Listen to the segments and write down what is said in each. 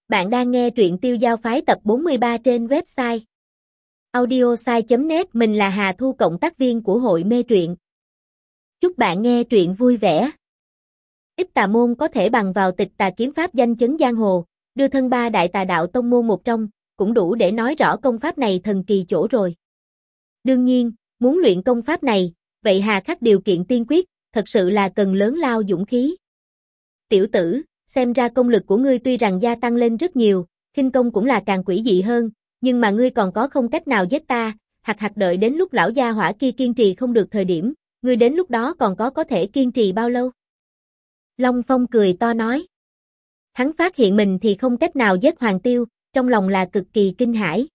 Bạn đang nghe truyện Tiêu Giao Phái tập 43 trên website audiosai.net. Mình là Hà Thu, cộng tác viên của hội mê truyện. Chúc bạn nghe truyện vui vẻ. Ít tà môn có thể bằng vào tịch tà kiếm pháp danh chấn giang hồ, đưa thân ba đại tà đạo tông môn một trong, cũng đủ để nói rõ công pháp này thần kỳ chỗ rồi. Đương nhiên, muốn luyện công pháp này, vậy hà khắc điều kiện tiên quyết, thật sự là cần lớn lao dũng khí. Tiểu tử, xem ra công lực của ngươi tuy rằng gia tăng lên rất nhiều, khinh công cũng là càng quỷ dị hơn, nhưng mà ngươi còn có không cách nào giết ta, đợi đến lúc lão gia hỏa kia kiên trì không được thời điểm, ngươi đến lúc đó còn có thể kiên trì bao lâu? Long Phong cười to nói. Hắn phát hiện mình thì không cách nào giết Hoàng Tiêu, trong lòng là cực kỳ kinh hãi.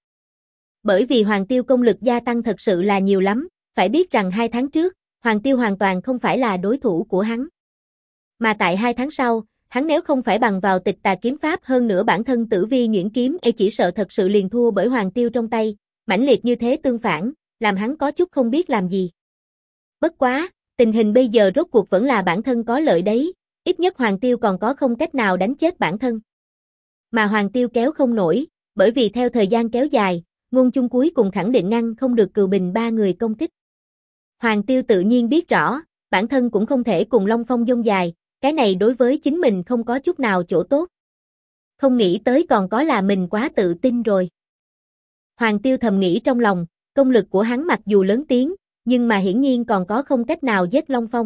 Bởi vì Hoàng Tiêu công lực gia tăng thật sự là nhiều lắm, phải biết rằng 2 tháng trước, Hoàng Tiêu hoàn toàn không phải là đối thủ của hắn. Mà tại 2 tháng sau, hắn nếu không phải bằng vào tịch tà kiếm pháp, hơn nữa bản thân tử vi nhuyễn kiếm chỉ sợ thật sự liền thua bởi Hoàng Tiêu trong tay, mãnh liệt như thế tương phản, làm hắn có chút không biết làm gì. Bất quá, tình hình bây giờ rốt cuộc vẫn là bản thân có lợi đấy, ít nhất Hoàng Tiêu còn có không cách nào đánh chết bản thân. Mà Hoàng Tiêu kéo không nổi, bởi vì theo thời gian kéo dài, Ngôn Chung cuối cùng khẳng định ngăn không được Cừu Bình ba người công kích. Hoàng Tiêu tự nhiên biết rõ, bản thân cũng không thể cùng Long Phong dông dài, cái này đối với chính mình không có chút nào chỗ tốt. Không nghĩ tới còn có là mình quá tự tin rồi. Hoàng Tiêu thầm nghĩ trong lòng, công lực của hắn mặc dù lớn tiếng, nhưng mà hiển nhiên còn có không cách nào giết Long Phong.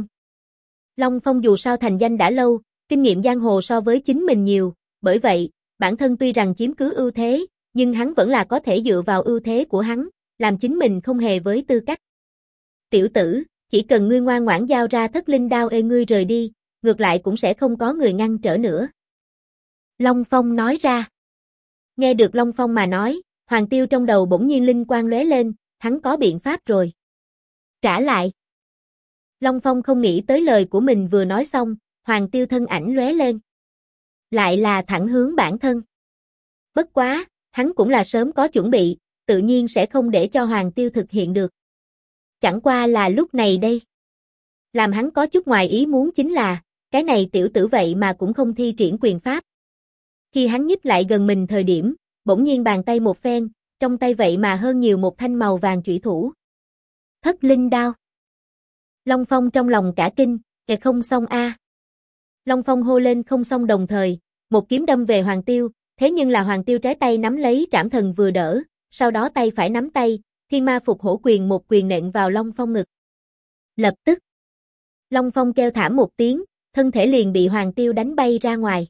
Long Phong dù sao thành danh đã lâu, kinh nghiệm giang hồ so với chính mình nhiều, bởi vậy, bản thân tuy rằng chiếm cứ ưu thế, nhưng hắn vẫn là có thể dựa vào ưu thế của hắn, làm chính mình không hề với tư cách. Tiểu tử, chỉ cần ngươi ngoan ngoãn giao ra Thất Linh Đao, ngươi rời đi, ngược lại cũng sẽ không có người ngăn trở nữa. Long Phong nói ra. Nghe được Long Phong mà nói, Hoàng Tiêu trong đầu bỗng nhiên linh quang lóe lên, hắn có biện pháp rồi. Trả lại. Long Phong không nghĩ tới lời của mình vừa nói xong, Hoàng Tiêu thân ảnh lóe lên. Lại là thẳng hướng bản thân. Bất quá, hắn cũng là sớm có chuẩn bị, tự nhiên sẽ không để cho Hoàng Tiêu thực hiện được. Chẳng qua là lúc này đây. Làm hắn có chút ngoài ý muốn chính là, cái này tiểu tử vậy mà cũng không thi triển quyền pháp. Khi hắn nhích lại gần mình thời điểm, bỗng nhiên bàn tay một phen, trong tay vậy mà hơn nhiều một thanh màu vàng chủy thủ. Thất Linh Đao. Long Phong trong lòng cả kinh, kệ không xong a. Long Phong hô lên không xong đồng thời, một kiếm đâm về Hoàng Tiêu, thế nhưng là Hoàng Tiêu trái tay nắm lấy trảm thần vừa đỡ, sau đó tay phải nắm tay, Thiên Ma Phục Hổ quyền một quyền nện vào Long Phong ngực. Lập tức, Long Phong kêu thảm một tiếng, thân thể liền bị Hoàng Tiêu đánh bay ra ngoài.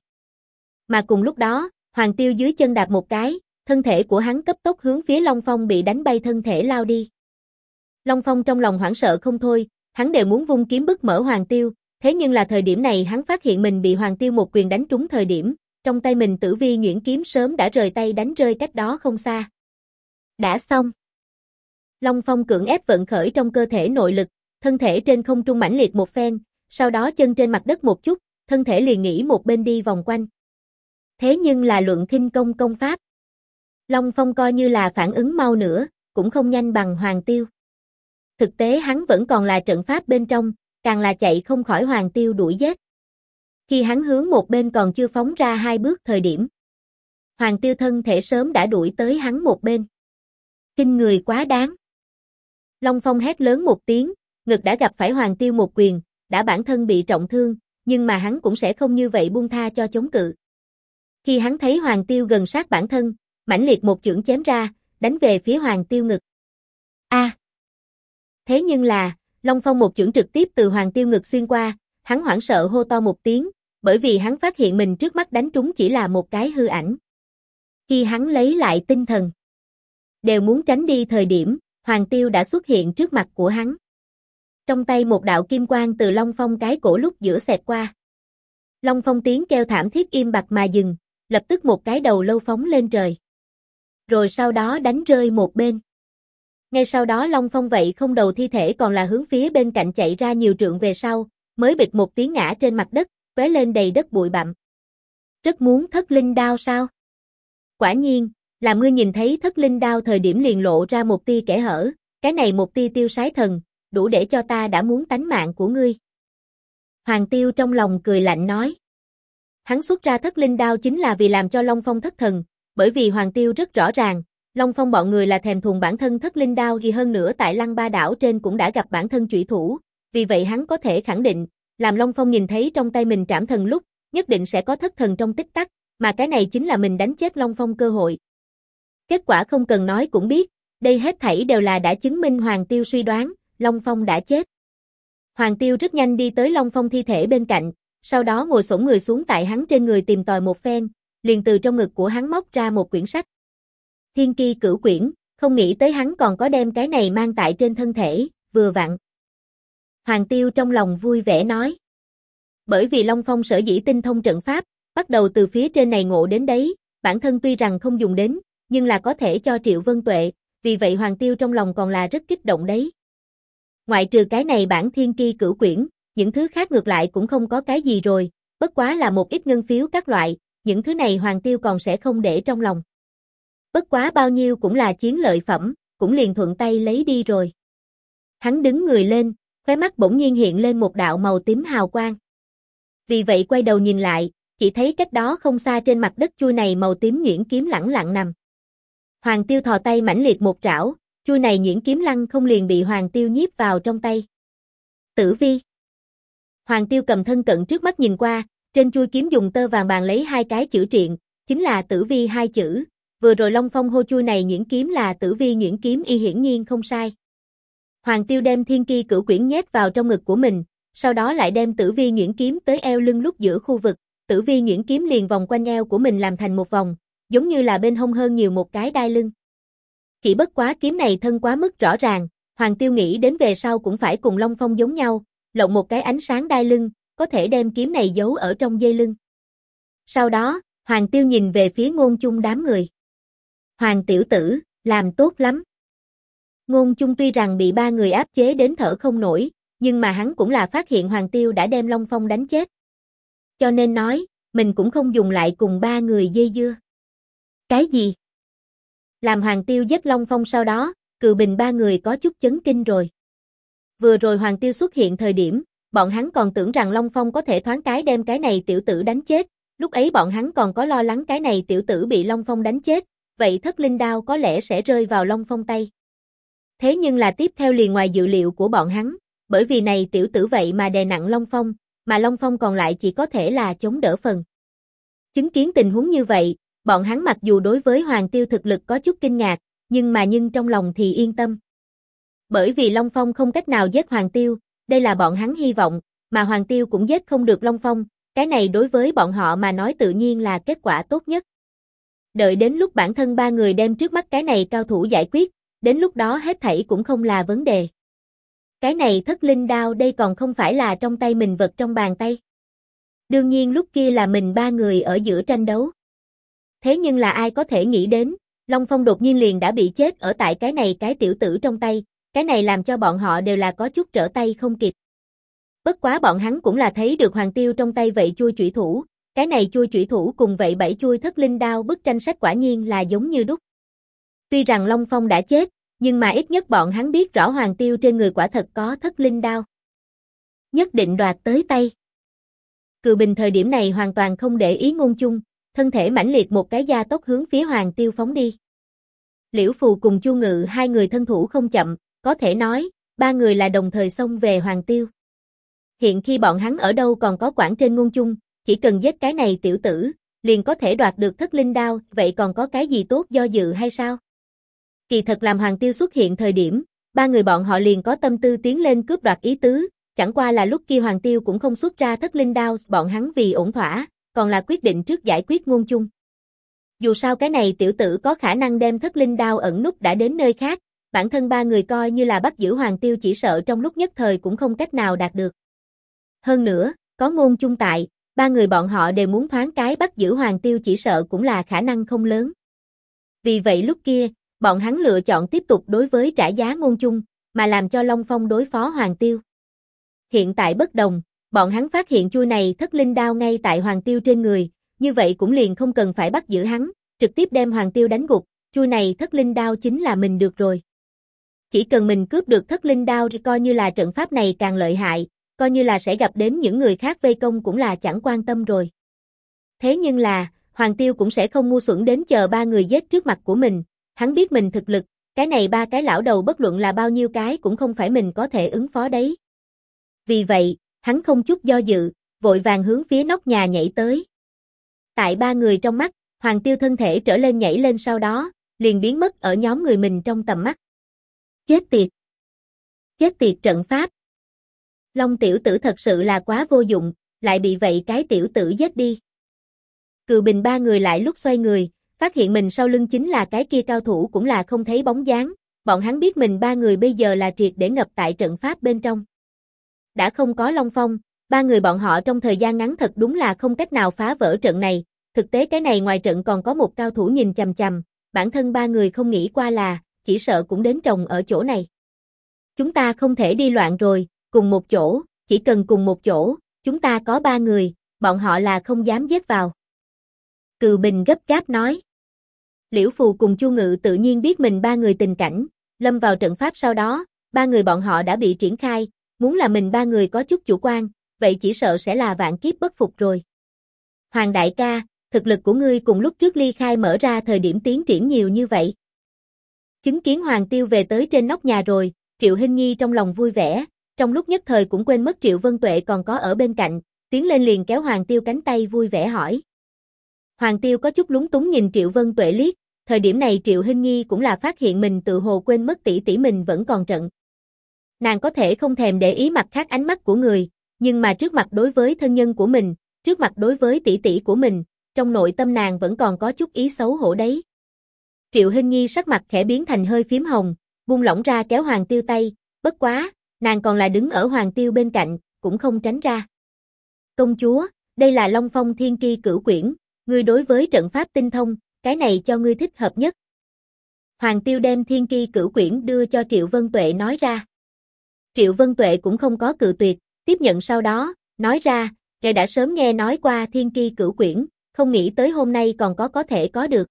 Mà cùng lúc đó, Hoàng Tiêu dưới chân đạp một cái, thân thể của hắn cấp tốc hướng phía Long Phong bị đánh bay thân thể lao đi. Long Phong trong lòng hoảng sợ không thôi, hắn đều muốn vung kiếm bức mở Hoàng Tiêu, thế nhưng là thời điểm này hắn phát hiện mình bị Hoàng Tiêu một quyền đánh trúng thời điểm, trong tay mình tử vi nhuyễn kiếm sớm đã rời tay đánh rơi cách đó không xa. Đã xong. Long Phong cưỡng ép vận khởi trong cơ thể nội lực, thân thể trên không trung mãnh liệt một phen, sau đó chân trên mặt đất một chút, thân thể liền nghỉ một bên đi vòng quanh. Thế nhưng là luận khinh công công pháp, Long Phong coi như là phản ứng mau nữa, cũng không nhanh bằng Hoàng Tiêu. Thực tế hắn vẫn còn là trận pháp bên trong, càng là chạy không khỏi Hoàng Tiêu đuổi giết. Khi hắn hướng một bên còn chưa phóng ra 2 bước thời điểm, Hoàng Tiêu thân thể sớm đã đuổi tới hắn một bên. Kinh người quá đáng. Long Phong hét lớn một tiếng, ngực đã gặp phải Hoàng Tiêu một quyền, đã bản thân bị trọng thương, nhưng mà hắn cũng sẽ không như vậy buông tha cho chống cự. Khi hắn thấy Hoàng Tiêu gần sát bản thân, mãnh liệt một chưởng chém ra, đánh về phía Hoàng Tiêu ngực. A! Thế nhưng là, Long Phong một chưởng trực tiếp từ Hoàng Tiêu ngực xuyên qua, hắn hoảng sợ hô to một tiếng, bởi vì hắn phát hiện mình trước mắt đánh trúng chỉ là một cái hư ảnh. Khi hắn lấy lại tinh thần, đều muốn tránh đi thời điểm, Hoàng Tiêu đã xuất hiện trước mặt của hắn. Trong tay một đạo kim quang từ Long Phong cái cổ lúc giữa xẹt qua. Long Phong tiếng kêu thảm thiết im bặt mà dừng, lập tức một cái đầu lâu phóng lên trời. Rồi sau đó đánh rơi một bên. Ngay sau đó Long Phong vậy không đầu thi thể còn là hướng phía bên cạnh chạy ra nhiều trượng về sau, mới bịch một tiếng ngã trên mặt đất, tóe lên đầy đất bụi bặm. Rất muốn Thất Linh Đao sao? Quả nhiên, làm ngươi nhìn thấy Thất Linh Đao thời điểm liền lộ ra một tia kẽ hở, cái này một tia tiêu sái thần, đủ để cho ta đã muốn tánh mạng của ngươi. Hoàng Tiêu trong lòng cười lạnh nói. Hắn xuất ra thất linh đao chính là vì làm cho Long Phong thất thần, bởi vì Hoàng Tiêu rất rõ ràng, Long Phong bọn người là thèm thuồng bản thân thất linh đao, gì hơn nữa tại Lăng Ba đảo trên cũng đã gặp bản thân chủy thủ, vì vậy hắn có thể khẳng định, làm Long Phong nhìn thấy trong tay mình trảm thần lúc, nhất định sẽ có thất thần trong tích tắc, mà cái này chính là mình đánh chết Long Phong cơ hội. Kết quả không cần nói cũng biết, đây hết thảy đều là đã chứng minh Hoàng Tiêu suy đoán, Long Phong đã chết. Hoàng Tiêu rất nhanh đi tới Long Phong thi thể bên cạnh, sau đó ngồi xổm người xuống tại hắn trên người tìm tòi một phen, liền từ trong ngực của hắn móc ra một quyển sách. Thiên Ki Cửu Quyển, không nghĩ tới hắn còn có đem cái này mang tại trên thân thể, vừa vặn. Hoàng Tiêu trong lòng vui vẻ nói. Bởi vì Long Phong sở dĩ tinh thông trận pháp, bắt đầu từ phía trên này ngộ đến đấy, bản thân tuy rằng không dùng đến, nhưng là có thể cho Triệu Vân Tuệ, vì vậy Hoàng Tiêu trong lòng còn là rất kích động đấy. Ngoại trừ cái này bản Thiên Ki Cửu Quyển, những thứ khác ngược lại cũng không có cái gì rồi, bất quá là một ít ngân phiếu các loại, những thứ này Hoàng Tiêu còn sẽ không để trong lòng. Bất quá bao nhiêu cũng là chiến lợi phẩm, cũng liền thuận tay lấy đi rồi. Hắn đứng người lên, khóe mắt bỗng nhiên hiện lên một đạo màu tím hào quang. Vì vậy quay đầu nhìn lại, chỉ thấy cách đó không xa trên mặt đất chuôi này màu tím nhuyễn kiếm lẳng lặng nằm. Hoàng Tiêu thò tay mãnh liệt một trảo, chuôi này nhuyễn kiếm lăng không liền bị Hoàng Tiêu nhiếp vào trong tay. Tử vi. Hoàng Tiêu cầm thân cận trước mắt nhìn qua, trên chuôi kiếm dùng tơ vàng bàn lấy hai cái chữ triện, chính là tử vi hai chữ. Vừa rồi Long Phong hô chuôi này nhuyễn kiếm là tử vi nhuyễn kiếm y hiển nhiên không sai. Hoàng Tiêu đem Thiên Ki Cửu Quyển nhét vào trong ngực của mình, sau đó lại đem tử vi nhuyễn kiếm tới eo lưng lúc giữa khu vực, tử vi nhuyễn kiếm liền vòng quanh eo của mình làm thành một vòng, giống như là bên hông hơn nhiều một cái đai lưng. Chỉ bất quá kiếm này thân quá mức rõ ràng, Hoàng Tiêu nghĩ đến về sau cũng phải cùng Long Phong giống nhau, lộng một cái ánh sáng đai lưng, có thể đem kiếm này giấu ở trong dây lưng. Sau đó, Hoàng Tiêu nhìn về phía Ngôn Chung đám người. Hoàng tiểu tử, làm tốt lắm. Ngôn Chung tuy rằng bị ba người áp chế đến thở không nổi, nhưng mà hắn cũng là phát hiện Hoàng Tiêu đã đem Long Phong đánh chết. Cho nên nói, mình cũng không dùng lại cùng ba người dây dưa. Cái gì? Làm Hoàng Tiêu giết Long Phong sau đó, Cừu Bình ba người có chút chấn kinh rồi. Vừa rồi Hoàng Tiêu xuất hiện thời điểm, bọn hắn còn tưởng rằng Long Phong có thể thoáng cái đem cái này tiểu tử đánh chết, lúc ấy bọn hắn còn có lo lắng cái này tiểu tử bị Long Phong đánh chết, vậy thất linh đao có lẽ sẽ rơi vào Long Phong tay. Thế nhưng là tiếp theo liền ngoài dự liệu của bọn hắn, bởi vì này tiểu tử vậy mà đè nặng Long Phong, mà Long Phong còn lại chỉ có thể là chống đỡ phần. Chứng kiến tình huống như vậy, bọn hắn mặc dù đối với Hoàng Tiêu thực lực có chút kinh ngạc, nhưng trong lòng thì yên tâm. Bởi vì Long Phong không cách nào giết Hoàng Tiêu, đây là bọn hắn hy vọng, mà Hoàng Tiêu cũng giết không được Long Phong, cái này đối với bọn họ mà nói tự nhiên là kết quả tốt nhất. Đợi đến lúc bản thân ba người đem trước mắt cái này cao thủ giải quyết, đến lúc đó hết thảy cũng không là vấn đề. Cái này thất linh đao đây còn không phải là trong tay mình vật trong bàn tay. Đương nhiên lúc kia là mình ba người ở giữa tranh đấu. Thế nhưng là ai có thể nghĩ đến, Long Phong đột nhiên liền đã bị chết ở tại cái này cái tiểu tử trong tay, cái này làm cho bọn họ đều là có chút trở tay không kịp. Bất quá bọn hắn cũng là thấy được Hoàng Tiêu trong tay vậy chuôi chủy thủ, cái này chuôi chủy thủ cùng vậy 7 chuôi thất linh đao bức tranh sách quả nhiên là giống như đúc. Tuy rằng Long Phong đã chết, nhưng mà ít nhất bọn hắn biết rõ Hoàng Tiêu trên người quả thật có thất linh đao. Nhất định đoạt tới tay. Cừu Bình thời điểm này hoàn toàn không để ý Ngôn Chung, thân thể mãnh liệt một cái gia tốc hướng phía Hoàng Tiêu phóng đi. Liễu Phù cùng Chu Ngự hai người thân thủ không chậm, có thể nói, ba người là đồng thời xông về Hoàng Tiêu. Hiện khi bọn hắn ở đâu còn có quản trên Ngôn Chung, chỉ cần giết cái này tiểu tử, liền có thể đoạt được thất linh đao, vậy còn có cái gì tốt do dự hay sao? Kỳ thật làm Hoàng Tiêu xuất hiện thời điểm, ba người bọn họ liền có tâm tư tiến lên cướp đoạt ý tứ, chẳng qua là lúc kia Hoàng Tiêu cũng không xuất ra thất linh đao, bọn hắn vì ổn thỏa, còn là quyết định trước giải quyết Ngôn Chung. Dù sao cái này tiểu tử có khả năng đem thất linh đao ẩn núp đã đến nơi khác, bản thân ba người coi như là bắt giữ Hoàng Tiêu chỉ sợ trong lúc nhất thời cũng không cách nào đạt được. Hơn nữa, có Ngôn Chung tại, ba người bọn họ đều muốn thoáng cái bắt giữ Hoàng Tiêu chỉ sợ cũng là khả năng không lớn. Vì vậy lúc kia, bọn hắn lựa chọn tiếp tục đối với trả giá Ngôn Chung, mà làm cho Long Phong đối phó Hoàng Tiêu. Hiện tại bất đồng, bọn hắn phát hiện chuôi này thất linh đao ngay tại Hoàng Tiêu trên người, như vậy cũng liền không cần phải bắt giữ hắn, trực tiếp đem Hoàng Tiêu đánh gục, chuôi này thất linh đao chính là mình được rồi. Chỉ cần mình cướp được thất linh đao thì coi như là trận pháp này càng lợi hại, coi như là sẽ gặp đến những người khác vây công cũng là chẳng quan tâm rồi. Thế nhưng là, Hoàng Tiêu cũng sẽ không ngu xuẩn đến chờ ba người giết trước mặt của mình, hắn biết mình thực lực, cái này ba cái lão đầu bất luận là bao nhiêu cái cũng không phải mình có thể ứng phó đấy. Vì vậy, hắn không chút do dự, vội vàng hướng phía nóc nhà nhảy tới. Tại ba người trong mắt, Hoàng Tiêu thân thể trở lên nhảy lên sau đó, liền biến mất ở nhóm người mình trong tầm mắt. Chết tiệt! Chết tiệt trận pháp! Long tiểu tử thật sự là quá vô dụng, lại bị vậy cái tiểu tử giết đi. Cừu Bình ba người lại lúc xoay người, phát hiện mình sau lưng chính là cái kia cao thủ cũng là không thấy bóng dáng, bọn hắn biết mình ba người bây giờ là triệt để ngập tại trận pháp bên trong. Đã không có Long Phong, ba người bọn họ trong thời gian ngắn thật đúng là không cách nào phá vỡ trận này, thực tế cái này ngoài trận còn có một cao thủ nhìn chằm chằm, bản thân ba người không nghĩ qua là, chỉ sợ cũng đến trồng ở chỗ này. Chúng ta không thể đi loạn rồi, cùng một chỗ, chỉ cần cùng một chỗ, chúng ta có ba người, bọn họ là không dám giết vào. Cừu Bình gấp gáp nói. Liễu Phù cùng Chu Ngự tự nhiên biết mình ba người tình cảnh, lâm vào trận pháp sau đó, ba người bọn họ đã bị triển khai, muốn là mình ba người có chút chủ quan, vậy chỉ sợ sẽ là vạn kiếp bất phục rồi. Hoàng đại ca, thực lực của ngươi cùng lúc trước ly khai mở ra thời điểm tiến triển nhiều như vậy. Chứng kiến Hoàng Tiêu về tới trên nóc nhà rồi, Triệu Hinh Nhi trong lòng vui vẻ, trong lúc nhất thời cũng quên mất Triệu Vân Tuệ còn có ở bên cạnh, tiến lên liền kéo Hoàng Tiêu cánh tay vui vẻ hỏi. Hoàng Tiêu có chút lúng túng nhìn Triệu Vân Tuệ liếc, thời điểm này Triệu Hinh Nhi cũng là phát hiện mình tự hồ quên mất tỷ tỷ mình vẫn còn trận. Nàng có thể không thèm để ý mặt khác ánh mắt của người, nhưng mà trước mặt đối với thân nhân của mình, trước mặt đối với tỷ tỷ của mình, trong nội tâm nàng vẫn còn có chút ý xấu hổ đấy. Triệu Hinh Nhi sắc mặt khẽ biến thành hơi phím hồng, buông lỏng ra kéo Hoàng Tiêu tay, bất quá, nàng còn là đứng ở Hoàng Tiêu bên cạnh, cũng không tránh ra. Công chúa, đây là Long Phong Thiên Ki Cửu Quyển, ngươi đối với trận pháp tinh thông, cái này cho ngươi thích hợp nhất. Hoàng Tiêu đem Thiên Ki Cửu Quyển đưa cho Triệu Vân Tuệ nói ra. Triệu Vân Tuệ cũng không có cự tuyệt, tiếp nhận sau đó, nói ra, ngài đã sớm nghe nói qua Thiên Ki Cửu Quyển, không nghĩ tới hôm nay còn có thể có được.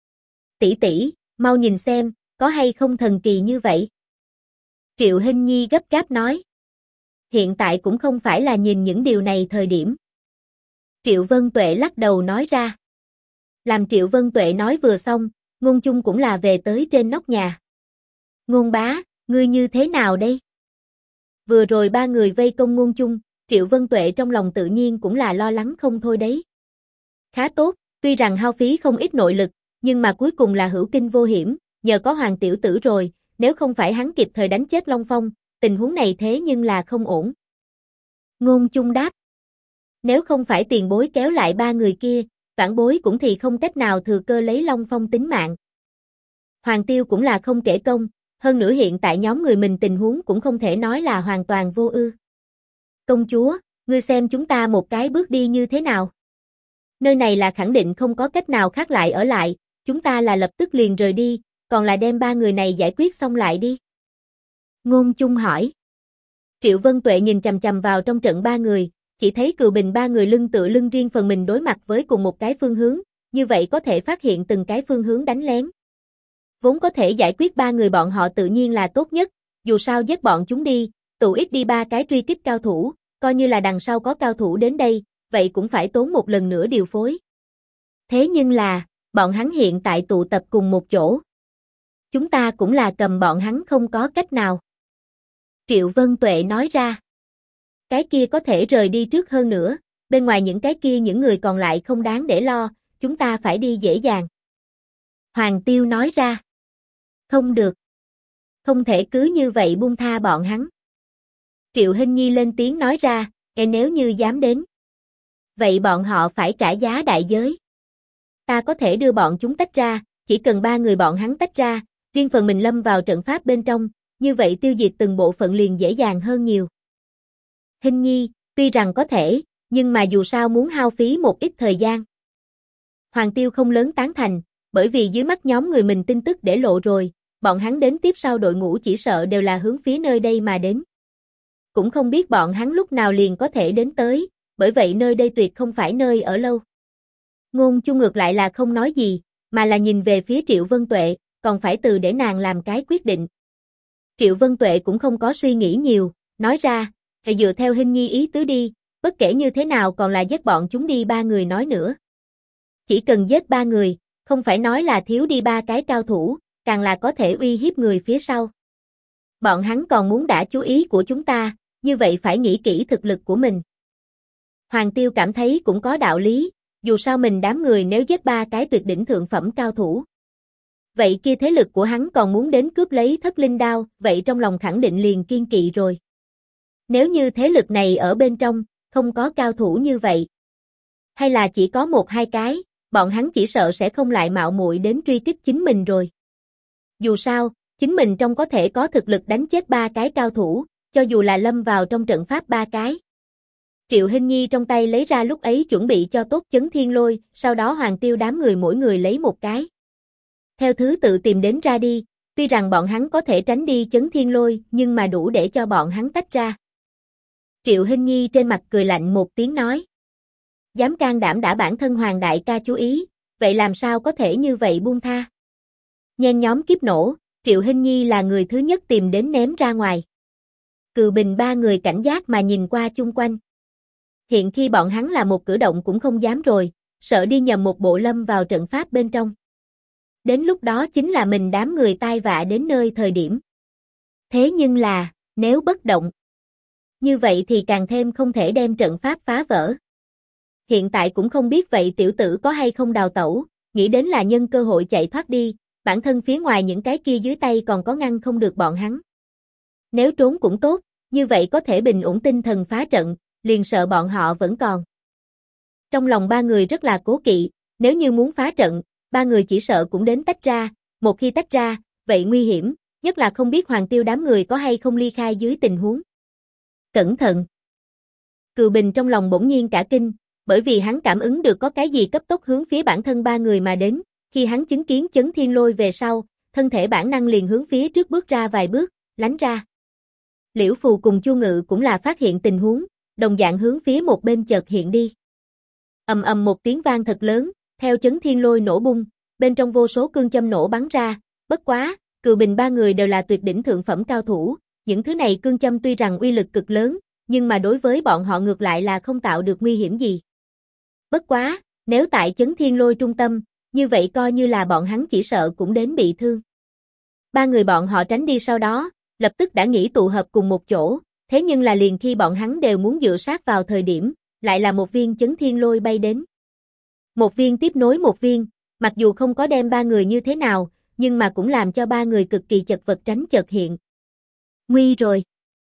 Tỷ tỷ, mau nhìn xem, có hay không thần kỳ như vậy? Triệu Hinh Nhi gấp gáp nói. Hiện tại cũng không phải là nhìn những điều này thời điểm. Triệu Vân Tuệ lắc đầu nói ra. Làm Triệu Vân Tuệ nói vừa xong, Ngôn Chung cũng là về tới trên nóc nhà. Ngôn bá, ngươi như thế nào đây? Vừa rồi ba người vây công Ngôn Chung, Triệu Vân Tuệ trong lòng tự nhiên cũng là lo lắng không thôi đấy. Khá tốt, tuy rằng hao phí không ít nội lực, nhưng mà cuối cùng là hữu kinh vô hiểm, nhờ có Hoàng tiểu tử rồi, nếu không phải hắn kịp thời đánh chết Long Phong, tình huống này thế nhưng là không ổn. Ngôn Chung đáp. Nếu không phải tiền bối kéo lại ba người kia, vãn bối cũng thì không cách nào thừa cơ lấy Long Phong tính mạng. Hoàng Tiêu cũng là không kể công, hơn nữa hiện tại nhóm người mình tình huống cũng không thể nói là hoàn toàn vô ư. Công chúa, ngươi xem chúng ta một cái bước đi như thế nào? Nơi này là khẳng định không có cách nào khác lại ở lại, chúng ta là lập tức liền rời đi, còn là đem ba người này giải quyết xong lại đi. Ngôn Chung hỏi. Triệu Vân Tuệ nhìn chằm chằm vào trong trận ba người, chỉ thấy Cừu Bình ba người lưng tựa lưng riêng phần mình đối mặt với cùng một cái phương hướng, như vậy có thể phát hiện từng cái phương hướng đánh lén. Vốn có thể giải quyết ba người bọn họ tự nhiên là tốt nhất, dù sao giết bọn chúng đi, tụ ít đi ba cái truy kích cao thủ, coi như là đằng sau có cao thủ đến đây, vậy cũng phải tốn một lần nữa điều phối. Thế nhưng là, bọn hắn hiện tại tụ tập cùng một chỗ. Chúng ta cũng là cầm bọn hắn không có cách nào. Triệu Vân Tuệ nói ra. Cái kia có thể rời đi trước hơn nữa, bên ngoài những cái kia những người còn lại không đáng để lo, chúng ta phải đi dễ dàng. Hoàng Tiêu nói ra. Không được. Không thể cứ như vậy buông tha bọn hắn. Triệu Hinh Nhi lên tiếng nói ra, nếu như dám đến. Vậy bọn họ phải trả giá đại giới. Ta có thể đưa bọn chúng tách ra, chỉ cần ba người bọn hắn tách ra, riêng phần mình lâm vào trận pháp bên trong, như vậy tiêu diệt từng bộ phận liền dễ dàng hơn nhiều. Hinh Nhi, tuy rằng có thể, nhưng mà dù sao muốn hao phí một ít thời gian. Hoàng Tiêu không lớn tán thành, bởi vì dưới mắt nhóm người mình tin tức để lộ rồi, bọn hắn đến tiếp sau đội ngũ chỉ sợ đều là hướng phía nơi đây mà đến. Cũng không biết bọn hắn lúc nào liền có thể đến tới, bởi vậy nơi đây tuyệt không phải nơi ở lâu. Ngôn Chung ngược lại là không nói gì, mà là nhìn về phía Triệu Vân Tuệ, còn phải từ để nàng làm cái quyết định. Triệu Vân Tuệ cũng không có suy nghĩ nhiều, nói ra, dựa theo Hinh Nhi ý tứ đi, bất kể như thế nào còn là giết bọn chúng đi ba người nói nữa. chỉ cần giết 3 người, không phải nói là thiếu đi 3 cái cao thủ, càng là có thể uy hiếp người phía sau. Bọn hắn còn muốn đả chú ý của chúng ta, như vậy phải nghĩ kỹ thực lực của mình. Hoàng Tiêu cảm thấy cũng có đạo lý, dù sao mình đám người nếu giết 3 cái tuyệt đỉnh thượng phẩm cao thủ. Vậy kia thế lực của hắn còn muốn đến cướp lấy Thất Linh Đao, vậy trong lòng khẳng định liền kiên kỵ rồi. Nếu như thế lực này ở bên trong, không có cao thủ như vậy, hay là chỉ có 1-2 cái, bọn hắn chỉ sợ sẽ không lại mạo muội đến truy kích chính mình rồi. Dù sao, chính mình trong có thể có thực lực đánh chết 3 cái cao thủ, cho dù là lâm vào trong trận pháp 3 cái. Triệu Hinh Nhi trong tay lấy ra lúc ấy chuẩn bị cho tốt Chấn Thiên Lôi, sau đó Hoàng Tiêu đám người mỗi người lấy một cái. Theo thứ tự tìm đến ra đi, tuy rằng bọn hắn có thể tránh đi Chấn Thiên Lôi, nhưng mà đủ để cho bọn hắn tách ra. Triệu Hinh Nhi trên mặt cười lạnh một tiếng nói. Dám can đảm đã bản thân Hoàng đại ca chú ý, vậy làm sao có thể như vậy buông tha. Nhen nhóm kiếp nổ, Triệu Hinh Nhi là người thứ nhất tìm đến ném ra ngoài. Cừu Bình 3 người cảnh giác mà nhìn qua chung quanh. Hiện khi bọn hắn là một cử động cũng không dám rồi, sợ đi nhầm một bộ lâm vào trận pháp bên trong. Đến lúc đó chính là mình đám người tai vạ đến nơi thời điểm. Thế nhưng là, nếu bất động, như vậy thì càng thêm không thể đem trận pháp phá vỡ. Hiện tại cũng không biết vậy tiểu tử có hay không đào tẩu, nghĩ đến là nhân cơ hội chạy thoát đi, bản thân phía ngoài những cái kia dưới tay còn có ngăn không được bọn hắn. Nếu trốn cũng tốt, như vậy có thể bình ổn tinh thần phá trận, liền sợ bọn họ vẫn còn. Trong lòng 3 người rất là cố kỵ, nếu như muốn phá trận, 3 người chỉ sợ cũng đến tách ra, một khi tách ra, vậy nguy hiểm, nhất là không biết Hoàng Tiêu đám người có hay không ly khai dưới tình huống. Cẩn thận! Cừu Bình trong lòng bỗng nhiên cả kinh, bởi vì hắn cảm ứng được có cái gì cấp tốc hướng phía bản thân 3 người mà đến, khi hắn chứng kiến Chấn Thiên Lôi về sau, thân thể bản năng liền hướng phía trước bước ra vài bước, lánh ra. Liễu Phù cùng Chu Ngự cũng là phát hiện tình huống, đồng dạng hướng phía một bên chợt hiện đi. Ầm ầm một tiếng vang thật lớn, theo Chấn Thiên Lôi nổ bung, bên trong vô số cương châm nổ bắn ra, bất quá, Cừu Bình 3 người đều là tuyệt đỉnh thượng phẩm cao thủ, những thứ này cương châm tuy rằng uy lực cực lớn, nhưng mà đối với bọn họ ngược lại là không tạo được nguy hiểm gì. Bất quá, nếu tại Chấn Thiên Lôi trung tâm, như vậy coi như là bọn hắn chỉ sợ cũng đến bị thương. 3 người bọn họ tránh đi sau đó, lập tức đã nghĩ tụ hợp cùng một chỗ, thế nhưng là liền khi bọn hắn đều muốn dựa sát vào thời điểm, lại là một viên Chấn Thiên Lôi bay đến. Một viên tiếp nối một viên, mặc dù không có đem 3 người như thế nào, nhưng mà cũng làm cho 3 người cực kỳ chật vật tránh chợt hiện. Nguy rồi.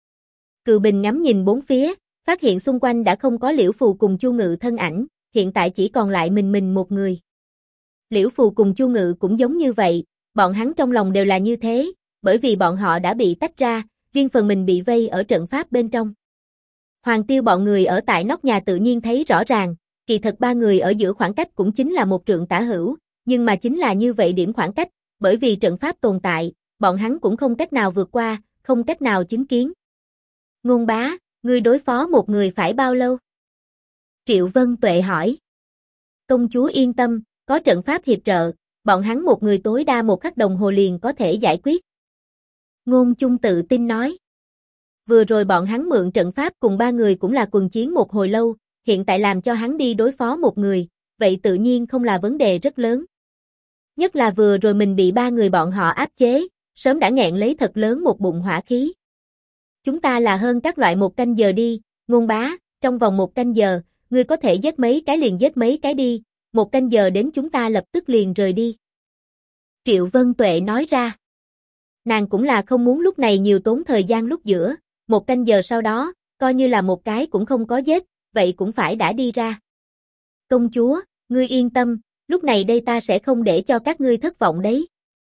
Cừu Bình ngắm nhìn bốn phía, phát hiện xung quanh đã không có Liễu Phù cùng Chu Ngự thân ảnh, hiện tại chỉ còn lại mình một người. Liễu Phù cùng Chu Ngự cũng giống như vậy, bọn hắn trong lòng đều là như thế, bởi vì bọn họ đã bị tách ra, riêng phần mình bị vây ở trận pháp bên trong. Hoàng Tiêu bọn người ở tại nóc nhà tự nhiên thấy rõ ràng, kỳ thật 3 người ở giữa khoảng cách cũng chính là một trượng tả hữu, nhưng mà chính là như vậy điểm khoảng cách, bởi vì trận pháp tồn tại, bọn hắn cũng không cách nào vượt qua, không cách nào chứng kiến. Ngôn bá, ngươi đối phó một người phải bao lâu? Triệu Vân Tuệ hỏi. Công chúa yên tâm, có trận pháp hiệp trợ, bọn hắn một người tối đa 1 khắc đồng hồ liền có thể giải quyết. Ngôn Chung tự tin nói. Vừa rồi bọn hắn mượn trận pháp cùng 3 người cũng là quần chiến một hồi lâu, hiện tại làm cho hắn đi đối phó một người, vậy tự nhiên không là vấn đề rất lớn. Nhất là vừa rồi mình bị 3 người bọn họ áp chế, sớm đã nghẹn lấy thật lớn một bụng hỏa khí. Chúng ta là hơn các loại 1 canh giờ đi, Ngôn bá, trong vòng 1 canh giờ, ngươi có thể giết mấy cái liền giết mấy cái đi, 1 canh giờ đến chúng ta lập tức liền rời đi. Triệu Vân Tuệ nói ra. Nàng cũng là không muốn lúc này nhiều tốn thời gian lúc giữa, 1 canh giờ sau đó, coi như là một cái cũng không có giết, vậy cũng phải đã đi ra. Công chúa, ngươi yên tâm, lúc này đây ta sẽ không để cho các ngươi thất vọng đấy.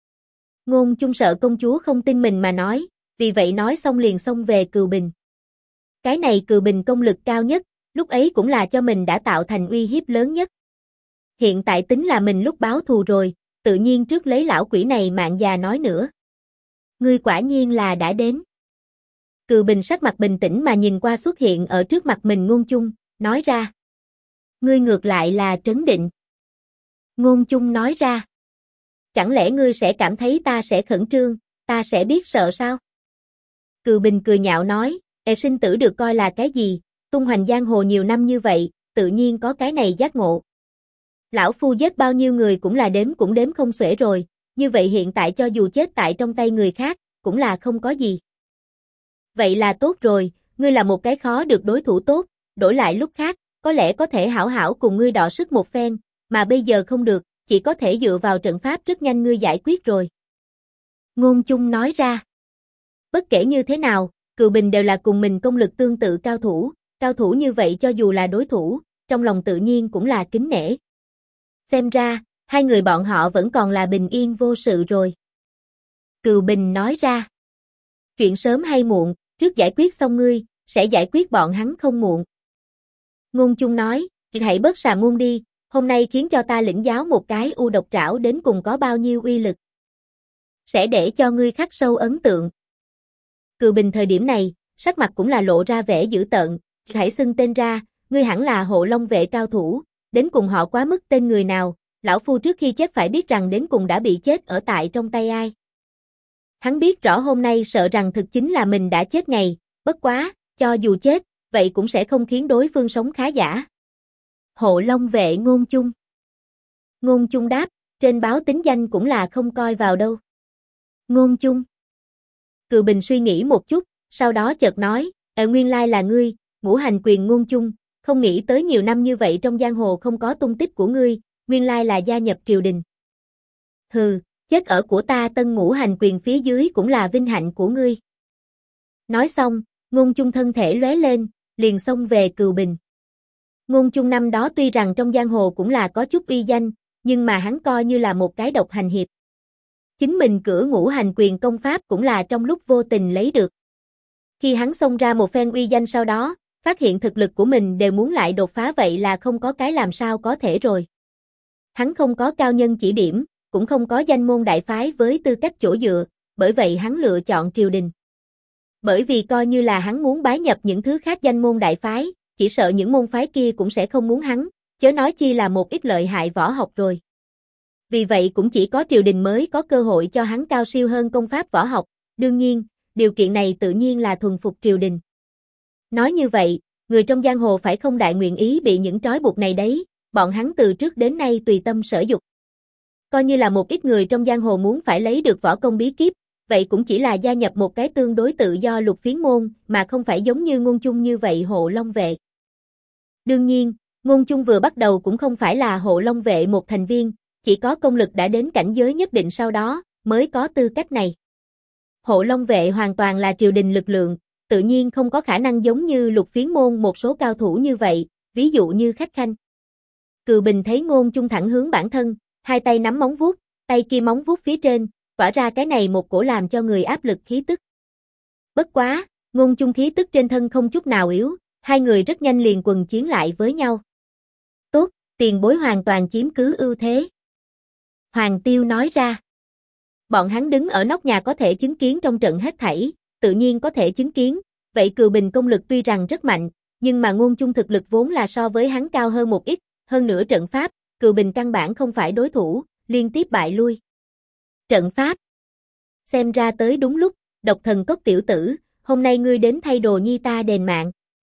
Ngôn Chung sợ công chúa không tin mình mà nói, vì vậy nói xong liền xông về Cừu Bình. Cái này Cừu Bình công lực cao nhất, lúc ấy cũng là cho mình đã tạo thành uy hiếp lớn nhất. Hiện tại tính là mình lúc báo thù rồi, tự nhiên trước lấy lão quỷ này mạng già nói nữa. Ngươi quả nhiên là đã đến. Cừu Bình sắc mặt bình tĩnh mà nhìn qua xuất hiện ở trước mặt mình Ngôn Chung, nói ra. Ngươi ngược lại là trấn định. Ngôn Chung nói ra. Chẳng lẽ ngươi sẽ cảm thấy ta sẽ khẩn trương, ta sẽ biết sợ sao? Cừu Bình cười nhạo nói, sinh tử được coi là cái gì, tung hoành giang hồ nhiều năm như vậy, tự nhiên có cái này giác ngộ. Lão phu giết bao nhiêu người cũng là cũng đếm không xuể rồi, như vậy hiện tại cho dù chết tại trong tay người khác, cũng là không có gì. Vậy là tốt rồi, ngươi là một cái khó được đối thủ tốt, đổi lại lúc khác, có lẽ có thể hảo hảo cùng ngươi đọ sức một phen, mà bây giờ không được, chỉ có thể dựa vào trận pháp rất nhanh ngươi giải quyết rồi. Ngôn Chung nói ra. Bất kể như thế nào, Cừu Bình đều là cùng mình công lực tương tự cao thủ như vậy cho dù là đối thủ, trong lòng tự nhiên cũng là kính nể. Xem ra, hai người bọn họ vẫn còn là bình yên vô sự rồi. Cừu Bình nói ra. Chuyện sớm hay muộn, trước giải quyết xong ngươi, sẽ giải quyết bọn hắn không muộn. Ngôn Chung nói, hãy bớt xà ngôn đi, hôm nay khiến cho ta lĩnh giáo một cái u độc trảo đến cùng có bao nhiêu uy lực. Sẽ để cho ngươi khắc sâu ấn tượng. Cừu Bình thời điểm này, sắc mặt cũng là lộ ra vẻ dữ tợn, hãy xưng tên ra, ngươi hẳn là Hộ Long vệ cao thủ, đến cùng họ quá mức tên người nào, lão phu trước khi chết phải biết rằng đến cùng đã bị chết ở tại trong tay ai. Hắn biết rõ hôm nay sợ rằng thực chính là mình đã chết ngày, bất quá, cho dù chết, vậy cũng sẽ không khiến đối phương sống khá giả. Hộ Long vệ Ngôn Chung. Ngôn Chung đáp, trên báo tính danh cũng là không coi vào đâu. Ngôn Chung. Cừu Bình suy nghĩ một chút, sau đó chợt nói, nguyên lai là ngươi, Ngũ Hành Quyền Ngôn Chung, không nghĩ tới nhiều năm như vậy trong giang hồ không có tung tích của ngươi, nguyên lai là gia nhập triều đình. Hừ, chết ở của ta Tân Ngũ Hành Quyền phía dưới cũng là vinh hạnh của ngươi. Nói xong, Ngôn Chung thân thể lóe lên, liền xông về Cừu Bình. Ngôn Chung năm đó tuy rằng trong giang hồ cũng là có chút uy danh, nhưng mà hắn coi như là một cái độc hành hiệp. Chính mình cửa Ngũ Hành Quyền công pháp cũng là trong lúc vô tình lấy được. Khi hắn xông ra một phen uy danh sau đó, phát hiện thực lực của mình đều muốn lại đột phá vậy là không có cái làm sao có thể rồi. Hắn không có cao nhân chỉ điểm, cũng không có danh môn đại phái với tư cách chỗ dựa, bởi vậy hắn lựa chọn triều đình. Bởi vì coi như là hắn muốn bái nhập những thứ khác danh môn đại phái, chỉ sợ những môn phái kia cũng sẽ không muốn hắn, chớ nói chi là một ít lợi hại võ học rồi. Vì vậy cũng chỉ có triều đình mới có cơ hội cho hắn cao siêu hơn công pháp võ học, đương nhiên, điều kiện này tự nhiên là thuần phục triều đình. Nói như vậy, người trong giang hồ phải không đại nguyện ý bị những trói buộc này đấy, bọn hắn từ trước đến nay tùy tâm sở dục. Coi như là một ít người trong giang hồ muốn phải lấy được võ công bí kíp, vậy cũng chỉ là gia nhập một cái tương đối tự do lục phiến môn, mà không phải giống như Ngôn Chung như vậy Hộ Long vệ. Đương nhiên, Ngôn Chung vừa bắt đầu cũng không phải là Hộ Long vệ một thành viên, chỉ có công lực đã đến cảnh giới nhất định sau đó, mới có tư cách này. Hộ Long vệ hoàn toàn là triều đình lực lượng, tự nhiên không có khả năng giống như lục phiến môn một số cao thủ như vậy, ví dụ như Khách Khanh. Cừu Bình thấy Ngôn Chung thẳng hướng bản thân, hai tay nắm móng vuốt, tay kia móng vuốt phía trên, tỏa ra cái này một cổ làm cho người áp lực khí tức. Bất quá, Ngôn Chung khí tức trên thân không chút nào yếu, hai người rất nhanh liền quần chiến lại với nhau. Tốt, tiền bối hoàn toàn chiếm cứ ưu thế. Hoàng Tiêu nói ra. Bọn hắn đứng ở nóc nhà có thể chứng kiến trong trận hết thảy, tự nhiên có thể chứng kiến, vậy Cừu Bình công lực tuy rằng rất mạnh, nhưng mà Ngôn Chung thực lực vốn là so với hắn cao hơn một ít, hơn nữa trận pháp, Cừu Bình căn bản không phải đối thủ, liên tiếp bại lui. Trận pháp. Xem ra tới đúng lúc, Độc Thần Cốc tiểu tử, hôm nay ngươi đến thay đồ nhi ta đền mạng.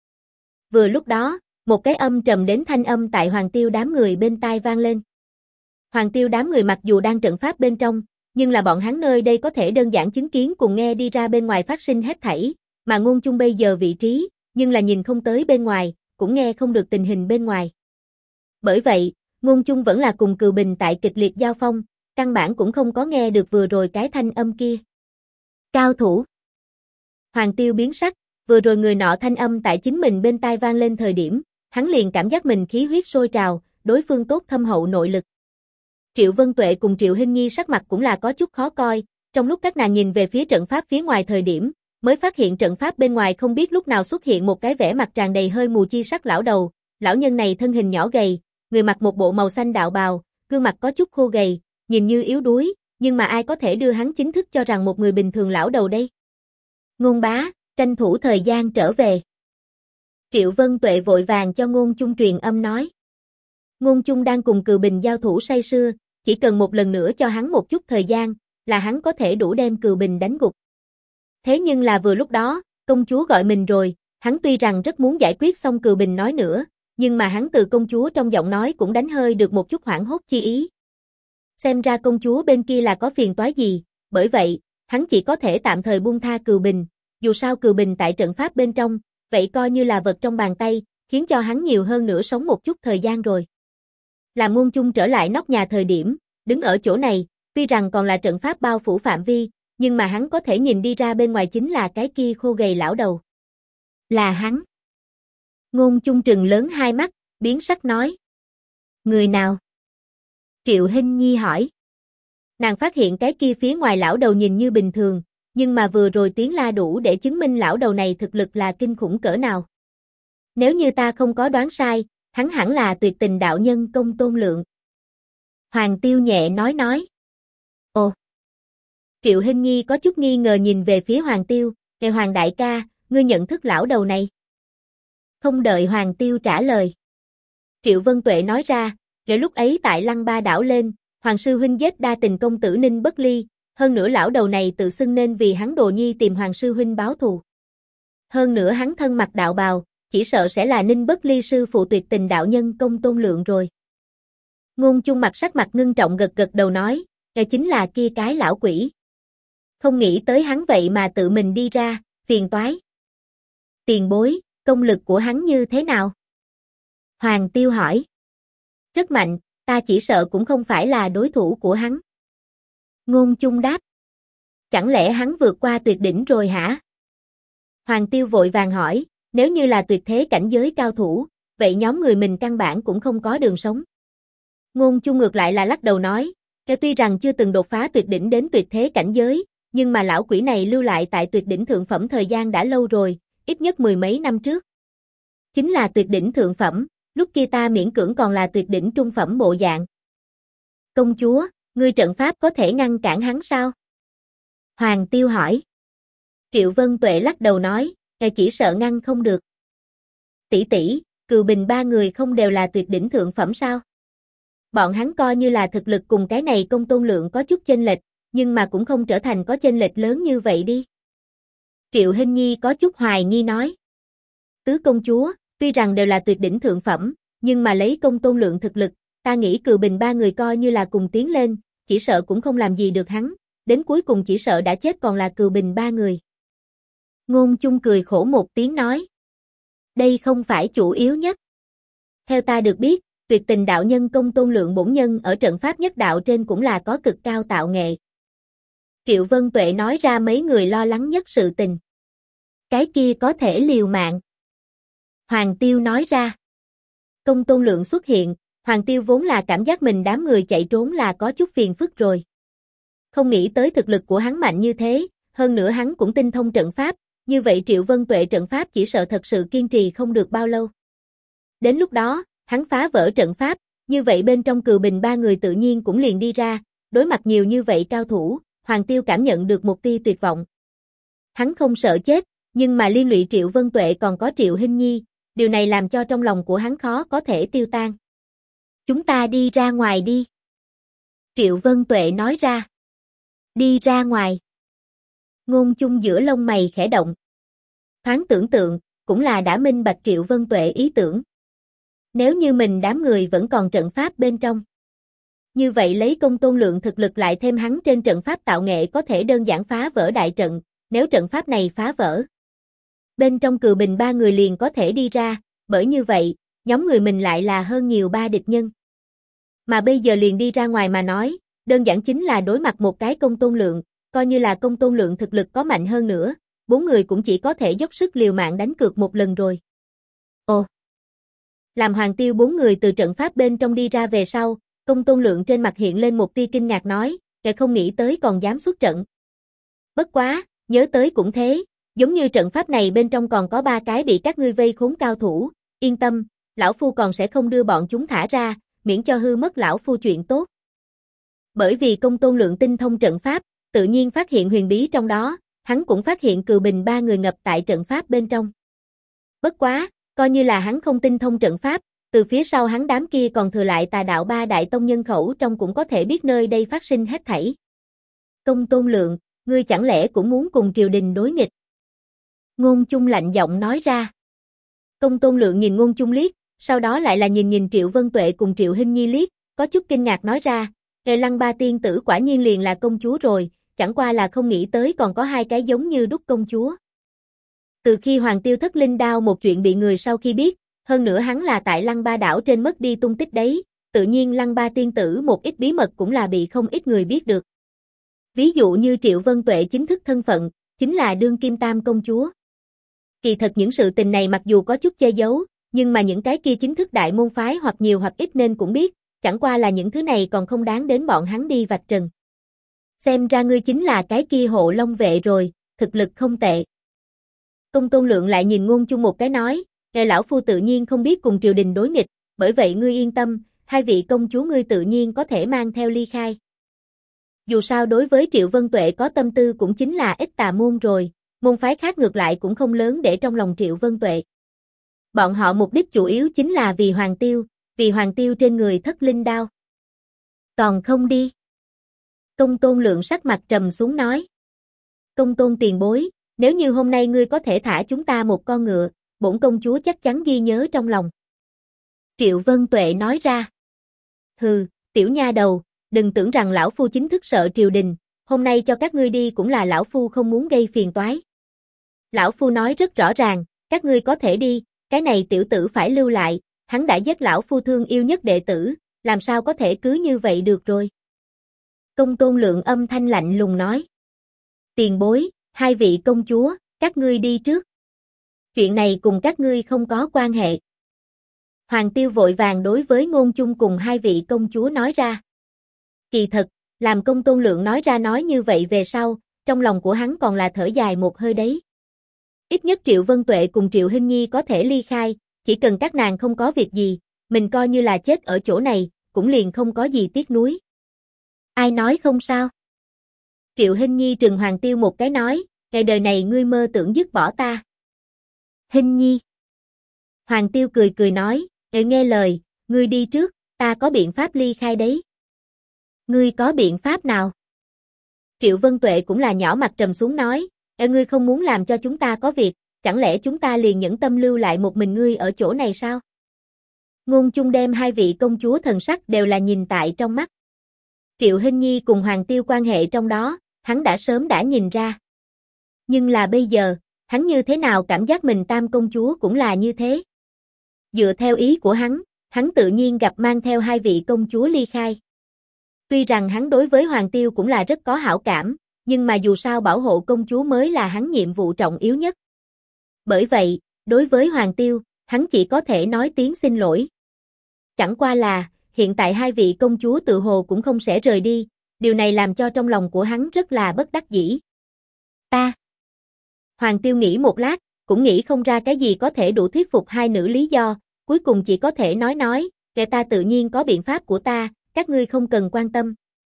Vừa lúc đó, một cái âm trầm đến thanh âm tại Hoàng Tiêu đám người bên tai vang lên. Hoàng Tiêu đám người mặc dù đang trận pháp bên trong, nhưng là bọn hắn nơi đây có thể đơn giản chứng kiến cùng nghe đi ra bên ngoài phát sinh hết thảy, mà Ngôn Chung bây giờ vị trí, nhưng là nhìn không tới bên ngoài, cũng nghe không được tình hình bên ngoài. Bởi vậy, Ngôn Chung vẫn là cùng Cừu Bình tại kịch liệt giao phong, căn bản cũng không có nghe được vừa rồi cái thanh âm kia. Cao thủ. Hoàng Tiêu biến sắc, vừa rồi người nọ thanh âm tại chính mình bên tai vang lên thời điểm, hắn liền cảm giác mình khí huyết sôi trào, đối phương tốt thâm hậu nội lực. Triệu Vân Tuệ cùng Triệu Hinh Nhi sắc mặt cũng là có chút khó coi, trong lúc các nàng nhìn về phía trận pháp phía ngoài thời điểm, mới phát hiện trận pháp bên ngoài không biết lúc nào xuất hiện một cái vẻ mặt tràn đầy hơi mù chi sắc lão đầu, lão nhân này thân hình nhỏ gầy, người mặc một bộ màu xanh đạo bào, gương mặt có chút khô gầy, nhìn như yếu đuối, nhưng mà ai có thể đưa hắn chính thức cho rằng một người bình thường lão đầu đây? Ngôn bá, tranh thủ thời gian trở về. Triệu Vân Tuệ vội vàng cho Ngôn Chung truyền âm nói. Ngôn Chung đang cùng Cừu Bình giao thủ say sưa, chỉ cần một lần nữa cho hắn một chút thời gian, là hắn có thể đủ đem Cừu Bình đánh gục. Thế nhưng là vừa lúc đó, công chúa gọi mình rồi, hắn tuy rằng rất muốn giải quyết xong Cừu Bình nói nữa, nhưng mà hắn từ công chúa trong giọng nói cũng đánh hơi được một chút hoảng hốt chi ý. Xem ra công chúa bên kia là có phiền toái gì, bởi vậy, hắn chỉ có thể tạm thời buông tha Cừu Bình, dù sao Cừu Bình tại trận pháp bên trong, vậy coi như là vật trong bàn tay, khiến cho hắn nhiều hơn nữa sống một chút thời gian rồi. Làm Ngôn Chung trở lại nóc nhà thời điểm, đứng ở chỗ này, tuy rằng còn là trận pháp bao phủ phạm vi, nhưng mà hắn có thể nhìn đi ra bên ngoài chính là cái kia khô gầy lão đầu. Là hắn. Ngôn Chung trừng lớn hai mắt, biến sắc nói. Người nào? Triệu Hinh Nhi hỏi. Nàng phát hiện cái kia phía ngoài lão đầu nhìn như bình thường, nhưng mà vừa rồi tiếng la đủ để chứng minh lão đầu này thực lực là kinh khủng cỡ nào. Nếu như ta không có đoán sai, hắn hẳn là Tuyệt Tình đạo nhân Công Tôn Lượng. Hoàng Tiêu nhẹ nói. Ồ. Triệu Hinh Nhi có chút nghi ngờ nhìn về phía Hoàng Tiêu, "Ngài Hoàng đại ca, ngươi nhận thức lão đầu này?" Không đợi Hoàng Tiêu trả lời. Triệu Vân Tuệ nói ra, "Kể lúc ấy tại Lăng Ba đảo lên, Hoàng sư huynh giết đa tình công tử Ninh Bất Ly, hơn nữa lão đầu này tự xưng nên vì hắn đồ nhi tìm Hoàng sư huynh báo thù. Hơn nữa hắn thân mặc đạo bào, chỉ sợ sẽ là Ninh Bất Ly sư phụ Tuyệt Tình đạo nhân Công Tôn Lượng rồi." Ngôn Chung mặt sắc mặt ngưng trọng gật đầu nói, "Ngài chính là kia cái lão quỷ. Không nghĩ tới hắn vậy mà tự mình đi ra, phiền toái. Tiền bối, công lực của hắn như thế nào?" Hoàng Tiêu hỏi. "Rất mạnh, ta chỉ sợ cũng không phải là đối thủ của hắn." Ngôn Chung đáp. "Chẳng lẽ hắn vượt qua tuyệt đỉnh rồi hả?" Hoàng Tiêu vội vàng hỏi, "Nếu như là tuyệt thế cảnh giới cao thủ, vậy nhóm người mình căn bản cũng không có đường sống." Ngôn Chung ngược lại là lắc đầu nói, "Tuy rằng chưa từng đột phá tuyệt đỉnh đến tuyệt thế cảnh giới, nhưng mà lão quỷ này lưu lại tại tuyệt đỉnh thượng phẩm thời gian đã lâu rồi, ít nhất mười mấy năm trước. Chính là tuyệt đỉnh thượng phẩm, lúc kia ta miễn cưỡng còn là tuyệt đỉnh trung phẩm bộ dạng." "Công chúa, ngươi trận pháp có thể ngăn cản hắn sao?" Hoàng Tiêu hỏi. Triệu Vân Tuệ lắc đầu nói, "Ngài chỉ sợ ngăn không được." "Tỷ tỷ, Cừu Bình ba người không đều là tuyệt đỉnh thượng phẩm sao? Bọn hắn coi như là thực lực cùng cái này Công Tôn Lượng có chút chênh lệch, nhưng mà cũng không trở thành có chênh lệch lớn như vậy đi." Triệu Hinh Nhi có chút hoài nghi nói. "Tứ công chúa, tuy rằng đều là tuyệt đỉnh thượng phẩm, nhưng mà lấy Công Tôn Lượng thực lực, ta nghĩ Cừu Bình ba người coi như là cùng tiến lên, chỉ sợ cũng không làm gì được hắn, đến cuối cùng chỉ sợ đã chết còn là Cừu Bình ba người." Ngôn Chung cười khổ một tiếng nói. "Đây không phải chủ yếu nhất. Theo ta được biết, Tuyệt Tình đạo nhân Công Tôn Lượng bổn nhân ở trận pháp nhất đạo trên cũng là có cực cao tạo nghệ." Triệu Vân Tuệ nói ra mấy người lo lắng nhất sự tình. "Cái kia có thể liều mạng." Hoàng Tiêu nói ra. Công Tôn Lượng xuất hiện, Hoàng Tiêu vốn là cảm giác mình đám người chạy trốn là có chút phiền phức rồi. Không nghĩ tới thực lực của hắn mạnh như thế, hơn nữa hắn cũng tinh thông trận pháp, như vậy Triệu Vân Tuệ trận pháp chỉ sợ thật sự kiên trì không được bao lâu. Đến lúc đó, hắn phá vỡ trận pháp, như vậy bên trong Cừu Bình ba người tự nhiên cũng liền đi ra, đối mặt nhiều như vậy cao thủ, Hoàng Tiêu cảm nhận được một tia tuyệt vọng. Hắn không sợ chết, nhưng mà liên lụy Triệu Vân Tuệ còn có Triệu Hinh Nhi, điều này làm cho trong lòng của hắn khó có thể tiêu tan. "Chúng ta đi ra ngoài đi." Triệu Vân Tuệ nói ra. "Đi ra ngoài." Ngôn Chung giữa lông mày khẽ động. Thoáng tưởng tượng, cũng là đã minh bạch Triệu Vân Tuệ ý tưởng. Nếu như mình đám người vẫn còn trận pháp bên trong, như vậy lấy Công Tôn Lượng thực lực lại thêm hắn trên trận pháp tạo nghệ có thể đơn giản phá vỡ đại trận, nếu trận pháp này phá vỡ, bên trong Cừu Bình ba người liền có thể đi ra, bởi như vậy, nhóm người mình lại là hơn nhiều ba địch nhân. Mà bây giờ liền đi ra ngoài mà nói, đơn giản chính là đối mặt một cái Công Tôn Lượng, coi như là Công Tôn Lượng thực lực có mạnh hơn nữa, bốn người cũng chỉ có thể dốc sức liều mạng đánh cược một lần rồi. Ồ! Làm Hoàng Tiêu bốn người từ trận pháp bên trong đi ra về sau, Công Tôn Lượng trên mặt hiện lên một tia kinh ngạc nói, "Kẻ không nghĩ tới còn dám xuất trận. Bất quá, nhớ tới cũng thế, giống như trận pháp này bên trong còn có ba cái bị các ngươi vây khốn cao thủ, yên tâm, lão phu còn sẽ không đưa bọn chúng thả ra, miễn cho hư mất lão phu chuyện tốt." Bởi vì Công Tôn Lượng tinh thông trận pháp, tự nhiên phát hiện huyền bí trong đó, hắn cũng phát hiện Cừu Bình ba người ngập tại trận pháp bên trong. Bất quá, coi như là hắn không tinh thông trận pháp, từ phía sau hắn đám kia còn thừa lại Tà đạo ba đại tông nhân khẩu trong cũng có thể biết nơi đây phát sinh hết thảy. "Công Tôn Lượng, ngươi chẳng lẽ cũng muốn cùng triều đình đối nghịch?" Ngôn Chung lạnh giọng nói ra. Công Tôn Lượng nhìn Ngôn Chung liếc, sau đó lại là nhìn Triệu Vân Tuệ cùng Triệu Hinh Nhi liếc, có chút kinh ngạc nói ra, Lăng Ba tiên tử quả nhiên liền là công chúa rồi, chẳng qua là không nghĩ tới còn có hai cái giống như đúc công chúa. Từ khi Hoàng Tiêu thất linh đao một chuyện bị người sau khi biết, hơn nữa hắn là tại Lăng Ba đảo trên mất đi tung tích đấy, tự nhiên Lăng Ba tiên tử một ít bí mật cũng là bị không ít người biết được. Ví dụ như Triệu Vân Tuệ chính thức thân phận, chính là đương kim tam công chúa. Kỳ thật những sự tình này mặc dù có chút che giấu, nhưng mà những cái kia chính thức đại môn phái hoặc nhiều hoặc ít nên cũng biết, chẳng qua là những thứ này còn không đáng đến bọn hắn đi vạch trần. Xem ra ngươi chính là cái kia Hộ Long vệ rồi, thực lực không tệ. Công Tôn Lượng lại nhìn Ngôn Chung một cái nói, lão phu tự nhiên không biết cùng triều đình đối nghịch, bởi vậy ngươi yên tâm, hai vị công chúa ngươi tự nhiên có thể mang theo ly khai. Dù sao đối với Triệu Vân Tuệ có tâm tư cũng chính là ít tà môn rồi, môn phái khác ngược lại cũng không lớn để trong lòng Triệu Vân Tuệ. Bọn họ mục đích chủ yếu chính là vì Hoàng Tiêu trên người thất linh đao. Còn không đi. Công Tôn Lượng sắc mặt trầm xuống nói. Công Tôn tiền bối, nếu như hôm nay ngươi có thể thả chúng ta một con ngựa, bổn công chúa chắc chắn ghi nhớ trong lòng. Triệu Vân Tuệ nói ra. Hừ, tiểu nha đầu, đừng tưởng rằng lão phu chính thức sợ triều đình, hôm nay cho các ngươi đi cũng là lão phu không muốn gây phiền toái. Lão phu nói rất rõ ràng, các ngươi có thể đi, cái này tiểu tử phải lưu lại, hắn đã giết lão phu thương yêu nhất đệ tử, làm sao có thể cứ như vậy được rồi. Công Tôn Lượng âm thanh lạnh lùng nói. Tiền bối, hai vị công chúa, các ngươi đi trước. Chuyện này cùng các ngươi không có quan hệ. Hoàng Tiêu vội vàng đối với Ngôn Chung cùng hai vị công chúa nói ra. Kỳ thật, làm Công Tôn Lượng nói ra nói như vậy về sau, trong lòng của hắn còn là thở dài một hơi đấy. Ít nhất Triệu Vân Tuệ cùng Triệu Hinh Nhi có thể ly khai, chỉ cần các nàng không có việc gì, mình coi như là chết ở chỗ này, cũng liền không có gì tiếc nuối. Ai nói không sao? Triệu Hinh Nhi trừng Hoàng Tiêu một cái nói, ngày đời này ngươi mơ tưởng dứt bỏ ta. Hinh Nhi. Hoàng Tiêu cười cười nói, nghe lời, ngươi đi trước, ta có biện pháp ly khai đấy. Ngươi có biện pháp nào? Triệu Vân Tuệ cũng là nhỏ mặt trầm xuống nói, ngươi không muốn làm cho chúng ta có việc, chẳng lẽ chúng ta liền nhẫn tâm lưu lại một mình ngươi ở chỗ này sao? Ngôn Chung đem hai vị công chúa thần sắc đều là nhìn tại trong mắt. Triệu Hinh Nhi cùng Hoàng Tiêu quan hệ trong đó, hắn đã sớm đã nhìn ra. Nhưng là bây giờ, hắn như thế nào cảm giác mình tam công chúa cũng là như thế. Dựa theo ý của hắn tự nhiên gặp mang theo hai vị công chúa ly khai. Tuy rằng hắn đối với Hoàng Tiêu cũng là rất có hảo cảm, nhưng mà dù sao bảo hộ công chúa mới là hắn nhiệm vụ trọng yếu nhất. Bởi vậy, đối với Hoàng Tiêu, hắn chỉ có thể nói tiếng xin lỗi. Chẳng qua là, hiện tại hai vị công chúa tự hồ cũng không sẽ rời đi, điều này làm cho trong lòng của hắn rất là bất đắc dĩ. Ta. Hoàng Tiêu nghĩ một lát, cũng nghĩ không ra cái gì có thể đủ thuyết phục hai nữ lý do, cuối cùng chỉ có thể nói, kệ ta tự nhiên có biện pháp của ta, các ngươi không cần quan tâm.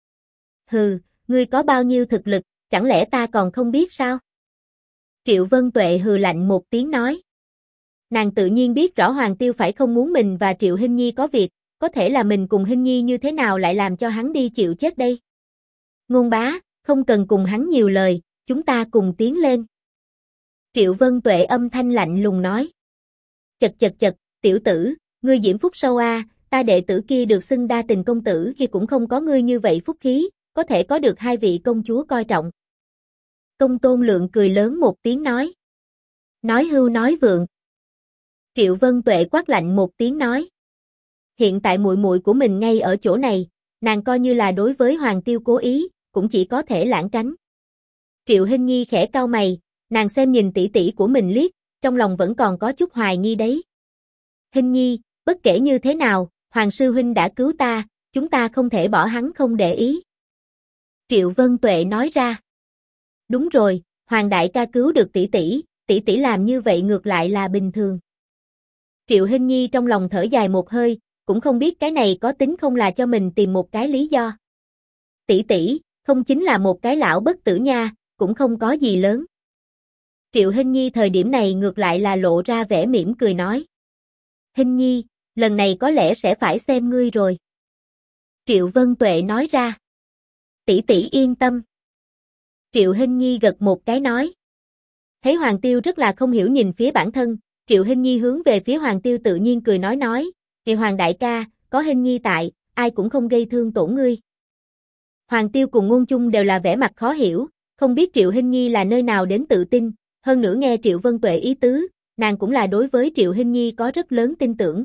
Hừ, ngươi có bao nhiêu thực lực, chẳng lẽ ta còn không biết sao? Triệu Vân Tuệ hừ lạnh một tiếng nói. Nàng tự nhiên biết rõ Hoàng Tiêu phải không muốn mình và Triệu Hinh Nhi có việc, có thể là mình cùng Hinh Nhi như thế nào lại làm cho hắn đi chịu chết đây? Ngôn bá, không cần cùng hắn nhiều lời, chúng ta cùng tiến lên. Triệu Vân Tuệ âm thanh lạnh lùng nói. Chật, tiểu tử, ngươi diễm phúc sâu a, ta đệ tử kia được xưng đa tình công tử kia cũng không có ngươi như vậy phúc khí, có thể có được hai vị công chúa coi trọng. Công Tôn Lượng cười lớn một tiếng nói. Nói hưu nói vượng. Triệu Vân Tuệ quát lạnh một tiếng nói. Hiện tại muội muội của mình ngay ở chỗ này, nàng coi như là đối với Hoàng Tiêu cố ý, cũng chỉ có thể lãng tránh. Triệu Hinh Nhi khẽ cau mày, nàng xem nhìn tỷ tỷ của mình liếc, trong lòng vẫn còn có chút hoài nghi đấy. Hinh Nhi, bất kể như thế nào, Hoàng sư huynh đã cứu ta, chúng ta không thể bỏ hắn không để ý. Triệu Vân Tuệ nói ra. Đúng rồi, Hoàng đại ca cứu được tỷ tỷ làm như vậy ngược lại là bình thường. Triệu Hinh Nhi trong lòng thở dài một hơi, cũng không biết cái này có tính không là cho mình tìm một cái lý do. Tỷ, không chính là một cái lão bất tử nha, cũng không có gì lớn. Triệu Hinh Nhi thời điểm này ngược lại là lộ ra vẻ mỉm cười nói. Hinh Nhi, lần này có lẽ sẽ phải xem ngươi rồi. Triệu Vân Tuệ nói ra. Tỷ yên tâm. Triệu Hinh Nhi gật một cái nói. Thấy Hoàng Tiêu rất là không hiểu nhìn phía bản thân, Triệu Hinh Nhi hướng về phía Hoàng Tiêu tự nhiên cười nói, "Thì Hoàng đại ca, có Hinh Nhi tại, ai cũng không gây thương tổn ngươi." Hoàng Tiêu cùng Ngôn Chung đều là vẻ mặt khó hiểu, không biết Triệu Hinh Nhi là nơi nào đến tự tin, hơn nữa nghe Triệu Vân Tuệ ý tứ, nàng cũng là đối với Triệu Hinh Nhi có rất lớn tin tưởng.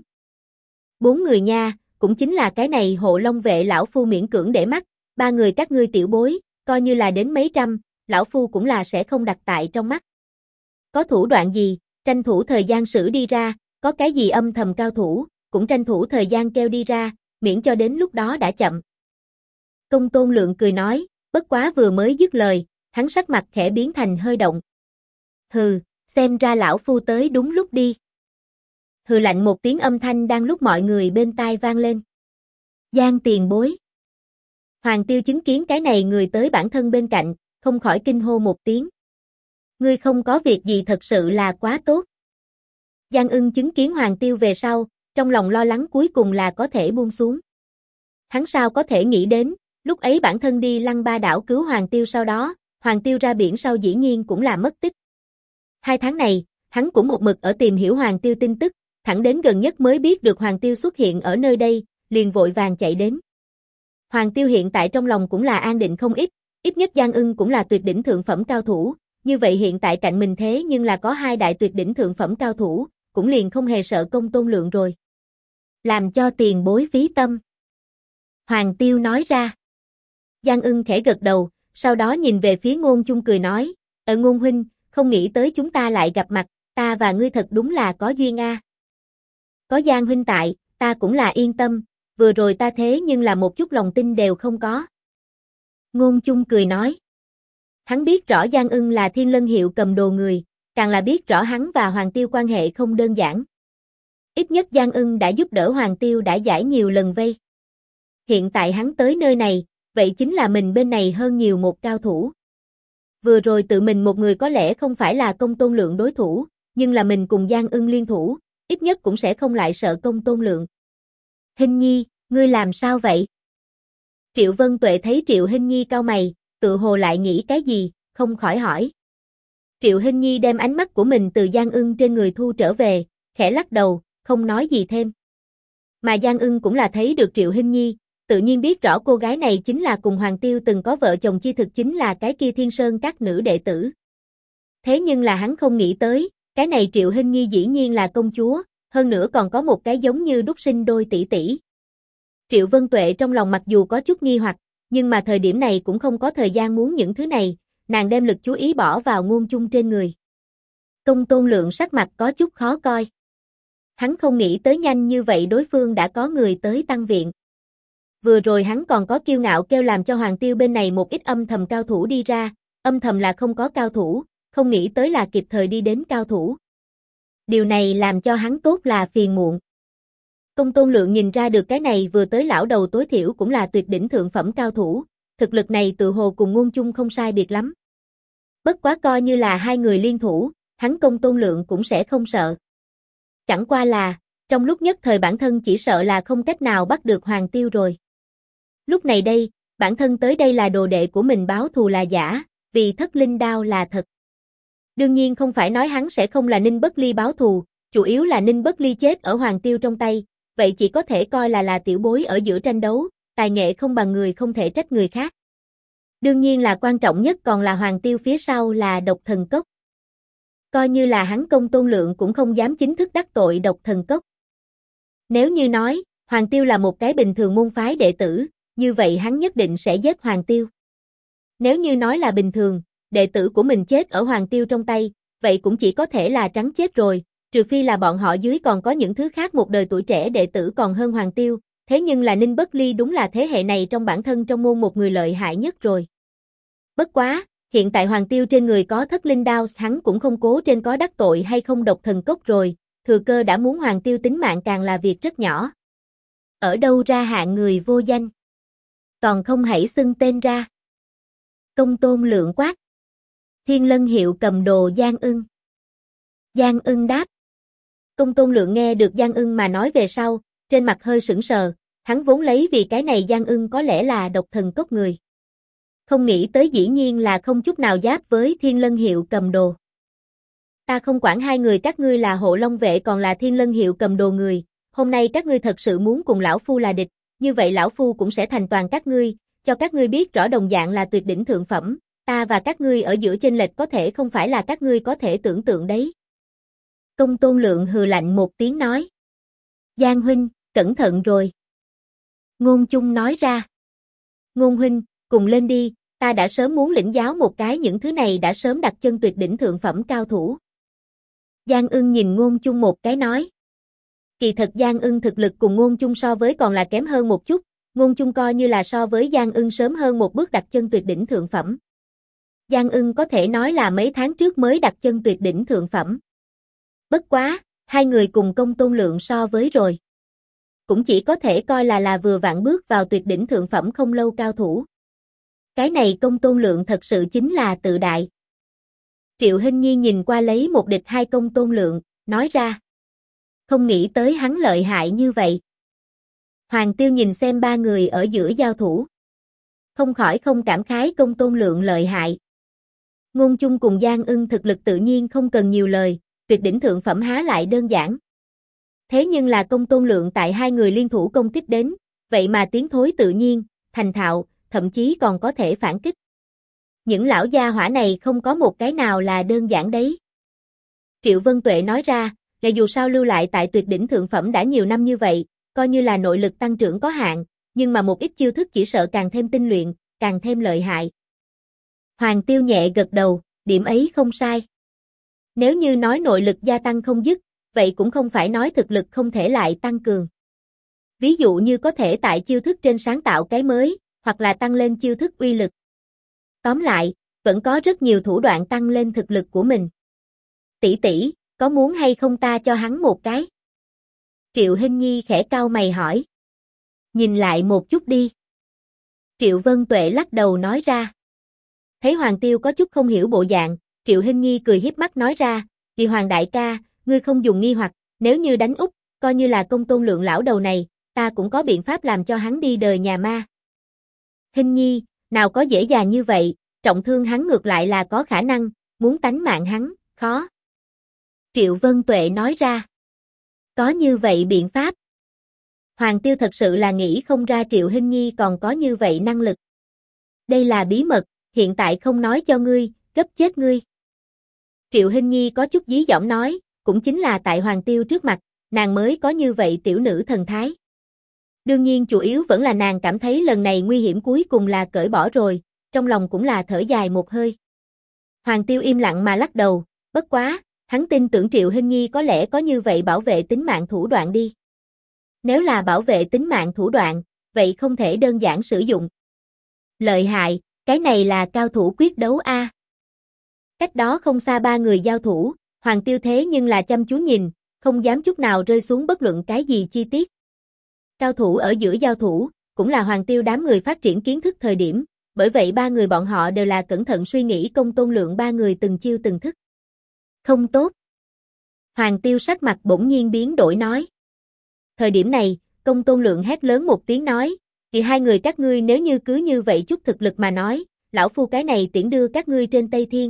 4 người nha, cũng chính là cái này Hộ Long vệ lão phu miễn cưỡng để mắt, 3 người các ngươi tiểu bối, coi như là đến mấy trăm, lão phu cũng là sẽ không đặt tại trong mắt. Có thủ đoạn gì, tranh thủ thời gian xử đi ra, có cái gì âm thầm cao thủ, cũng tranh thủ thời gian kêu đi ra, miễn cho đến lúc đó đã chậm. Công Tôn Lượng cười nói, bất quá vừa mới dứt lời, hắn sắc mặt khẽ biến thành hơi động. Hừ, xem ra lão phu tới đúng lúc đi. Hừ lạnh một tiếng âm thanh đang lúc mọi người bên tai vang lên. Giang tiền bối. Hoàng Tiêu chứng kiến cái này người tới bản thân bên cạnh, không khỏi kinh hô một tiếng. Ngươi không có việc gì thật sự là quá tốt. Giang Ưng chứng kiến Hoàng Tiêu về sau, trong lòng lo lắng cuối cùng là có thể buông xuống. Hắn sao có thể nghĩ đến, lúc ấy bản thân đi Lăng Ba đảo cứu Hoàng Tiêu sau đó, Hoàng Tiêu ra biển sau dĩ nhiên cũng là mất tích. 2 tháng này, hắn cũng một mực ở tìm hiểu Hoàng Tiêu tin tức, thẳng đến gần nhất mới biết được Hoàng Tiêu xuất hiện ở nơi đây, liền vội vàng chạy đến. Hoàng Tiêu hiện tại trong lòng cũng là an định không ít nhất Giang Ưng cũng là tuyệt đỉnh thượng phẩm cao thủ, như vậy hiện tại cạnh mình thế nhưng là có 2 đại tuyệt đỉnh thượng phẩm cao thủ, cũng liền không hề sợ Công Tôn Lượng rồi. Làm cho tiền bối phí tâm. Hoàng Tiêu nói ra. Giang Ưng khẽ gật đầu, sau đó nhìn về phía Ngôn Chung cười nói, Ngôn huynh, không nghĩ tới chúng ta lại gặp mặt, ta và ngươi thật đúng là có duyên a. Có Giang huynh tại, ta cũng là yên tâm, vừa rồi ta thế nhưng là một chút lòng tin đều không có. Ngôn Chung cười nói. Hắn biết rõ Giang Ưng là Thiên Lân hiệu cầm đồ người, càng là biết rõ hắn và Hoàng Tiêu quan hệ không đơn giản. Ít nhất Giang Ưng đã giúp đỡ Hoàng Tiêu đã giải nhiều lần vây. Hiện tại hắn tới nơi này, vậy chính là mình bên này hơn nhiều một cao thủ. Vừa rồi tự mình một người có lẽ không phải là Công Tôn Lượng đối thủ, nhưng là mình cùng Giang Ưng liên thủ, ít nhất cũng sẽ không lại sợ Công Tôn Lượng. Hinh Nhi, ngươi làm sao vậy? Triệu Vân Tuệ thấy Triệu Hinh Nhi cau mày, tự hồ lại nghĩ cái gì, không khỏi hỏi. Triệu Hinh Nhi đem ánh mắt của mình từ Giang Ưng trên người thu trở về, khẽ lắc đầu, không nói gì thêm. Mà Giang Ưng cũng là thấy được Triệu Hinh Nhi, tự nhiên biết rõ cô gái này chính là cùng Hoàng Tiêu từng có vợ chồng chi thực chính là cái kia Thiên Sơn các nữ đệ tử. Thế nhưng là hắn không nghĩ tới, cái này Triệu Hinh Nhi dĩ nhiên là công chúa, hơn nữa còn có một cái giống như đúc sinh đôi tỷ tỷ. Triệu Vân Tuệ trong lòng mặc dù có chút nghi hoặc, nhưng mà thời điểm này cũng không có thời gian muốn những thứ này, nàng đem lực chú ý bỏ vào Ngôn Chung trên người. Công Tôn Lượng sắc mặt có chút khó coi. Hắn không nghĩ tới nhanh như vậy đối phương đã có người tới tăng viện. Vừa rồi hắn còn có kiêu ngạo kêu làm cho Hoàng Tiêu bên này một ít âm thầm cao thủ đi ra, âm thầm là không có cao thủ, không nghĩ tới là kịp thời đi đến cao thủ. Điều này làm cho hắn tốt là phiền muộn. Công Tôn Lượng nhìn ra được cái này vừa tới lão đầu tối thiểu cũng là tuyệt đỉnh thượng phẩm cao thủ, thực lực này tự hồ cùng Ngôn Chung không sai biệt lắm. Bất quá coi như là 2 người liên thủ, hắn Công Tôn Lượng cũng sẽ không sợ. Chẳng qua là, trong lúc nhất thời bản thân chỉ sợ là không cách nào bắt được Hoàng Tiêu rồi. Lúc này đây, bản thân tới đây là đồ đệ của mình báo thù là giả, vì Thất Linh Đao là thật. Đương nhiên không phải nói hắn sẽ không là Ninh Bất Ly báo thù, chủ yếu là Ninh Bất Ly chết ở Hoàng Tiêu trong tay, vậy chỉ có thể coi là tiểu bối ở giữa tranh đấu, tài nghệ không bằng người không thể trách người khác. Đương nhiên là quan trọng nhất còn là Hoàng Tiêu phía sau là Độc Thần Cốc. Coi như là hắn Công Tôn Lượng cũng không dám chính thức đắc tội Độc Thần Cốc. Nếu như nói, Hoàng Tiêu là một cái bình thường môn phái đệ tử, như vậy hắn nhất định sẽ giết Hoàng Tiêu. Nếu như nói là bình thường, đệ tử của mình chết ở Hoàng Tiêu trong tay, vậy cũng chỉ có thể là trắng chết rồi, trừ phi là bọn họ dưới còn có những thứ khác một đời tuổi trẻ đệ tử còn hơn Hoàng Tiêu, thế nhưng là Ninh Bất Ly đúng là thế hệ này trong bản thân trong môn một người lợi hại nhất rồi. Bất quá, hiện tại Hoàng Tiêu trên người có Thất Linh Đao, hắn cũng không cố trên có đắc tội hay không Độc Thần Cốc rồi, thừa cơ đã muốn Hoàng Tiêu tính mạng càng là việc rất nhỏ. Ở đâu ra hạng người vô danh? Còn không hãy xưng tên ra. Công Tôn Lượng quát. Thiên Lân hiệu cầm đồ Giang Ưng. Giang Ưng đáp. Công Tôn Lượng nghe được Giang Ưng mà nói về sau, trên mặt hơi sững sờ, hắn vốn lấy vì cái này Giang Ưng có lẽ là Độc Thần Cốc người. Không nghĩ tới dĩ nhiên là không chút nào giáp với Thiên Lân hiệu cầm đồ. Ta không quản hai người các ngươi là Hộ Long vệ còn là Thiên Lân hiệu cầm đồ người, hôm nay các ngươi thật sự muốn cùng lão phu là địch, như vậy lão phu cũng sẽ thành toàn các ngươi, cho các ngươi biết rõ đồng dạng là tuyệt đỉnh thượng phẩm, ta và các ngươi ở giữa chênh lệch có thể không phải là các ngươi có thể tưởng tượng đấy. Công Tôn Lượng hừ lạnh một tiếng nói. Giang huynh, cẩn thận rồi. Ngôn Chung nói ra. Ngôn huynh, cùng lên đi, ta đã sớm muốn lĩnh giáo một cái những thứ này đã sớm đặt chân tuyệt đỉnh thượng phẩm cao thủ. Giang Ưng nhìn Ngôn Chung một cái nói. Kỳ thật Giang Ưng thực lực cùng Ngôn Chung so với còn là kém hơn một chút, Ngôn Chung coi như là so với Giang Ưng sớm hơn một bước đặt chân tuyệt đỉnh thượng phẩm. Giang Ưng có thể nói là mấy tháng trước mới đặt chân tuyệt đỉnh thượng phẩm. Bất quá, hai người cùng Công Tôn Lượng so với rồi. Cũng chỉ có thể coi là vừa vặn bước vào tuyệt đỉnh thượng phẩm không lâu cao thủ. Cái này Công Tôn Lượng thật sự chính là tự đại. Triệu Hinh Nhi nhìn qua lấy một địch hai Công Tôn Lượng, nói ra. Không nghĩ tới hắn lợi hại như vậy. Hoàng Tiêu nhìn xem ba người ở giữa giao thủ. Không khỏi không cảm khái Công Tôn Lượng lợi hại. Ngôn Chung cùng Giang Ưng thực lực tự nhiên không cần nhiều lời, tuyệt đỉnh thượng phẩm há lại đơn giản. Thế nhưng là Công Tôn Lượng tại hai người liên thủ công kích đến, vậy mà tiến thối tự nhiên, thành thạo, thậm chí còn có thể phản kích. Những lão gia hỏa này không có một cái nào là đơn giản đấy. Triệu Vân Tuệ nói ra, là dù sao lưu lại tại tuyệt đỉnh thượng phẩm đã nhiều năm như vậy, coi như là nội lực tăng trưởng có hạn, nhưng mà một ít chiêu thức chỉ sợ càng thêm tinh luyện, càng thêm lợi hại. Hoàng Tiêu nhẹ gật đầu, điểm ấy không sai. Nếu như nói nội lực gia tăng không dứt, vậy cũng không phải nói thực lực không thể lại tăng cường. Ví dụ như có thể tại chiêu thức trên sáng tạo cái mới, hoặc là tăng lên chiêu thức uy lực. Tóm lại, vẫn có rất nhiều thủ đoạn tăng lên thực lực của mình. Tỷ tỷ, có muốn hay không ta cho hắn một cái? Triệu Hinh Nhi khẽ cau mày hỏi. Nhìn lại một chút đi. Triệu Vân Tuệ lắc đầu nói ra. Thấy Hoàng Tiêu có chút không hiểu bộ dạng, Triệu Hinh Nhi cười hiếp mắt nói ra, Kỳ Hoàng đại ca, ngươi không dùng nghi hoặc, nếu như đánh úp, coi như là Công Tôn Lượng lão đầu này, ta cũng có biện pháp làm cho hắn đi đời nhà ma. Hinh Nhi, nào có dễ dàng như vậy, trọng thương hắn ngược lại là có khả năng, muốn tánh mạng hắn, khó. Triệu Vân Tuệ nói ra. Có như vậy biện pháp. Hoàng Tiêu thật sự là nghĩ không ra Triệu Hinh Nhi còn có như vậy năng lực. Đây là bí mật, hiện tại không nói cho ngươi, gấp chết ngươi. Triệu Hinh Nhi có chút dí dỏm nói, cũng chính là tại Hoàng Tiêu trước mặt, nàng mới có như vậy tiểu nữ thần thái. Đương nhiên chủ yếu vẫn là nàng cảm thấy lần này nguy hiểm cuối cùng là cởi bỏ rồi, trong lòng cũng là thở dài một hơi. Hoàng Tiêu im lặng mà lắc đầu, bất quá, hắn tin tưởng Triệu Hinh Nhi có lẽ có như vậy bảo vệ tính mạng thủ đoạn đi. Nếu là bảo vệ tính mạng thủ đoạn, vậy không thể đơn giản sử dụng. Lợi hại, cái này là cao thủ quyết đấu a. Cách đó không xa ba người giao thủ, Hoàng Tiêu thế nhưng là chăm chú nhìn, không dám chút nào rơi xuống bất luận cái gì chi tiết. Cao thủ ở giữa giao thủ, cũng là Hoàng Tiêu đám người phát triển kiến thức thời điểm, bởi vậy ba người bọn họ đều là cẩn thận suy nghĩ Công Tôn Lượng ba người từng chiêu từng thức. Không tốt. Hoàng Tiêu sắc mặt bỗng nhiên biến đổi nói. Thời điểm này, Công Tôn Lượng hét lớn một tiếng nói, thì hai người các ngươi nếu như cứ như vậy chút thực lực mà nói, lão phu cái này tiễn đưa các ngươi trên Tây Thiên.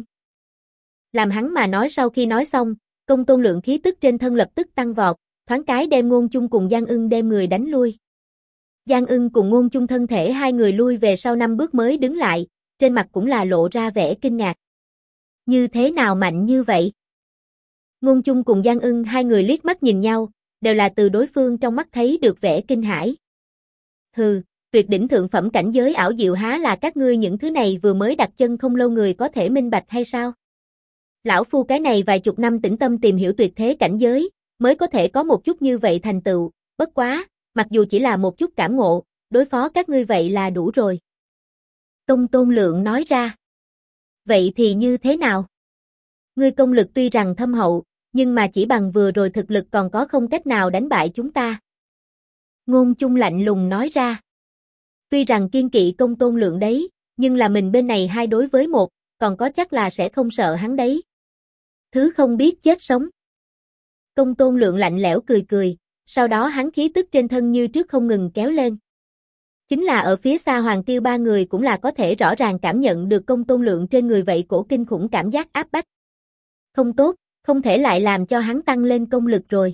Làm hắn mà nói sau khi nói xong, Công Tôn Lượng khí tức trên thân lập tức tăng vọt, thoáng cái đem Ngôn Chung cùng Giang Ưng đem người đánh lui. Giang Ưng cùng Ngôn Chung thân thể hai người lui về sau 5 bước mới đứng lại, trên mặt cũng là lộ ra vẻ kinh ngạc. Như thế nào mạnh như vậy? Ngôn Chung cùng Giang Ưng hai người liếc mắt nhìn nhau, đều là từ đối phương trong mắt thấy được vẻ kinh hãi. Hừ, tuyệt đỉnh thượng phẩm cảnh giới ảo diệu há là các ngươi những thứ này vừa mới đặt chân không lâu người có thể minh bạch hay sao? Lão phu cái này vài chục năm tĩnh tâm tìm hiểu tuyệt thế cảnh giới, mới có thể có một chút như vậy thành tựu, bất quá, mặc dù chỉ là một chút cảm ngộ, đối phó các ngươi vậy là đủ rồi. Công Tôn Lượng nói ra. Vậy thì như thế nào? Ngươi công lực tuy rằng thâm hậu, nhưng mà chỉ bằng vừa rồi thực lực còn có không cách nào đánh bại chúng ta. Ngôn Chung lạnh lùng nói ra. Tuy rằng kiên kỵ Công Tôn Lượng đấy, nhưng là mình bên này hai đối với một, còn có chắc là sẽ không sợ hắn đấy. Thứ không biết chết sống. Công Tôn Lượng lạnh lẽo cười cười, sau đó hắn khí tức trên thân như trước không ngừng kéo lên. Chính là ở phía xa Hoàng Tiêu ba người cũng là có thể rõ ràng cảm nhận được Công Tôn Lượng trên người vậy cổ kinh khủng cảm giác áp bách. Không tốt, không thể lại làm cho hắn tăng lên công lực rồi.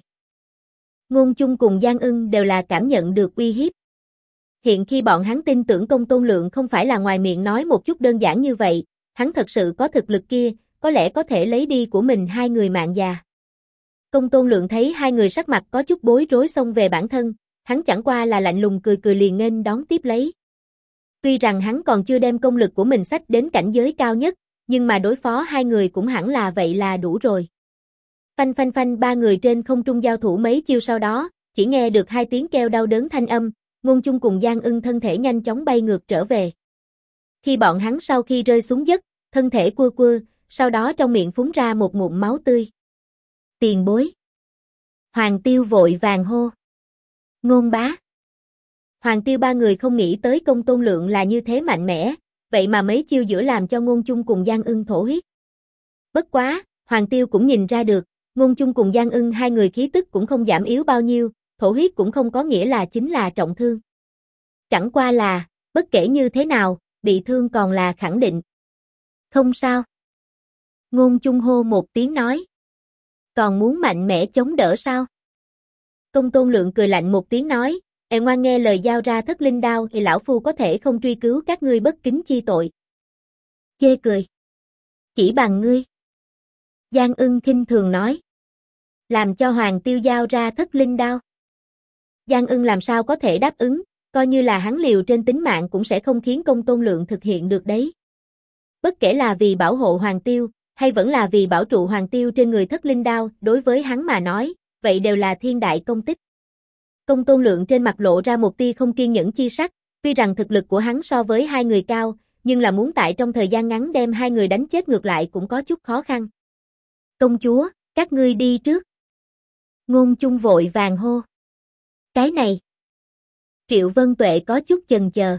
Ngôn Chung cùng Giang Ưng đều là cảm nhận được uy hiếp. Hiện khi bọn hắn tin tưởng Công Tôn Lượng không phải là ngoài miệng nói một chút đơn giản như vậy, hắn thật sự có thực lực kia, có lẽ có thể lấy đi của mình hai người mạng già. Công Tôn Lượng thấy hai người sắc mặt có chút bối rối xông về bản thân, hắn chẳng qua là lạnh lùng cười cười liền nghênh đón tiếp lấy. Tuy rằng hắn còn chưa đem công lực của mình xách đến cảnh giới cao nhất, nhưng mà đối phó hai người cũng hẳn là vậy là đủ rồi. Phanh phanh phanh, ba người trên không trung giao thủ mấy chiêu sau đó, chỉ nghe được hai tiếng kêu đau đớn thanh âm, Ngôn Chung cùng Giang Ưng thân thể nhanh chóng bay ngược trở về. Khi bọn hắn sau khi rơi xuống đất, thân thể cua cua, sau đó trong miệng phun ra một ngụm máu tươi. Tiền bối. Hoàng Tiêu vội vàng hô. Ngôn bá. Hoàng Tiêu ba người không nghĩ tới Công Tôn Lượng là như thế mạnh mẽ, vậy mà mấy chiêu giữa làm cho Ngôn Chung cùng Giang Ưng thổ huyết. Bất quá, Hoàng Tiêu cũng nhìn ra được, Ngôn Chung cùng Giang Ưng hai người khí tức cũng không giảm yếu bao nhiêu, thổ huyết cũng không có nghĩa là chính là trọng thương. Chẳng qua là, bất kể như thế nào, bị thương còn là khẳng định. Không sao. Ngôn Chung hô một tiếng nói. Còn muốn mạnh mẽ chống đỡ sao? Công Tôn Lượng cười lạnh một tiếng nói, ngoan nghe lời giao ra Thất Linh Đao thì lão phu có thể không truy cứu các ngươi bất kính chi tội. Chê cười. Chỉ bằng ngươi. Giang Ưng khinh thường nói. Làm cho Hoàng Tiêu giao ra Thất Linh Đao. Giang Ưng làm sao có thể đáp ứng, coi như là hắn liều trên tính mạng cũng sẽ không khiến Công Tôn Lượng thực hiện được đấy. Bất kể là vì bảo hộ Hoàng Tiêu, hay vẫn là vì bảo trụ Hoàng Tiêu trên người Thất Linh Đao, đối với hắn mà nói, vậy đều là thiên đại công tích. Công Tôn Lượng trên mặt lộ ra một tia không kiên nhẫn chi sắc, tuy rằng thực lực của hắn so với hai người cao, nhưng là muốn tại trong thời gian ngắn đem hai người đánh chết ngược lại cũng có chút khó khăn. Công chúa, các ngươi đi trước. Ngôn Chung vội vàng hô. Cái này. Triệu Vân Tuệ có chút chần chờ.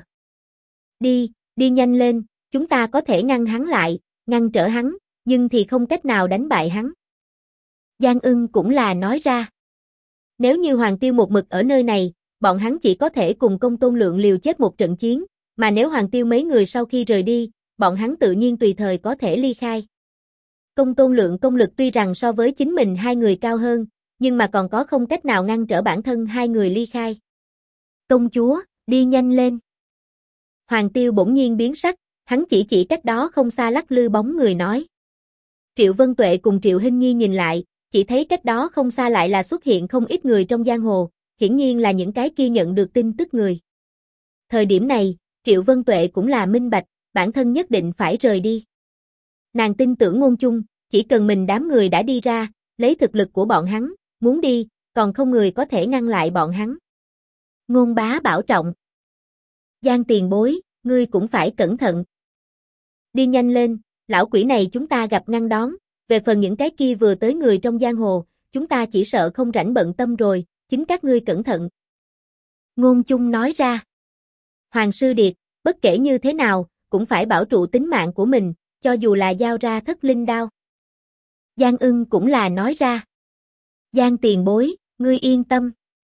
Đi nhanh lên, chúng ta có thể ngăn hắn lại, ngăn trở hắn, nhưng thì không cách nào đánh bại hắn. Giang Ưng cũng là nói ra. Nếu như Hoàng Tiêu một mực ở nơi này, bọn hắn chỉ có thể cùng Công Tôn Lượng liều chết một trận chiến, mà nếu Hoàng Tiêu mấy người sau khi rời đi, bọn hắn tự nhiên tùy thời có thể ly khai. Công Tôn Lượng công lực tuy rằng so với chính mình hai người cao hơn, nhưng mà còn có không cách nào ngăn trở bản thân hai người ly khai. Công chúa, đi nhanh lên. Hoàng Tiêu bỗng nhiên biến sắc, hắn chỉ cách đó không xa lắc lư bóng người nói. Triệu Vân Tuệ cùng Triệu Hinh Nhi nhìn lại, chỉ thấy cách đó không xa lại là xuất hiện không ít người trong giang hồ, hiển nhiên là những cái kia nhận được tin tức người. Thời điểm này, Triệu Vân Tuệ cũng là minh bạch, bản thân nhất định phải rời đi. Nàng tin tưởng Ngôn Chung, chỉ cần mình đám người đã đi ra, lấy thực lực của bọn hắn, muốn đi, còn không người có thể ngăn lại bọn hắn. Ngôn bá bảo trọng. Giang tiền bối, ngươi cũng phải cẩn thận. Đi nhanh lên, lão quỷ này chúng ta gặp ngăn đón, về phần những cái kia vừa tới người trong giang hồ, chúng ta chỉ sợ không rảnh bận tâm rồi, chính các ngươi cẩn thận. Ngôn Chung nói ra. Hoàng Sư Điệt, bất kể như thế nào, cũng phải bảo trụ tính mạng của mình, cho dù là giao ra Thất Linh Đao. Giang Ưng cũng là nói ra. Giang tiền bối, ngươi yên tâm.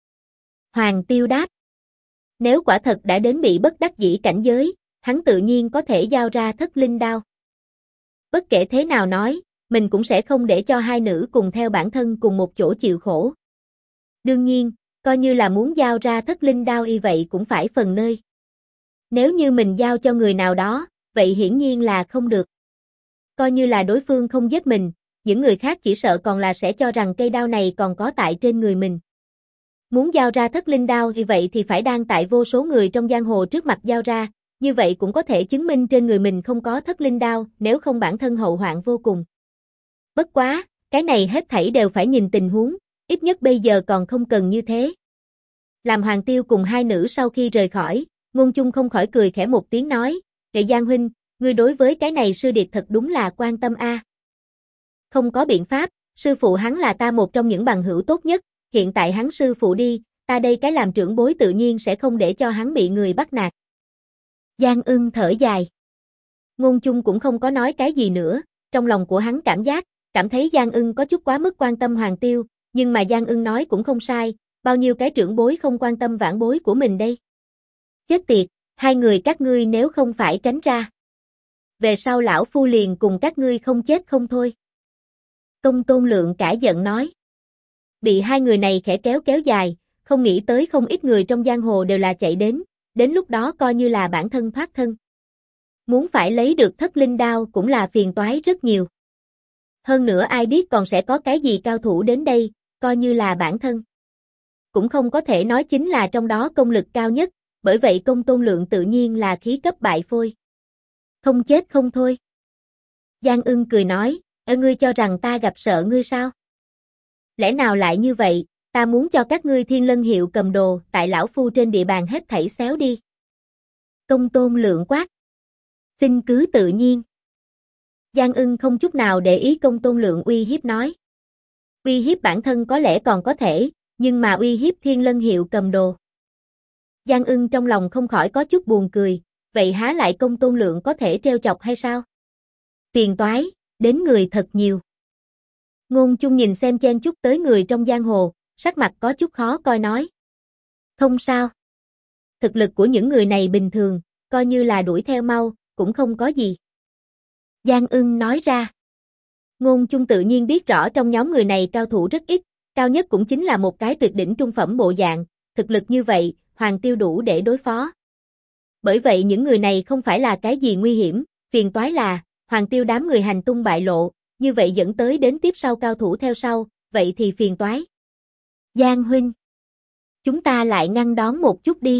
Hoàng Tiêu đáp. Nếu quả thật đã đến bị bất đắc dĩ cảnh giới, hắn tự nhiên có thể giao ra Thất Linh Đao. Bất kể thế nào nói, mình cũng sẽ không để cho hai nữ cùng theo bản thân cùng một chỗ chịu khổ. Đương nhiên, coi như là muốn giao ra Thất Linh Đao y vậy cũng phải phần nơi. Nếu như mình giao cho người nào đó, vậy hiển nhiên là không được. Coi như là đối phương không giết mình, những người khác chỉ sợ còn là sẽ cho rằng cây đao này còn có tại trên người mình. Muốn giao ra Thất Linh Đao thì vậy thì phải đang tại vô số người trong giang hồ trước mặt giao ra, như vậy cũng có thể chứng minh trên người mình không có Thất Linh Đao, nếu không bản thân hậu hoạn vô cùng. Bất quá, cái này hết thảy đều phải nhìn tình huống, ít nhất bây giờ còn không cần như thế. Làm Hoàng Tiêu cùng hai nữ sau khi rời khỏi, Ngôn Chung không khỏi cười khẽ một tiếng nói, Đệ Giang huynh, ngươi đối với cái này sư điệt thật đúng là quan tâm a. Không có biện pháp, sư phụ hắn là ta một trong những bằng hữu tốt nhất, hiện tại hắn sư phụ đi, ta đây cái làm trưởng bối tự nhiên sẽ không để cho hắn bị người bắt nạt. Giang Ưng thở dài. Ngôn Chung cũng không có nói cái gì nữa, trong lòng của hắn cảm thấy Giang Ưng có chút quá mức quan tâm Hoàng Tiêu, nhưng mà Giang Ưng nói cũng không sai, bao nhiêu cái trưởng bối không quan tâm vãn bối của mình đây. Chết tiệt, hai người các ngươi nếu không phải tránh ra. Về sau lão phu liền cùng các ngươi không chết không thôi. Công Tôn Lượng cả giận nói. Bị hai người này khẽ kéo dài, không nghĩ tới không ít người trong giang hồ đều là chạy đến lúc đó coi như là bản thân thoát thân. Muốn phải lấy được Thất Linh Đao cũng là phiền toái rất nhiều. Hơn nữa ai biết còn sẽ có cái gì cao thủ đến đây, coi như là bản thân. Cũng không có thể nói chính là trong đó công lực cao nhất, bởi vậy Công Tôn Lượng tự nhiên là khí cấp bại phôi. Không chết không thôi. Giang Ưng cười nói, ngươi cho rằng ta gặp sợ ngươi sao? Lẽ nào lại như vậy, ta muốn cho các ngươi Thiên Lân hiệu cầm đồ, tại lão phu trên địa bàn hết thảy xéo đi. Công Tôn Lượng quát. Xin cứ tự nhiên. Giang Ưng không chút nào để ý Công Tôn Lượng uy hiếp nói. Uy hiếp bản thân có lẽ còn có thể, nhưng mà uy hiếp Thiên Lân hiệu cầm đồ. Giang Ưng trong lòng không khỏi có chút buồn cười, vậy há lại Công Tôn Lượng có thể trêu chọc hay sao? Phiền toái, đến người thật nhiều. Ngôn Chung nhìn xem chen chúc tới người trong giang hồ, sắc mặt có chút khó coi nói. Không sao. Thực lực của những người này bình thường, coi như là đuổi theo mau, cũng không có gì. Giang Ưng nói ra. Ngôn Chung tự nhiên biết rõ trong nhóm người này cao thủ rất ít, cao nhất cũng chính là một cái tuyệt đỉnh trung phẩm bộ dạng, thực lực như vậy, Hoàng Tiêu đủ để đối phó. Bởi vậy những người này không phải là cái gì nguy hiểm, phiền toái là, Hoàng Tiêu đám người hành tung bại lộ, như vậy dẫn tới đến tiếp sau cao thủ theo sau, vậy thì phiền toái. Giang huynh, chúng ta lại ngăn đón một chút đi.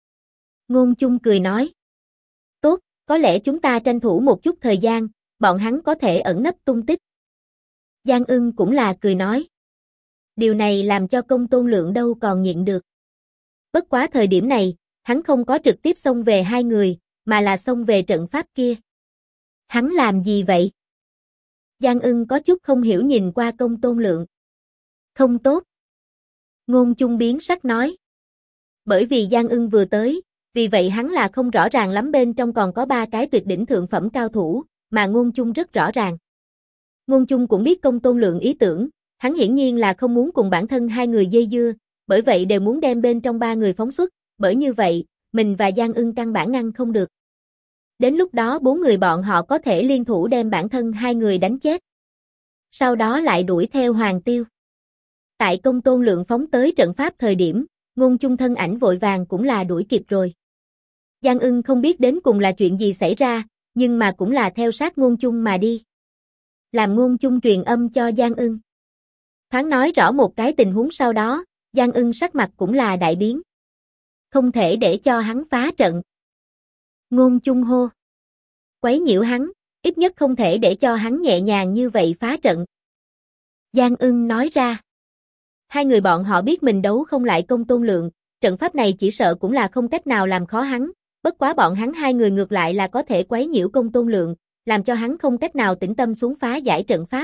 Ngôn Chung cười nói. Tốt, có lẽ chúng ta tranh thủ một chút thời gian, bọn hắn có thể ẩn nấp tung tích. Giang Ưng cũng là cười nói. Điều này làm cho Công Tôn Lượng đâu còn nhịn được. Bất quá thời điểm này, hắn không có trực tiếp xông về hai người, mà là xông về trận pháp kia. Hắn làm gì vậy? Giang Ưng có chút không hiểu nhìn qua Công Tôn Lượng. Không tốt. Ngôn Chung biến sắc nói. Bởi vì Giang Ưng vừa tới, vì vậy hắn là không rõ ràng lắm bên trong còn có 3 cái tuyệt đỉnh thượng phẩm cao thủ, mà Ngôn Chung rất rõ ràng. Ngôn Chung cũng biết Công Tôn Lượng ý tưởng, hắn hiển nhiên là không muốn cùng bản thân hai người dây dưa, bởi vậy đều muốn đem bên trong 3 người phóng xuất, bởi như vậy, mình và Giang Ưng căn bản ngăn không được. Đến lúc đó 4 người bọn họ có thể liên thủ đem bản thân hai người đánh chết. Sau đó lại đuổi theo Hoàng Tiêu. Tại Công Tôn Lượng phóng tới trận pháp thời điểm, Ngôn Chung thân ảnh vội vàng cũng là đuổi kịp rồi. Giang Ưng không biết đến cùng là chuyện gì xảy ra, nhưng mà cũng là theo sát Ngôn Chung mà đi. Làm Ngôn Chung truyền âm cho Giang Ưng. Thoáng nói rõ một cái tình huống sau đó, Giang Ưng sắc mặt cũng là đại biến. Không thể để cho hắn phá trận. Ngôn Chung hô. Quấy nhiễu hắn, ít nhất không thể để cho hắn nhẹ nhàng như vậy phá trận. Giang Ưng nói ra. Hai người bọn họ biết mình đấu không lại Công Tôn Lượng, trận pháp này chỉ sợ cũng là không cách nào làm khó hắn, bất quá bọn hắn hai người ngược lại là có thể quấy nhiễu Công Tôn Lượng, làm cho hắn không cách nào tĩnh tâm xuống phá giải trận pháp.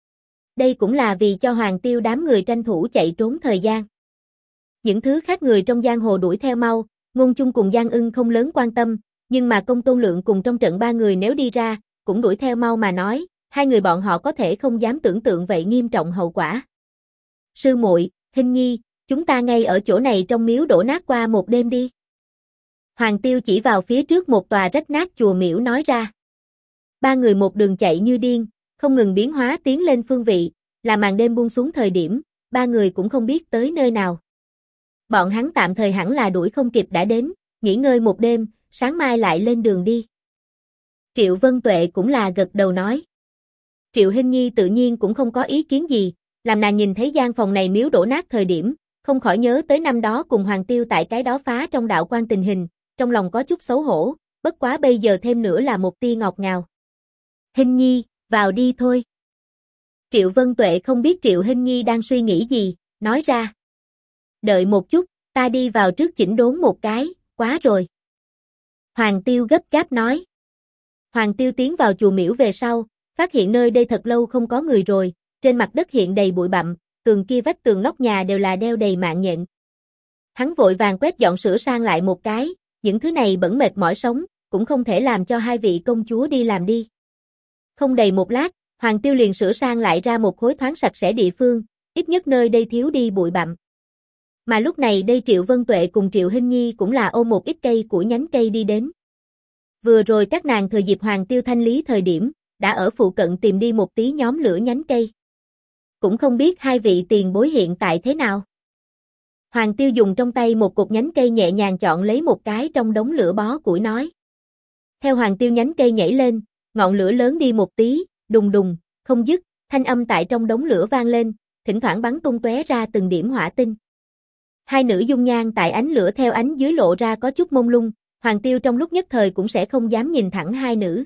Đây cũng là vì cho Hoàng Tiêu đám người tranh thủ chạy trốn thời gian. Những thứ khác người trong giang hồ đuổi theo mau, Ngôn Chung cùng Giang Ưng không lớn quan tâm, nhưng mà Công Tôn Lượng cùng trong trận 3 người nếu đi ra, cũng đuổi theo mau mà nói, hai người bọn họ có thể không dám tưởng tượng vậy nghiêm trọng hậu quả. Sư muội, Hinh Nhi, chúng ta ngay ở chỗ này trong miếu đổ nát qua một đêm đi. Hoàng Tiêu chỉ vào phía trước một tòa rách nát chùa miễu nói ra. 3 người một đường chạy như điên, không ngừng biến hóa tiến lên phương vị, là màn đêm buông xuống thời điểm, 3 người cũng không biết tới nơi nào. Bọn hắn tạm thời hẳn là đuổi không kịp đã đến, nghỉ ngơi một đêm, sáng mai lại lên đường đi. Triệu Vân Tuệ cũng là gật đầu nói. Triệu Hinh Nhi tự nhiên cũng không có ý kiến gì, làm nàng nhìn thấy gian phòng này miếu đổ nát thời điểm, không khỏi nhớ tới năm đó cùng Hoàng Tiêu tại cái đó phá trong đạo quan tình hình, trong lòng có chút xấu hổ, bất quá bây giờ thêm nữa là một tia ngọt ngào. Hinh Nhi, vào đi thôi. Triệu Vân Tuệ không biết Triệu Hinh Nhi đang suy nghĩ gì, nói ra. Đợi một chút, ta đi vào trước chỉnh đốn một cái, quá rồi. Hoàng Tiêu gấp gáp nói. Hoàng Tiêu tiến vào chùa miễu về sau, phát hiện nơi đây thật lâu không có người rồi, trên mặt đất hiện đầy bụi bặm, tường kia vách tường nóc nhà đều là đeo đầy mạng nhện. Hắn vội vàng quét dọn sửa sang lại một cái, những thứ này bẩn mệt mỏi sống, cũng không thể làm cho hai vị công chúa đi làm đi. Không đầy một lát, Hoàng Tiêu liền sửa sang lại ra một khối thoáng sạch sẽ địa phương, ít nhất nơi đây thiếu đi bụi bặm. Mà lúc này đây Triệu Vân Tuệ cùng Triệu Hinh Nhi cũng là ôm một ít cây của nhánh cây đi đến. Vừa rồi các nàng thừa dịp Hoàng Tiêu thanh lý thời điểm, đã ở phụ cận tìm đi một tí nhóm lửa nhánh cây. cũng không biết hai vị tiền bối hiện tại thế nào. Hoàng Tiêu dùng trong tay một cục nhánh cây nhẹ nhàng chọn lấy một cái trong đống lửa bó củi nói. Theo Hoàng Tiêu nhánh cây nhảy lên, ngọn lửa lớn đi một tí, đùng đùng, không dứt, thanh âm tại trong đống lửa vang lên, thỉnh thoảng bắn tung tóe ra từng điểm hỏa tinh. Hai nữ dung nhan tại ánh lửa theo ánh dưới lộ ra có chút mông lung, Hoàng Tiêu trong lúc nhất thời cũng sẽ không dám nhìn thẳng hai nữ.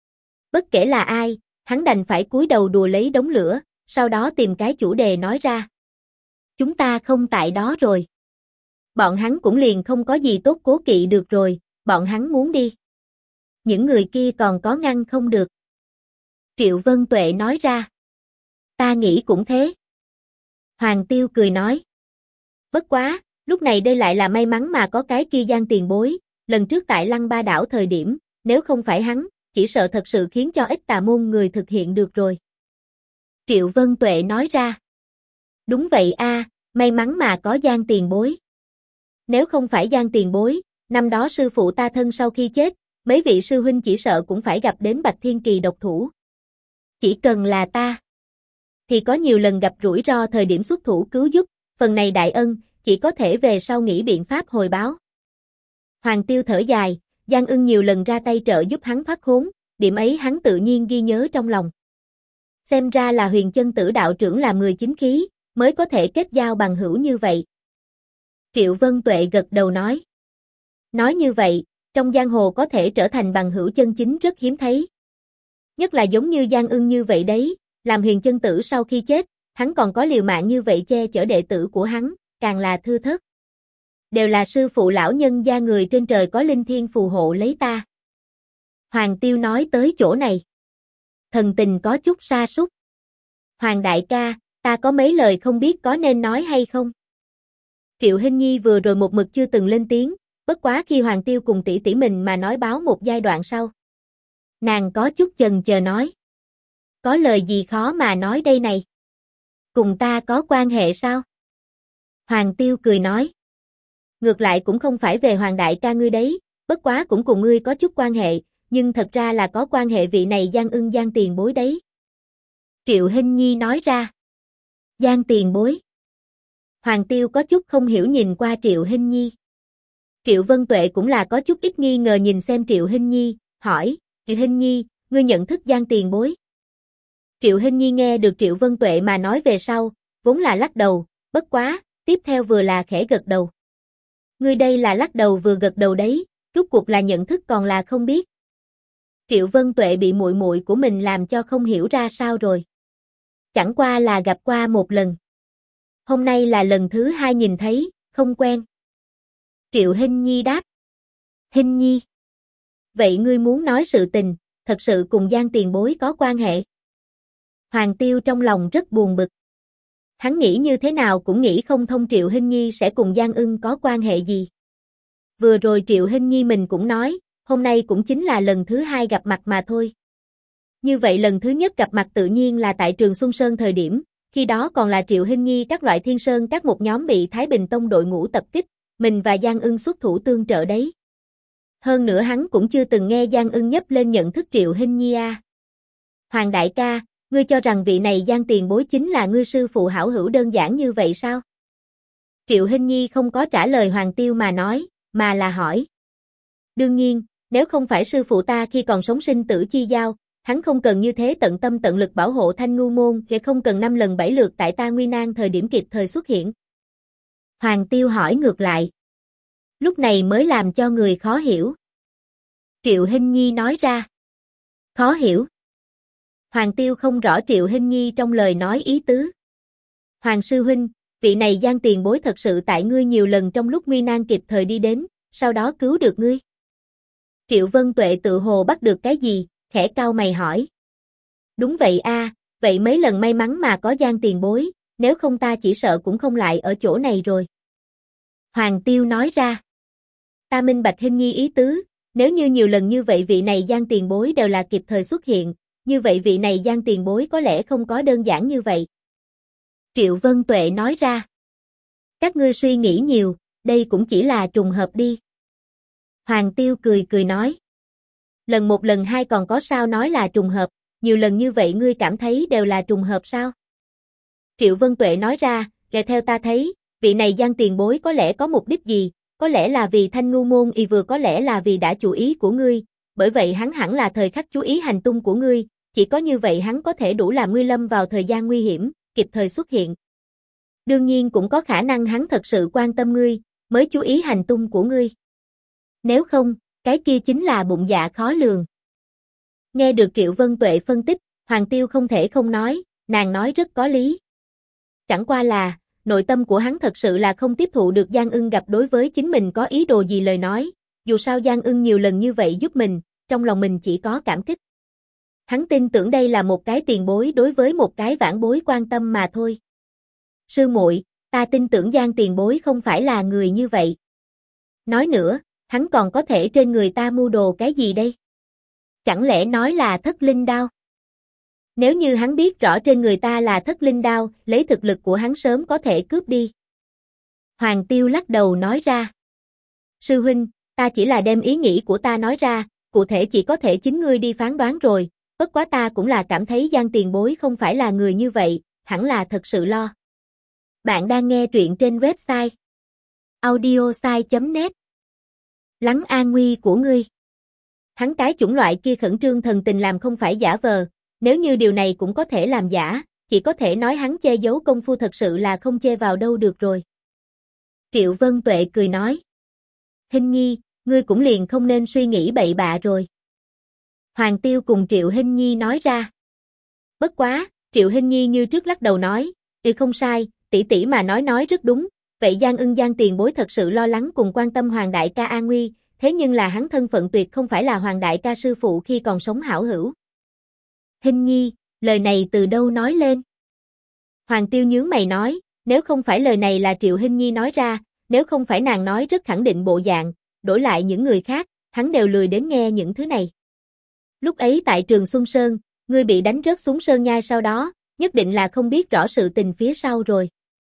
Bất kể là ai, hắn đành phải cúi đầu đùa lấy đống lửa, sau đó tìm cái chủ đề nói ra. Chúng ta không tại đó rồi. Bọn hắn cũng liền không có gì tốt cố kỵ được rồi, bọn hắn muốn đi. Những người kia còn có ngăn không được. Triệu Vân Tuệ nói ra. Ta nghĩ cũng thế. Hoàng Tiêu cười nói. Bất quá, lúc này đây lại là may mắn mà có cái kia Giang tiền bối, lần trước tại Lăng Ba đảo thời điểm, nếu không phải hắn, chỉ sợ thật sự khiến cho ít tà môn người thực hiện được rồi. Triệu Vân Tuệ nói ra. Đúng vậy a, may mắn mà có Giang tiền bối. Nếu không phải Giang tiền bối, năm đó sư phụ ta thân sau khi chết, mấy vị sư huynh chỉ sợ cũng phải gặp đến Bạch Thiên Kỳ độc thủ. Chỉ cần là ta, thì có nhiều lần gặp rủi ro thời điểm xuất thủ cứu giúp, phần này đại ân, chỉ có thể về sau nghĩ biện pháp hồi báo. Hoàng Tiêu thở dài, Giang Ưng nhiều lần ra tay trợ giúp hắn thoát khốn, điểm ấy hắn tự nhiên ghi nhớ trong lòng. Xem ra là Huyền Chân Tử đạo trưởng làm người chính khí, mới có thể kết giao bằng hữu như vậy. Triệu Vân Tuệ gật đầu nói. Nói như vậy, trong giang hồ có thể trở thành bằng hữu chân chính rất hiếm thấy. Nhất là giống như Giang Ưng như vậy đấy, làm Huyền Chân Tử sau khi chết, hắn còn có liều mạng như vậy che chở đệ tử của hắn, càng là thưa thớt. Đều là sư phụ lão nhân gia người trên trời có linh thiên phù hộ lấy ta. Hoàng Tiêu nói tới chỗ này. Thần tình có chút sa sút. Hoàng đại ca, ta có mấy lời không biết có nên nói hay không? Triệu Hinh Nhi vừa rồi một mực chưa từng lên tiếng, bất quá khi Hoàng Tiêu cùng tỷ tỷ mình mà nói báo một giai đoạn sau. Nàng có chút chần chờ nói. Có lời gì khó mà nói đây này? Cùng ta có quan hệ sao? Hoàng Tiêu cười nói. Ngược lại cũng không phải về Hoàng đại ca ngươi đấy, bất quá cũng cùng ngươi có chút quan hệ, nhưng thật ra là có quan hệ vị này Giang Ưng Giang tiền bối đấy. Triệu Hinh Nhi nói ra. Giang tiền bối. Hoàng Tiêu có chút không hiểu nhìn qua Triệu Hinh Nhi. Triệu Vân Tuệ cũng là có chút ít nghi ngờ nhìn xem Triệu Hinh Nhi, hỏi, Triệu Hinh Nhi, ngươi nhận thức Giang tiền bối? Triệu Hinh Nhi nghe được Triệu Vân Tuệ mà nói về sau, vốn là lắc đầu, bất quá, tiếp theo vừa là khẽ gật đầu. Ngươi đây là lắc đầu vừa gật đầu đấy, rốt cuộc là nhận thức còn là không biết. Triệu Vân Tuệ bị muội muội của mình làm cho không hiểu ra sao rồi. Chẳng qua là gặp qua một lần. Hôm nay là lần thứ hai nhìn thấy, không quen. Triệu Hinh Nhi đáp. Hinh Nhi. Vậy ngươi muốn nói sự tình, thật sự cùng Giang tiền bối có quan hệ? Hoàng Tiêu trong lòng rất buồn bực. Hắn nghĩ như thế nào cũng nghĩ không thông Triệu Hinh Nhi sẽ cùng Giang Ưng có quan hệ gì. Vừa rồi Triệu Hinh Nhi mình cũng nói, hôm nay cũng chính là lần thứ hai gặp mặt mà thôi. Như vậy lần thứ nhất gặp mặt tự nhiên là tại Trường Xuân Sơn thời điểm, khi đó còn là Triệu Hinh Nhi các loại Thiên Sơn các một nhóm bị Thái Bình Tông đội ngũ tập kích, mình và Giang Ưng xuất thủ tương trợ đấy. Hơn nữa hắn cũng chưa từng nghe Giang Ưng nhấp lên nhận thức Triệu Hinh Nhi a. Hoàng đại ca, ngươi cho rằng vị này Giang tiền bối chính là ngươi sư phụ hảo hữu đơn giản như vậy sao? Triệu Hinh Nhi không có trả lời Hoàng Tiêu mà nói, mà là hỏi. Đương nhiên, nếu không phải sư phụ ta khi còn sống sinh tử chi giao, hắn không cần như thế tận tâm tận lực bảo hộ Thanh Ngưu môn, thì không cần 5 lần 7 lượt tại ta nguy nan thời điểm kịp thời xuất hiện. Hoàng Tiêu hỏi ngược lại. Lúc này mới làm cho người khó hiểu. Triệu Hinh Nhi nói ra. Khó hiểu. Hoàng Tiêu không rõ Triệu Hinh Nhi trong lời nói ý tứ. Hoàng sư huynh, vị này Giang tiền bối thật sự tại ngươi nhiều lần trong lúc nguy nan kịp thời đi đến, sau đó cứu được ngươi. Triệu Vân Tuệ tự hồ bắt được cái gì, khẽ cau mày hỏi. Đúng vậy a, vậy mấy lần may mắn mà có Giang tiền bối, nếu không ta chỉ sợ cũng không lại ở chỗ này rồi. Hoàng Tiêu nói ra. Ta minh bạch Hinh Nhi ý tứ, nếu như nhiều lần như vậy vị này Giang tiền bối đều là kịp thời xuất hiện, như vậy vị này Giang tiền bối có lẽ không có đơn giản như vậy. Triệu Vân Tuệ nói ra. Các ngươi suy nghĩ nhiều, đây cũng chỉ là trùng hợp đi. Hoàng Tiêu cười cười nói. Lần một lần hai còn có sao nói là trùng hợp, nhiều lần như vậy ngươi cảm thấy đều là trùng hợp sao? Triệu Vân Tuệ nói ra, theo ta thấy, vị này Giang tiền bối có lẽ có mục đích gì, có lẽ là vì Thanh Ngưu Môn y vừa có lẽ là vì đã chú ý của ngươi, bởi vậy hắn hẳn là thời khắc chú ý hành tung của ngươi, chỉ có như vậy hắn có thể đủ làm ngươi lâm vào thời gian nguy hiểm, kịp thời xuất hiện. Đương nhiên cũng có khả năng hắn thật sự quan tâm ngươi, mới chú ý hành tung của ngươi. Nếu không, cái kia chính là bụng dạ khó lường. Nghe được Triệu Vân Tuệ phân tích, Hoàng Tiêu không thể không nói, nàng nói rất có lý. Chẳng qua là, nội tâm của hắn thật sự là không tiếp thụ được Giang Ưng gặp đối với chính mình có ý đồ gì lời nói, dù sao Giang Ưng nhiều lần như vậy giúp mình, trong lòng mình chỉ có cảm kích. Hắn tin tưởng đây là một cái tiền bối đối với một cái vãn bối quan tâm mà thôi. Sư muội, ta tin tưởng Giang tiền bối không phải là người như vậy. Nói nữa, hắn còn có thể trên người ta mưu đồ cái gì đây? Chẳng lẽ nói là thất linh đao? Nếu như hắn biết rõ trên người ta là thất linh đao, lấy thực lực của hắn sớm có thể cướp đi. Hoàng Tiêu lắc đầu nói ra. Sư huynh, ta chỉ là đem ý nghĩ của ta nói ra, cụ thể chỉ có thể chính ngươi đi phán đoán rồi, bất quá ta cũng là cảm thấy Giang tiền bối không phải là người như vậy, hẳn là thật sự lo. Bạn đang nghe truyện trên website audiosai.net. Lắng an nguy của ngươi. Hắn cái chủng loại kia khẩn trương thần tình làm không phải giả vờ, nếu như điều này cũng có thể làm giả, chỉ có thể nói hắn che giấu công phu thật sự là không chê vào đâu được rồi. Triệu Vân Tuệ cười nói. Hinh Nhi, ngươi cũng liền không nên suy nghĩ bậy bạ rồi. Hoàng Tiêu cùng Triệu Hinh Nhi nói ra. Bất quá, Triệu Hinh Nhi như trước lắc đầu nói, không sai, tỷ tỷ mà nói rất đúng, vậy Giang Ưng Giang tiền bối thật sự lo lắng cùng quan tâm Hoàng đại ca an nguy, thế nhưng là hắn thân phận tuyệt không phải là Hoàng đại ca sư phụ khi còn sống hảo hữu. Hinh Nhi, lời này từ đâu nói lên? Hoàng Tiêu nhướng mày nói, nếu không phải lời này là Triệu Hinh Nhi nói ra, nếu không phải nàng nói rất khẳng định bộ dạng, đổi lại những người khác, hắn đều lười đến nghe những thứ này. Lúc ấy tại trường Xuân Sơn, ngươi bị đánh rớt xuống sơn nhai sau đó, nhất định là không biết rõ sự tình phía sau rồi.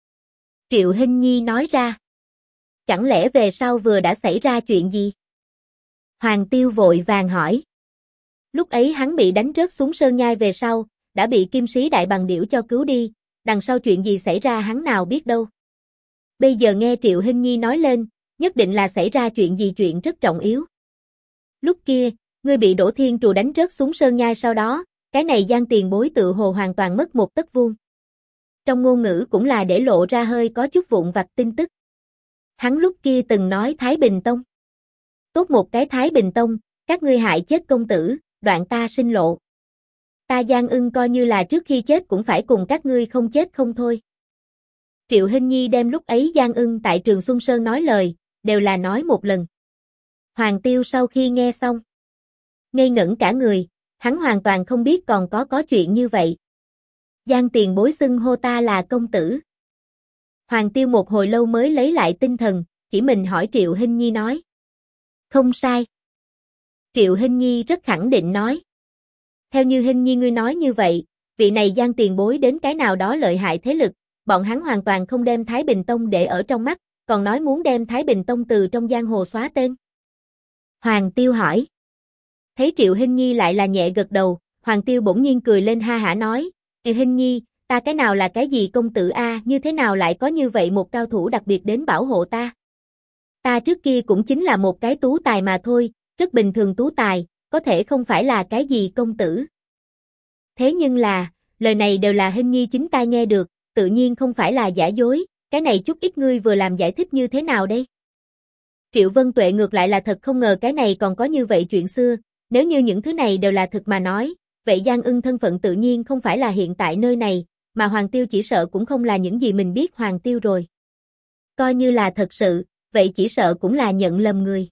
Triệu Hinh Nhi nói ra. Chẳng lẽ về sau vừa đã xảy ra chuyện gì? Hoàng Tiêu vội vàng hỏi. Lúc ấy hắn bị đánh rớt xuống sơn nhai về sau, đã bị Kim Sĩ Đại Bằng Điểu cho cứu đi, đằng sau chuyện gì xảy ra hắn nào biết đâu. Bây giờ nghe Triệu Hinh Nhi nói lên, nhất định là xảy ra chuyện gì chuyện rất trọng yếu. Lúc kia, ngươi bị Đỗ Thiên Trù đánh rớt xuống sơn nhai sau đó, cái này Giang tiền bối tự hồ hoàn toàn mất một tấc vuông. Trong ngôn ngữ cũng là để lộ ra hơi có chút vụn vặt tin tức. Hắn lúc kia từng nói Thái Bình Tông. Tốt một cái Thái Bình Tông, các ngươi hại chết công tử, đoạn ta sinh lộ. Ta Giang Ưng coi như là trước khi chết cũng phải cùng các ngươi không chết không thôi. Triệu Hinh Nhi đem lúc ấy Giang Ưng tại trường Xuân Sơn nói lời, đều là nói một lần. Hoàng Tiêu sau khi nghe xong, ngây ngẩn cả người, hắn hoàn toàn không biết còn có chuyện như vậy. Giang tiền bối xưng hô ta là công tử. Hoàng Tiêu một hồi lâu mới lấy lại tinh thần, chỉ mình hỏi Triệu Hinh Nhi nói. Không sai. Triệu Hinh Nhi rất khẳng định nói. Theo như Hinh Nhi ngươi nói như vậy, vị này Giang tiền bối đến cái nào đó lợi hại thế lực, bọn hắn hoàn toàn không đem Thái Bình Tông để ở trong mắt, còn nói muốn đem Thái Bình Tông từ trong giang hồ xóa tên. Hoàng Tiêu hỏi. Thấy Triệu Hinh Nhi lại là nhẹ gật đầu, Hoàng Tiêu bỗng nhiên cười lên ha hả nói, Hinh Nhi, ta cái nào là cái gì công tử a, như thế nào lại có như vậy một cao thủ đặc biệt đến bảo hộ ta? Ta trước kia cũng chính là một cái tú tài mà thôi, rất bình thường tú tài, có thể không phải là cái gì công tử. Thế nhưng là, lời này đều là Hinh Nhi chính tai nghe được, tự nhiên không phải là giả dối, cái này chút ít ngươi vừa làm giải thích như thế nào đây? Triệu Vân Tuệ ngược lại là thật không ngờ cái này còn có như vậy chuyện xưa, nếu như những thứ này đều là thực mà nói, vậy Giang Ưng thân phận tự nhiên không phải là hiện tại nơi này, mà Hoàng Tiêu chỉ sợ cũng không là những gì mình biết Hoàng Tiêu rồi. Coi như là thật sự, vậy chỉ sợ cũng là nhận lầm người.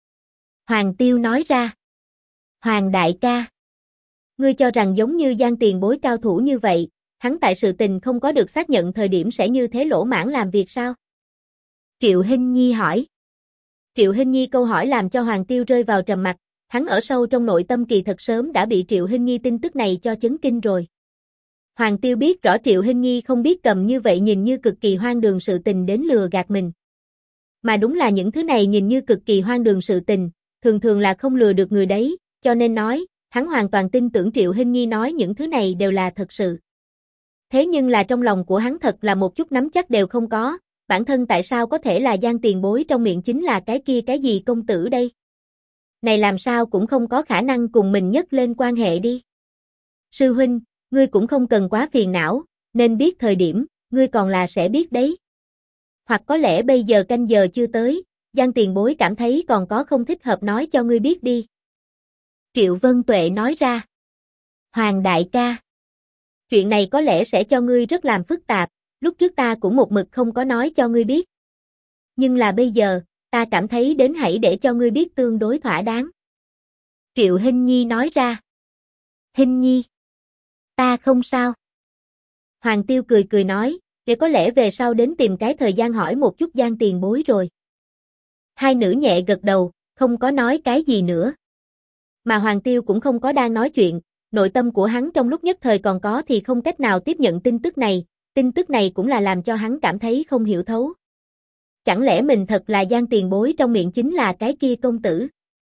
Hoàng Tiêu nói ra. Hoàng đại ca. Ngươi cho rằng giống như Giang tiền bối cao thủ như vậy, hắn tại sự tình không có được xác nhận thời điểm sẽ như thế lỗ mãng làm việc sao? Triệu Hinh Nhi hỏi. Triệu Hinh Nhi câu hỏi làm cho Hoàng Tiêu rơi vào trầm mặc, hắn ở sâu trong nội tâm kỳ thật sớm đã bị Triệu Hinh Nhi tin tức này cho chấn kinh rồi. Hoàng Tiêu biết rõ Triệu Hinh Nhi không biết cầm như vậy nhìn như cực kỳ hoang đường sự tình đến lừa gạt mình. Mà đúng là những thứ này nhìn như cực kỳ hoang đường sự tình, thường thường là không lừa được người đấy, cho nên nói, hắn hoàn toàn tin tưởng Triệu Hinh Nhi nói những thứ này đều là thật sự. Thế nhưng là trong lòng của hắn thật là một chút nắm chắc đều không có, bản thân tại sao có thể là Giang tiền bối trong miệng chính là cái kia cái gì công tử đây? Này làm sao cũng không có khả năng cùng mình nhấc lên quan hệ đi. Sư huynh, ngươi cũng không cần quá phiền não, nên biết thời điểm, ngươi còn là sẽ biết đấy. Hoặc có lẽ bây giờ canh giờ chưa tới, Giang tiền bối cảm thấy còn có không thích hợp nói cho ngươi biết đi. Triệu Vân Tuệ nói ra. Hoàng đại ca. Chuyện này có lẽ sẽ cho ngươi rất làm phức tạp, lúc trước ta cũng một mực không có nói cho ngươi biết. Nhưng là bây giờ, ta cảm thấy đến hãy để cho ngươi biết tương đối thỏa đáng. Triệu Hinh Nhi nói ra. Hinh Nhi. Ta không sao. Hoàng Tiêu cười cười nói, để có lẽ về sau đến tìm cái thời gian hỏi một chút Giang tiền bối rồi. Hai nữ nhẹ gật đầu, không có nói cái gì nữa. Mà Hoàng Tiêu cũng không có đang nói chuyện, nội tâm của hắn trong lúc nhất thời còn có thì không cách nào tiếp nhận tin tức này cũng là làm cho hắn cảm thấy không hiểu thấu. Chẳng lẽ mình thật là Giang tiền bối trong miệng chính là cái kia công tử?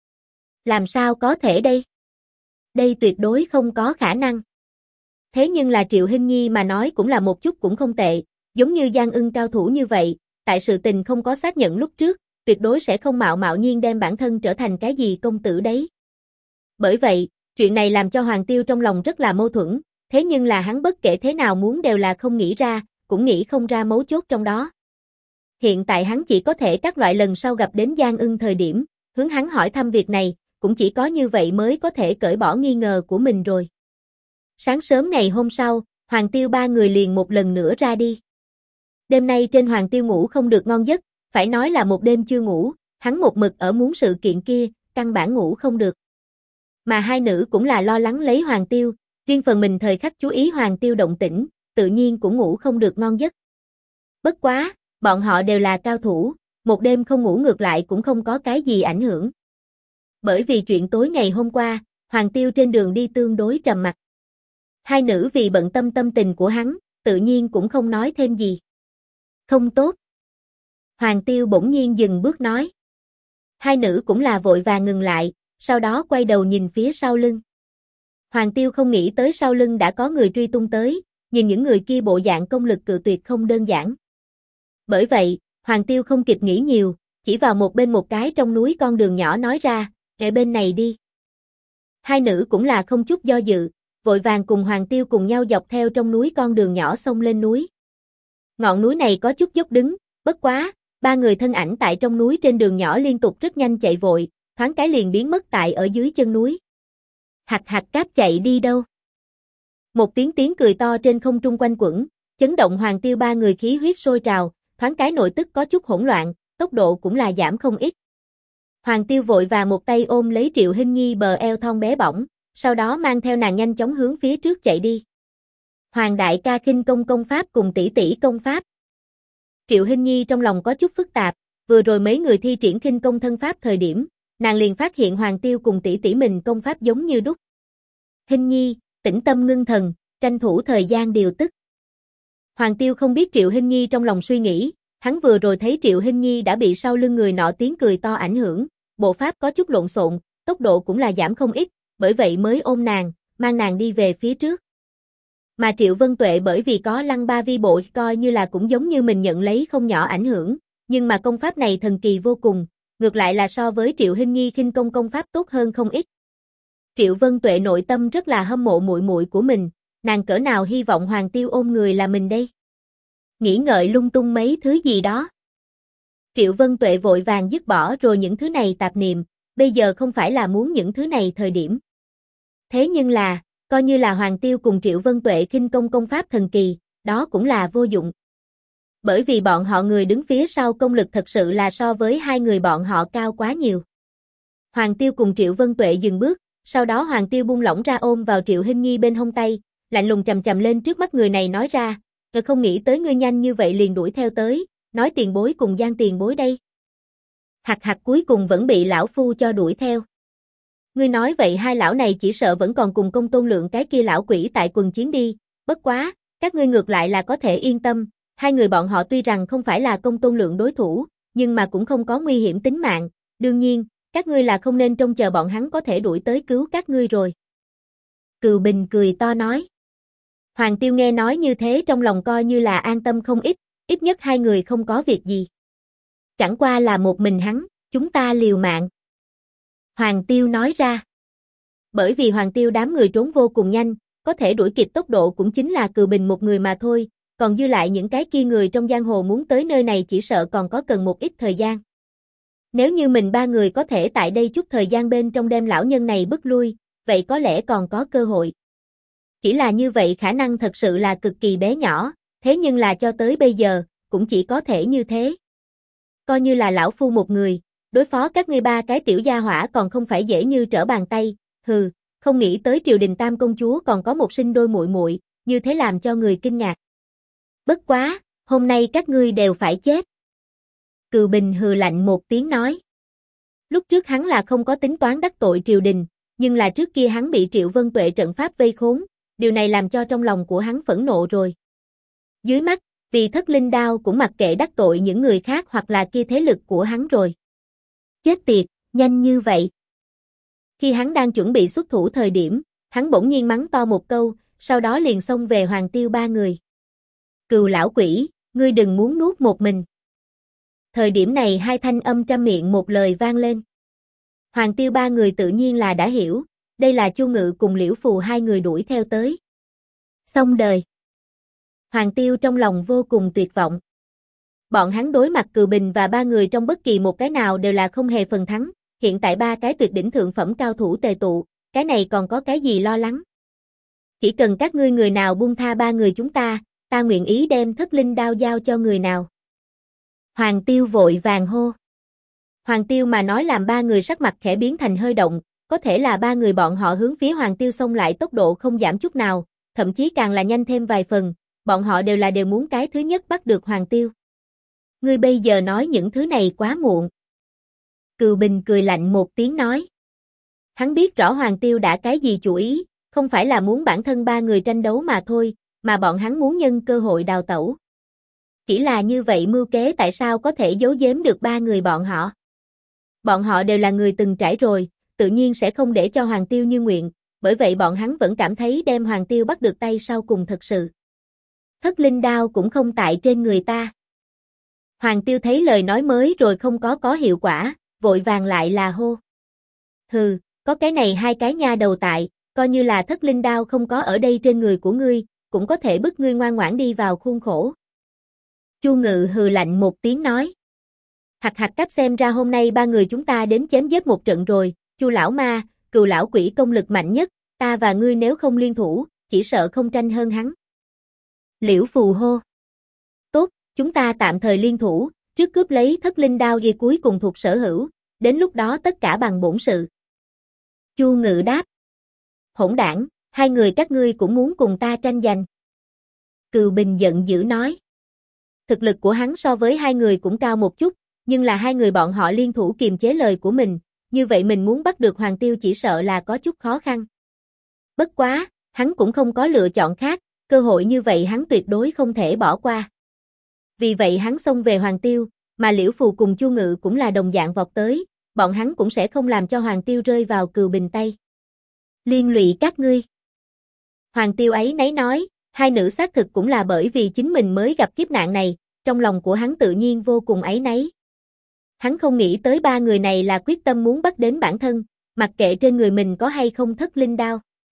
Làm sao có thể đây? Đây tuyệt đối không có khả năng. Thế nhưng là Triệu Hinh Nhi mà nói cũng là một chút cũng không tệ, giống như Giang Ưng cao thủ như vậy, tại sự tình không có xác nhận lúc trước, tuyệt đối sẽ không mạo mạo nhiên đem bản thân trở thành cái gì công tử đấy. Bởi vậy, chuyện này làm cho Hoàng Tiêu trong lòng rất là mâu thuẫn, thế nhưng là hắn bất kể thế nào muốn đều là không nghĩ ra, cũng nghĩ không ra mấu chốt trong đó. Hiện tại hắn chỉ có thể các loại lần sau gặp đến Giang Ưng thời điểm, hướng hắn hỏi thăm việc này, cũng chỉ có như vậy mới có thể cởi bỏ nghi ngờ của mình rồi. Sáng sớm ngày hôm sau, Hoàng Tiêu ba người liền một lần nữa ra đi. Đêm nay trên Hoàng Tiêu ngủ không được ngon giấc, phải nói là một đêm chưa ngủ, hắn một mực ở muốn sự kiện kia, căn bản ngủ không được. Mà hai nữ cũng là lo lắng lấy Hoàng Tiêu, riêng phần mình thời khắc chú ý Hoàng Tiêu động tĩnh, tự nhiên cũng ngủ không được ngon giấc. Bất quá, bọn họ đều là cao thủ, một đêm không ngủ ngược lại cũng không có cái gì ảnh hưởng. Bởi vì chuyện tối ngày hôm qua, Hoàng Tiêu trên đường đi tương đối trầm mặc. Hai nữ vì bận tâm tâm tình của hắn, tự nhiên cũng không nói thêm gì. Không tốt. Hoàng Tiêu bỗng nhiên dừng bước nói. Hai nữ cũng là vội vàng ngừng lại, sau đó quay đầu nhìn phía sau lưng. Hoàng Tiêu không nghĩ tới sau lưng đã có người truy tung tới, nhìn những người kia bộ dạng công lực cự tuyệt không đơn giản. Bởi vậy, Hoàng Tiêu không kịp nghĩ nhiều, chỉ vào một bên một cái trong núi con đường nhỏ nói ra, "Ở bên này đi." Hai nữ cũng là không chút do dự, vội vàng cùng Hoàng Tiêu cùng nhau dọc theo trong núi con đường nhỏ xông lên núi. Ngọn núi này có chút dốc đứng, bất quá, ba người thân ảnh tại trong núi trên đường nhỏ liên tục rất nhanh chạy vội, thoáng cái liền biến mất tại ở dưới chân núi. Hạch hạch cáp chạy đi đâu? Một tiếng cười to trên không trung quanh quẩn, chấn động Hoàng Tiêu ba người khí huyết sôi trào, thoáng cái nội tức có chút hỗn loạn, tốc độ cũng là giảm không ít. Hoàng Tiêu vội và một tay ôm lấy Triệu Hinh Nhi bờ eo thon bé bỏng, sau đó mang theo nàng nhanh chóng hướng phía trước chạy đi. Hoàng đại ca khinh công công pháp cùng tỷ tỷ công pháp. Triệu Hinh Nhi trong lòng có chút phức tạp, vừa rồi mấy người thi triển khinh công thân pháp thời điểm, nàng liền phát hiện Hoàng Tiêu cùng tỷ tỷ mình công pháp giống như đúc. Hinh Nhi, tĩnh tâm ngưng thần, tranh thủ thời gian điều tức. Hoàng Tiêu không biết Triệu Hinh Nhi trong lòng suy nghĩ, hắn vừa rồi thấy Triệu Hinh Nhi đã bị sau lưng người nọ tiếng cười to ảnh hưởng, bộ pháp có chút lộn xộn, tốc độ cũng là giảm không ít, bởi vậy mới ôm nàng, mang nàng đi về phía trước. Mà Triệu Vân Tuệ bởi vì có Lăng Ba Vi bộ coi như là cũng giống như mình nhận lấy không nhỏ ảnh hưởng, nhưng mà công pháp này thần kỳ vô cùng, ngược lại là so với Triệu Hinh Nhi khinh công pháp tốt hơn không ít. Triệu Vân Tuệ nội tâm rất là hâm mộ muội muội của mình, nàng cỡ nào hy vọng Hoàng Tiêu ôm người là mình đây. Nghĩ ngợi lung tung mấy thứ gì đó. Triệu Vân Tuệ vội vàng dứt bỏ rồi những thứ này tạp niệm, bây giờ không phải là muốn những thứ này thời điểm. Thế nhưng là, coi như là Hoàng Tiêu cùng Triệu Vân Tuệ khinh công pháp thần kỳ, đó cũng là vô dụng. Bởi vì bọn họ người đứng phía sau công lực thật sự là so với hai người bọn họ cao quá nhiều. Hoàng Tiêu cùng Triệu Vân Tuệ dừng bước, sau đó Hoàng Tiêu buông lỏng ra ôm vào Triệu Hinh Nhi bên hông tay, lạnh lùng chầm chầm lên trước mắt người này nói ra, không nghĩ tới ngươi nhanh như vậy liền đuổi theo tới, nói tiền bối cùng Giang tiền bối đây. Hạc hạc cuối cùng vẫn bị lão phu cho đuổi theo. Ngươi nói vậy hai lão này chỉ sợ vẫn còn cùng Công Tôn Lượng cái kia lão quỷ tại quần chiến đi, bất quá, các ngươi ngược lại là có thể yên tâm, hai người bọn họ tuy rằng không phải là Công Tôn Lượng đối thủ, nhưng mà cũng không có nguy hiểm tính mạng, đương nhiên, các ngươi là không nên trông chờ bọn hắn có thể đuổi tới cứu các ngươi rồi. Cừu Bình cười to nói. Hoàng Tiêu nghe nói như thế trong lòng coi như là an tâm không ít nhất hai người không có việc gì. Chẳng qua là một mình hắn, chúng ta liều mạng. Hoàng Tiêu nói ra. Bởi vì Hoàng Tiêu đám người trốn vô cùng nhanh, có thể đuổi kịp tốc độ cũng chính là Cừu Bình một người mà thôi, còn dư lại những cái kia người trong giang hồ muốn tới nơi này chỉ sợ còn có cần một ít thời gian. Nếu như mình ba người có thể tại đây chút thời gian bên trong đem lão nhân này bức lui, vậy có lẽ còn có cơ hội. Chỉ là như vậy khả năng thật sự là cực kỳ bé nhỏ, thế nhưng là cho tới bây giờ, cũng chỉ có thể như thế. Coi như là lão phu một người, đối phó các ngươi ba cái tiểu gia hỏa còn không phải dễ như trở bàn tay, hừ, không nghĩ tới triều đình tam công chúa còn có một sinh đôi muội muội, như thế làm cho người kinh ngạc. Bất quá, hôm nay các ngươi đều phải chết. Cừu Bình hừ lạnh một tiếng nói. Lúc trước hắn là không có tính toán đắc tội triều đình, nhưng là trước kia hắn bị Triệu Vân Tuệ trận pháp vây khốn, điều này làm cho trong lòng của hắn phẫn nộ rồi. Dưới mắt, vì Thất Linh Đao cũng mặc kệ đắc tội những người khác hoặc là kia thế lực của hắn rồi. Chết tiệt, nhanh như vậy. Khi hắn đang chuẩn bị xuất thủ thời điểm, hắn bỗng nhiên mắng to một câu, sau đó liền xông về Hoàng Tiêu ba người. Cừu lão quỷ, ngươi đừng muốn nuốt một mình. Thời điểm này hai thanh âm trăm miệng một lời vang lên. Hoàng Tiêu ba người tự nhiên là đã hiểu, đây là Chu Ngự cùng Liễu Phù hai người đuổi theo tới. Xong đời. Hoàng Tiêu trong lòng vô cùng tuyệt vọng. Bọn hắn đối mặt Cừu Bình và ba người trong bất kỳ một cái nào đều là không hề phần thắng, hiện tại ba cái tuyệt đỉnh thượng phẩm cao thủ tề tụ, cái này còn có cái gì lo lắng. Chỉ cần các ngươi người nào buông tha ba người chúng ta nguyện ý đem Thất Linh Đao giao cho người nào. Hoàng Tiêu vội vàng hô. Hoàng Tiêu mà nói làm ba người sắc mặt khẽ biến thành hơi động, có thể là ba người bọn họ hướng phía Hoàng Tiêu xông lại tốc độ không giảm chút nào, thậm chí càng là nhanh thêm vài phần, bọn họ đều muốn cái thứ nhất bắt được Hoàng Tiêu. Ngươi bây giờ nói những thứ này quá muộn. Cừu Bình cười lạnh một tiếng nói. Hắn biết rõ Hoàng Tiêu đã cái gì chủ ý, không phải là muốn bản thân ba người tranh đấu mà thôi, mà bọn hắn muốn nhân cơ hội đào tẩu. Chỉ là như vậy mưu kế tại sao có thể giấu giếm được ba người bọn họ. Bọn họ đều là người từng trải rồi, tự nhiên sẽ không để cho Hoàng Tiêu như nguyện, bởi vậy bọn hắn vẫn cảm thấy đem Hoàng Tiêu bắt được tay sau cùng thật sự. Thất Linh Đao cũng không tại trên người ta. Hoàng Tiêu thấy lời nói mới rồi không có hiệu quả, vội vàng lại là hô. Hừ, có cái này hai cái nha đầu tại, coi như là Thất Linh Đao không có ở đây trên người của ngươi, cũng có thể bức ngươi ngoan ngoãn đi vào khuôn khổ. Chu Ngự hừ lạnh một tiếng nói. Hặc hặc cách xem ra hôm nay ba người chúng ta đến chém giết một trận rồi, Chu lão ma, Cừu lão quỷ công lực mạnh nhất, ta và ngươi nếu không liên thủ, chỉ sợ không tranh hơn hắn. Liễu Phù hô. Tốt, chúng ta tạm thời liên thủ, trước cướp lấy Thất Linh Đao ghi cuối cùng thuộc sở hữu, đến lúc đó tất cả bằng bổn sự. Chu Ngự đáp. Hỗn đảng, hai người các ngươi cũng muốn cùng ta tranh giành. Cừu Bình giận dữ nói. Thực lực của hắn so với hai người cũng cao một chút, nhưng là hai người bọn họ liên thủ kiềm chế lời của mình, như vậy mình muốn bắt được Hoàng Tiêu chỉ sợ là có chút khó khăn. Bất quá, hắn cũng không có lựa chọn khác, cơ hội như vậy hắn tuyệt đối không thể bỏ qua. Vì vậy hắn xông về Hoàng Tiêu, mà Liễu Phù cùng Chu Ngự cũng là đồng dạng vọt tới, bọn hắn cũng sẽ không làm cho Hoàng Tiêu rơi vào Cừu Bình tay. Liên lụy các ngươi. Hoàng Tiêu ấy nấy nói, hai nữ xác thực cũng là bởi vì chính mình mới gặp kiếp nạn này, trong lòng của hắn tự nhiên vô cùng áy náy. Hắn không nghĩ tới ba người này là quyết tâm muốn bắt đến bản thân, mặc kệ trên người mình có hay không Thất Linh Đao.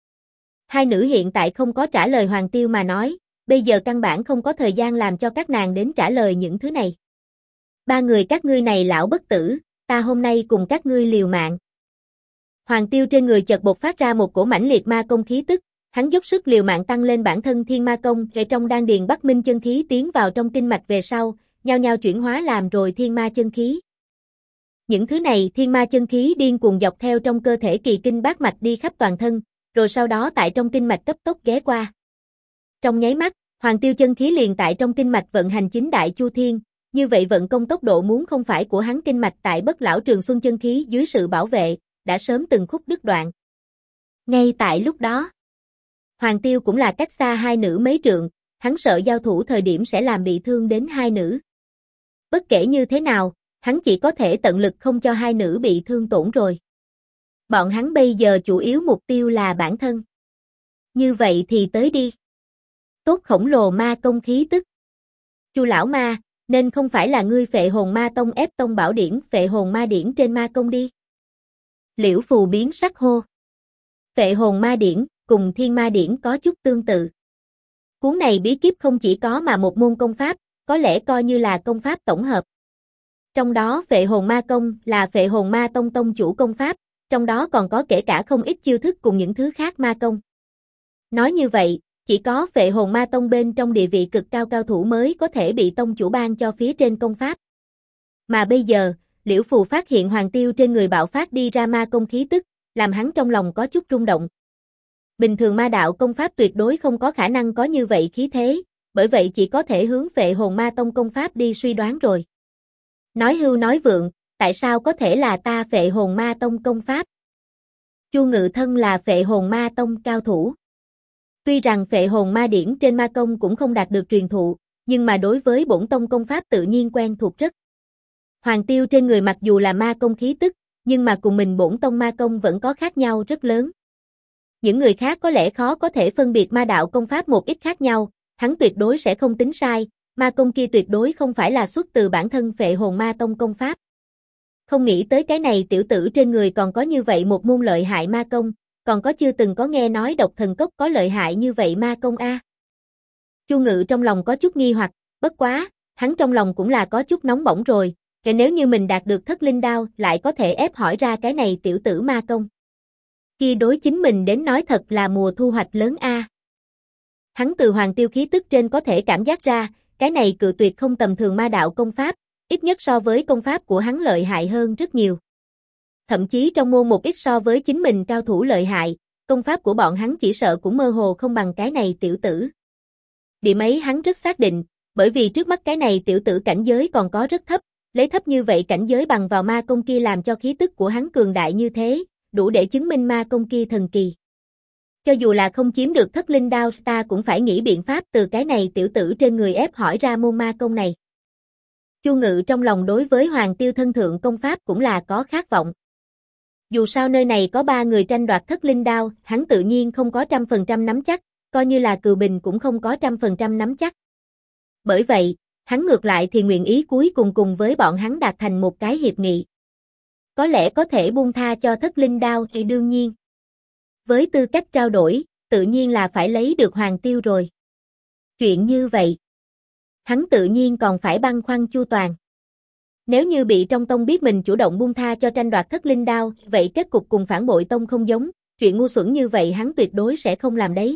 Hai nữ hiện tại không có trả lời Hoàng Tiêu mà nói, bây giờ căn bản không có thời gian làm cho các nàng đến trả lời những thứ này. Ba người các ngươi này lão bất tử, ta hôm nay cùng các ngươi liều mạng. Hoàng Tiêu trên người chợt bộc phát ra một cổ mãnh liệt ma công khí tức, hắn dốc sức liều mạng tăng lên bản thân thiên ma công, kể trong đan điền Bắc Minh chân khí tiến vào trong kinh mạch về sau, nhao nhao chuyển hóa làm rồi thiên ma chân khí. Những thứ này thiên ma chân khí điên cuồng dọc theo trong cơ thể kỳ kinh bát mạch đi khắp toàn thân, rồi sau đó tại trong kinh mạch cấp tốc ghé qua. Trong nháy mắt, Hoàng Tiêu chân khí liền tại trong kinh mạch vận hành chính đại chu thiên, như vậy vận công tốc độ muốn không phải của hắn kinh mạch tại Bất Lão Trường Xuân chân khí dưới sự bảo vệ, đã sớm từng khúc đứt đoạn. Ngay tại lúc đó, Hoàng Tiêu cũng là cách xa hai nữ mấy trượng, hắn sợ giao thủ thời điểm sẽ làm bị thương đến hai nữ. Bất kể như thế nào, hắn chỉ có thể tận lực không cho hai nữ bị thương tổn rồi. Bọn hắn bây giờ chủ yếu mục tiêu là bản thân. Như vậy thì tới đi. Tốt khổng lồ ma công khí tức. Chu lão ma, nên không phải là ngươi Phệ Hồn Ma Tông ép tông bảo điển Phệ Hồn Ma điển trên ma công đi. Liễu Phù biến sắc hô. Phệ Hồn Ma điển cùng Thiên Ma điển có chút tương tự. Cuốn này bí kíp không chỉ có mà một môn công pháp, có lẽ coi như là công pháp tổng hợp. Trong đó Phệ Hồn Ma công là Phệ Hồn Ma Tông tông chủ công pháp, trong đó còn có kể cả không ít chiêu thức cùng những thứ khác ma công. Nói như vậy, chỉ có Phệ Hồn Ma Tông bên trong địa vị cực cao cao thủ mới có thể bị tông chủ ban cho phía trên công pháp. Mà bây giờ, Liễu Phù phát hiện Hoàng Tiêu trên người bạo phát đi ra ma công khí tức, làm hắn trong lòng có chút rung động. Bình thường ma đạo công pháp tuyệt đối không có khả năng có như vậy khí thế, bởi vậy chỉ có thể hướng Phệ Hồn Ma Tông công pháp đi suy đoán rồi. Nói hưu nói vượng, tại sao có thể là ta Phệ Hồn Ma Tông công pháp? Chu Ngự thân là Phệ Hồn Ma Tông cao thủ. Tuy rằng Phệ Hồn Ma điển trên ma công cũng không đạt được truyền thụ, nhưng mà đối với bổn tông công pháp tự nhiên quen thuộc rất. Hoàng Tiêu trên người mặc dù là ma công khí tức, nhưng mà cùng mình bổn tông ma công vẫn có khác nhau rất lớn. Những người khác có lẽ khó có thể phân biệt ma đạo công pháp một ít khác nhau, hắn tuyệt đối sẽ không tính sai, ma công kia tuyệt đối không phải là xuất từ bản thân Phệ Hồn Ma Tông công pháp. Không nghĩ tới cái này tiểu tử trên người còn có như vậy một môn lợi hại ma công, còn có chưa từng có nghe nói độc thần cốc có lợi hại như vậy ma công a. Chu Ngự trong lòng có chút nghi hoặc, bất quá, hắn trong lòng cũng là có chút nóng bỏng rồi, kể nếu như mình đạt được Thất Linh Đao lại có thể ép hỏi ra cái này tiểu tử ma công. Kia đối chính mình đến nói thật là mùa thu hoạch lớn a. Hắn từ Hoàng Tiêu khí tức trên có thể cảm giác ra, cái này cự tuyệt không tầm thường ma đạo công pháp, ít nhất so với công pháp của hắn lợi hại hơn rất nhiều. Thậm chí trong môn một ít so với chính mình cao thủ lợi hại, công pháp của bọn hắn chỉ sợ cũng mơ hồ không bằng cái này tiểu tử. Điểm ấy hắn rất xác định, bởi vì trước mắt cái này tiểu tử cảnh giới còn có rất thấp, lấy thấp như vậy cảnh giới bằng vào ma công kia làm cho khí tức của hắn cường đại như thế, đủ để chứng minh ma công kia thần kỳ. Cho dù là không chiếm được Thất Linh Đao, ta cũng phải nghĩ biện pháp từ cái này tiểu tử trên người ép hỏi ra môn ma công này. Chu Ngự trong lòng đối với Hoàng Tiêu thân thượng công pháp cũng là có khát vọng. Dù sao nơi này có 3 người tranh đoạt Thất Linh Đao, hắn tự nhiên không có 100% nắm chắc, coi như là Cừu Bình cũng không có 100% nắm chắc. Bởi vậy, hắn ngược lại thì nguyện ý cuối cùng với bọn hắn đạt thành một cái hiệp nghị. Có lẽ có thể buông tha cho Thất Linh Đao thì đương nhiên. Với tư cách trao đổi, tự nhiên là phải lấy được Hoàng Tiêu rồi. Chuyện như vậy, hắn tự nhiên còn phải băn khoăn chu toàn. Nếu như bị trong tông biết mình chủ động buông tha cho tranh đoạt Thất Linh Đao, vậy kết cục cùng phản bội tông không giống, chuyện ngu xuẩn như vậy hắn tuyệt đối sẽ không làm đấy.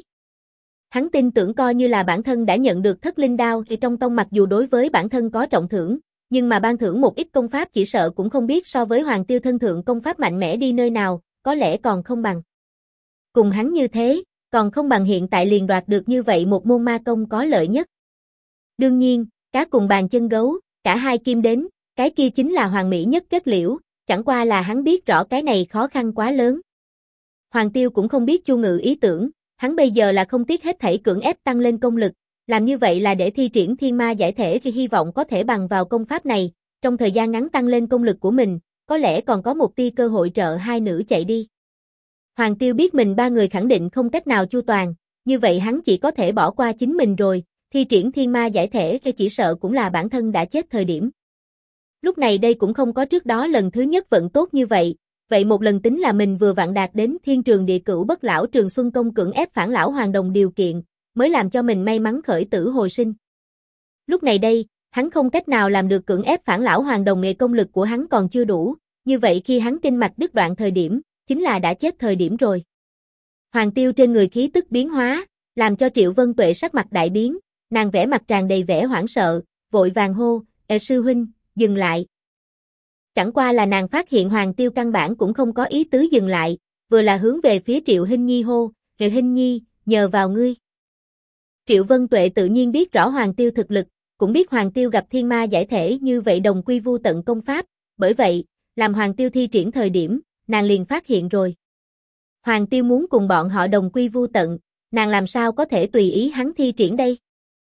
Hắn tin tưởng coi như là bản thân đã nhận được Thất Linh Đao thì trong tông mặc dù đối với bản thân có trọng thưởng, nhưng mà ban thưởng một ít công pháp chỉ sợ cũng không biết so với Hoàng Tiêu thân thượng công pháp mạnh mẽ đi nơi nào, có lẽ còn không bằng. Cùng hắn như thế, còn không bằng hiện tại liền đoạt được như vậy một môn ma công có lợi nhất. Đương nhiên, cá cùng bàn chân gấu, cả hai kim đến, cái kia chính là hoàn mỹ nhất kết liễu, chẳng qua là hắn biết rõ cái này khó khăn quá lớn. Hoàng Tiêu cũng không biết Chu Ngự ý tưởng, hắn bây giờ là không tiếc hết thảy cưỡng ép tăng lên công lực, làm như vậy là để thi triển thiên ma giải thể vì hy vọng có thể bằng vào công pháp này, trong thời gian ngắn tăng lên công lực của mình, có lẽ còn có một tia cơ hội trợ hai nữ chạy đi. Hoàng Tiêu biết mình 3 người khẳng định không cách nào chu toàn, như vậy hắn chỉ có thể bỏ qua chính mình rồi, thi triển thiên ma giải thể thì chỉ sợ cũng là bản thân đã chết thời điểm. Lúc này đây cũng không có trước đó lần thứ nhất vận tốt như vậy, vậy một lần tính là mình vừa vặn đạt đến thiên trường địa cửu bất lão Trường Xuân Công cưỡng ép phản lão hoàng đồng điều kiện, mới làm cho mình may mắn khởi tử hồi sinh. Lúc này đây, hắn không cách nào làm được cưỡng ép phản lão hoàng đồng, nghệ công lực của hắn còn chưa đủ, như vậy khi hắn kinh mạch đứt đoạn thời điểm, chính là đã chết thời điểm rồi. Hoàng Tiêu trên người khí tức biến hóa, làm cho Triệu Vân Tuệ sắc mặt đại biến, nàng vẻ mặt tràn đầy vẻ hoảng sợ, vội vàng hô, sư huynh, dừng lại. Chẳng qua là nàng phát hiện Hoàng Tiêu căn bản cũng không có ý tứ dừng lại, vừa là hướng về phía Triệu Hinh Nhi hô, Hinh Nhi, nhờ vào ngươi. Triệu Vân Tuệ tự nhiên biết rõ Hoàng Tiêu thực lực, cũng biết Hoàng Tiêu gặp thiên ma giải thể như vậy đồng quy vu tận công pháp, bởi vậy, làm Hoàng Tiêu thi triển thời điểm, nàng liền phát hiện rồi. Hoàng Tiêu muốn cùng bọn họ đồng quy vu tận, nàng làm sao có thể tùy ý hắn thi triển đây?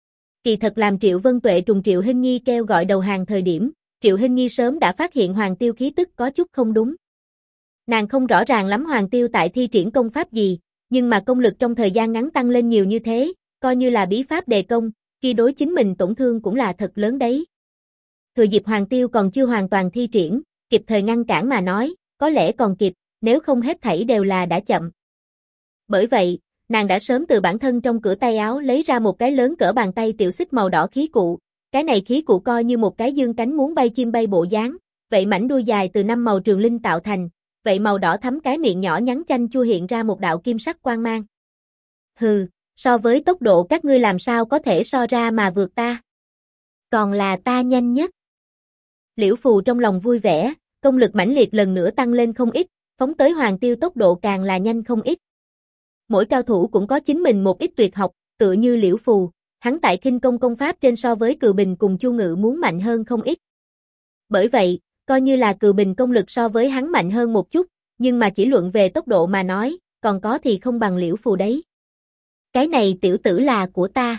Kỳ thật làm Triệu Vân Tuệ trùng Triệu Hinh Nhi kêu gọi đầu hàng thời điểm, Triệu Hinh Nhi sớm đã phát hiện Hoàng Tiêu khí tức có chút không đúng. Nàng không rõ ràng lắm Hoàng Tiêu tại thi triển công pháp gì, nhưng mà công lực trong thời gian ngắn tăng lên nhiều như thế, coi như là bí pháp đề công, kia đối chính mình tổn thương cũng là thật lớn đấy. Thừa dịp Hoàng Tiêu còn chưa hoàn toàn thi triển, kịp thời ngăn cản mà nói, có lẽ còn kịp, nếu không hết thảy đều là đã chậm. Bởi vậy, nàng đã sớm từ bản thân trong cửa tay áo lấy ra một cái lớn cỡ bàn tay tiểu xích màu đỏ khí cụ, cái này khí cụ coi như một cái dương cánh muốn bay chim bay bộ dáng, vậy mảnh đuôi dài từ 5 màu trường linh tạo thành, vậy màu đỏ thắm cái miệng nhỏ nhắn chanh chua hiện ra một đạo kim sắc quang mang. Hừ, so với tốc độ các ngươi làm sao có thể so ra mà vượt ta? Còn là ta nhanh nhất. Liễu Phù trong lòng vui vẻ, công lực mãnh liệt lần nữa tăng lên không ít, phóng tới Hoàng Tiêu tốc độ càng là nhanh không ít. Mỗi cao thủ cũng có chính mình một ít tuyệt học, tựa như Liễu Phù, hắn tại khinh công công pháp trên so với Cừu Bình cùng Chu Ngự muốn mạnh hơn không ít. Bởi vậy, coi như là Cừu Bình công lực so với hắn mạnh hơn một chút, nhưng mà chỉ luận về tốc độ mà nói, còn có thì không bằng Liễu Phù đấy. Cái này tiểu tử là của ta.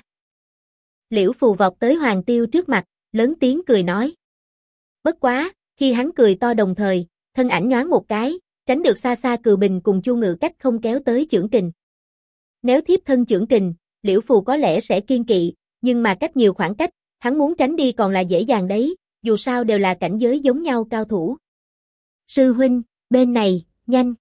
Liễu Phù vọt tới Hoàng Tiêu trước mặt, lớn tiếng cười nói. Bất quá, khi hắn cười to đồng thời, thân ảnh nhoáng một cái, tránh được xa xa Cừu Bình cùng Chu Ngự cách không kéo tới chưởng kình. Nếu thiếp thân chưởng kình, Liễu Phù có lẽ sẽ kiên kỵ, nhưng mà cách nhiều khoảng cách, hắn muốn tránh đi còn là dễ dàng đấy, dù sao đều là cảnh giới giống nhau cao thủ. Sư huynh, bên này, nhanh.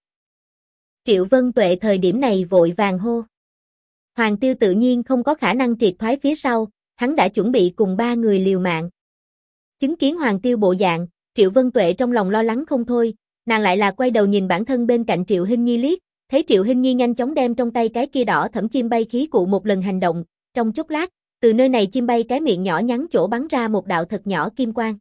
Triệu Vân Tuệ thời điểm này vội vàng hô. Hoàng Tiêu tự nhiên không có khả năng triệt thoái phía sau, hắn đã chuẩn bị cùng 3 người liều mạng. Chứng kiến Hoàng Tiêu bộ dạng, Triệu Vân Tuệ trong lòng lo lắng không thôi, nàng lại là quay đầu nhìn bản thân bên cạnh Triệu Hinh Nhi liếc, thấy Triệu Hinh Nhi nhanh chóng đem trong tay cái kia đỏ thẫm chim bay khí cụ một lần hành động, trong chốc lát, từ nơi này chim bay cái miệng nhỏ nhắn chỗ bắn ra một đạo thật nhỏ kim quang.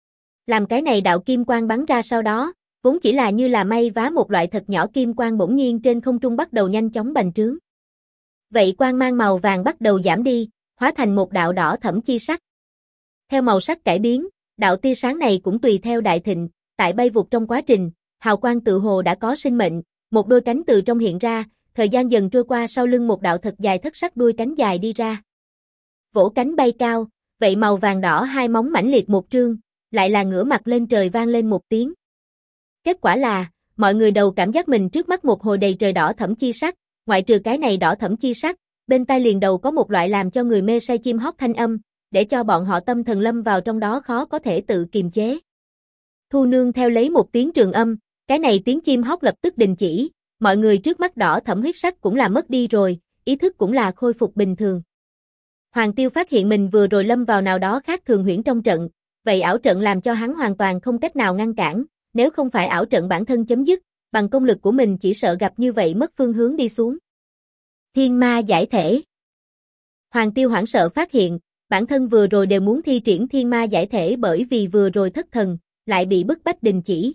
Làm cái này đạo kim quang bắn ra sau đó, vốn chỉ là như là mây vá một loại thật nhỏ kim quang bỗng nhiên trên không trung bắt đầu nhanh chóng bành trướng. Vậy quang mang màu vàng bắt đầu giảm đi, hóa thành một đạo đỏ thẫm chi sắc. Theo màu sắc cải biến, đạo tia sáng này cũng tùy theo đại thịnh, tại bay vụt trong quá trình, hào quang tự hồ đã có sinh mệnh, một đôi cánh từ trong hiện ra, thời gian dần trôi qua sau lưng một đạo thật dài thất sắc đuôi cánh dài đi ra. Vỗ cánh bay cao, vậy màu vàng đỏ hai móng mãnh liệt một trương, lại là ngửa mặt lên trời vang lên một tiếng. Kết quả là, mọi người đầu cảm giác mình trước mắt một hồi đầy trời đỏ thẫm chi sắc, ngoại trừ cái này đỏ thẫm chi sắc, bên tai liền đầu có một loại làm cho người mê say chim hót thanh âm, để cho bọn họ tâm thần lâm vào trong đó khó có thể tự kiềm chế. Thu nương theo lấy một tiếng trường âm, cái này tiếng chim hót lập tức đình chỉ, mọi người trước mắt đỏ thẫm huyết sắc cũng là mất đi rồi, ý thức cũng là khôi phục bình thường. Hoàng Tiêu phát hiện mình vừa rồi lâm vào nào đó khác thường huyễn trong trận, vậy ảo trận làm cho hắn hoàn toàn không cách nào ngăn cản, nếu không phải ảo trận bản thân chấm dứt, bằng công lực của mình chỉ sợ gặp như vậy mất phương hướng đi xuống. Thiên ma giải thể. Hoàng Tiêu hoảng sợ phát hiện, bản thân vừa rồi đều muốn thi triển thiên ma giải thể bởi vì vừa rồi thất thần, lại bị bức bách đình chỉ.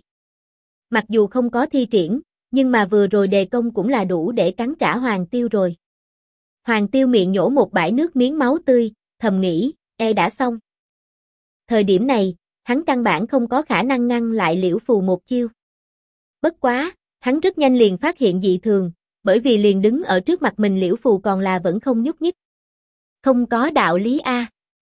Mặc dù không có thi triển, nhưng mà vừa rồi đề công cũng là đủ để cắn trả Hoàng Tiêu rồi. Hoàng Tiêu miệng nhổ một bãi nước miếng máu tươi, thầm nghĩ, đã xong. Thời điểm này, hắn căn bản không có khả năng ngăn lại Liễu Phù một chiêu. Bất quá, hắn rất nhanh liền phát hiện dị thường, bởi vì liền đứng ở trước mặt mình Liễu Phù còn là vẫn không nhúc nhích. Không có đạo lý a.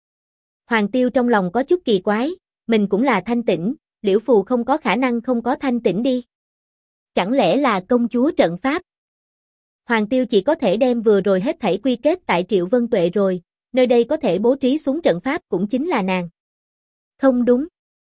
Hoàng Tiêu trong lòng có chút kỳ quái, mình cũng là thanh tĩnh, Liễu Phù không có khả năng không có thanh tĩnh đi. Chẳng lẽ là công chúa trận pháp? Hoàng Tiêu chỉ có thể đem vừa rồi hết thảy quy kết tại Triệu Vân Tuệ rồi, nơi đây có thể bố trí xuống trận pháp cũng chính là nàng. Không đúng.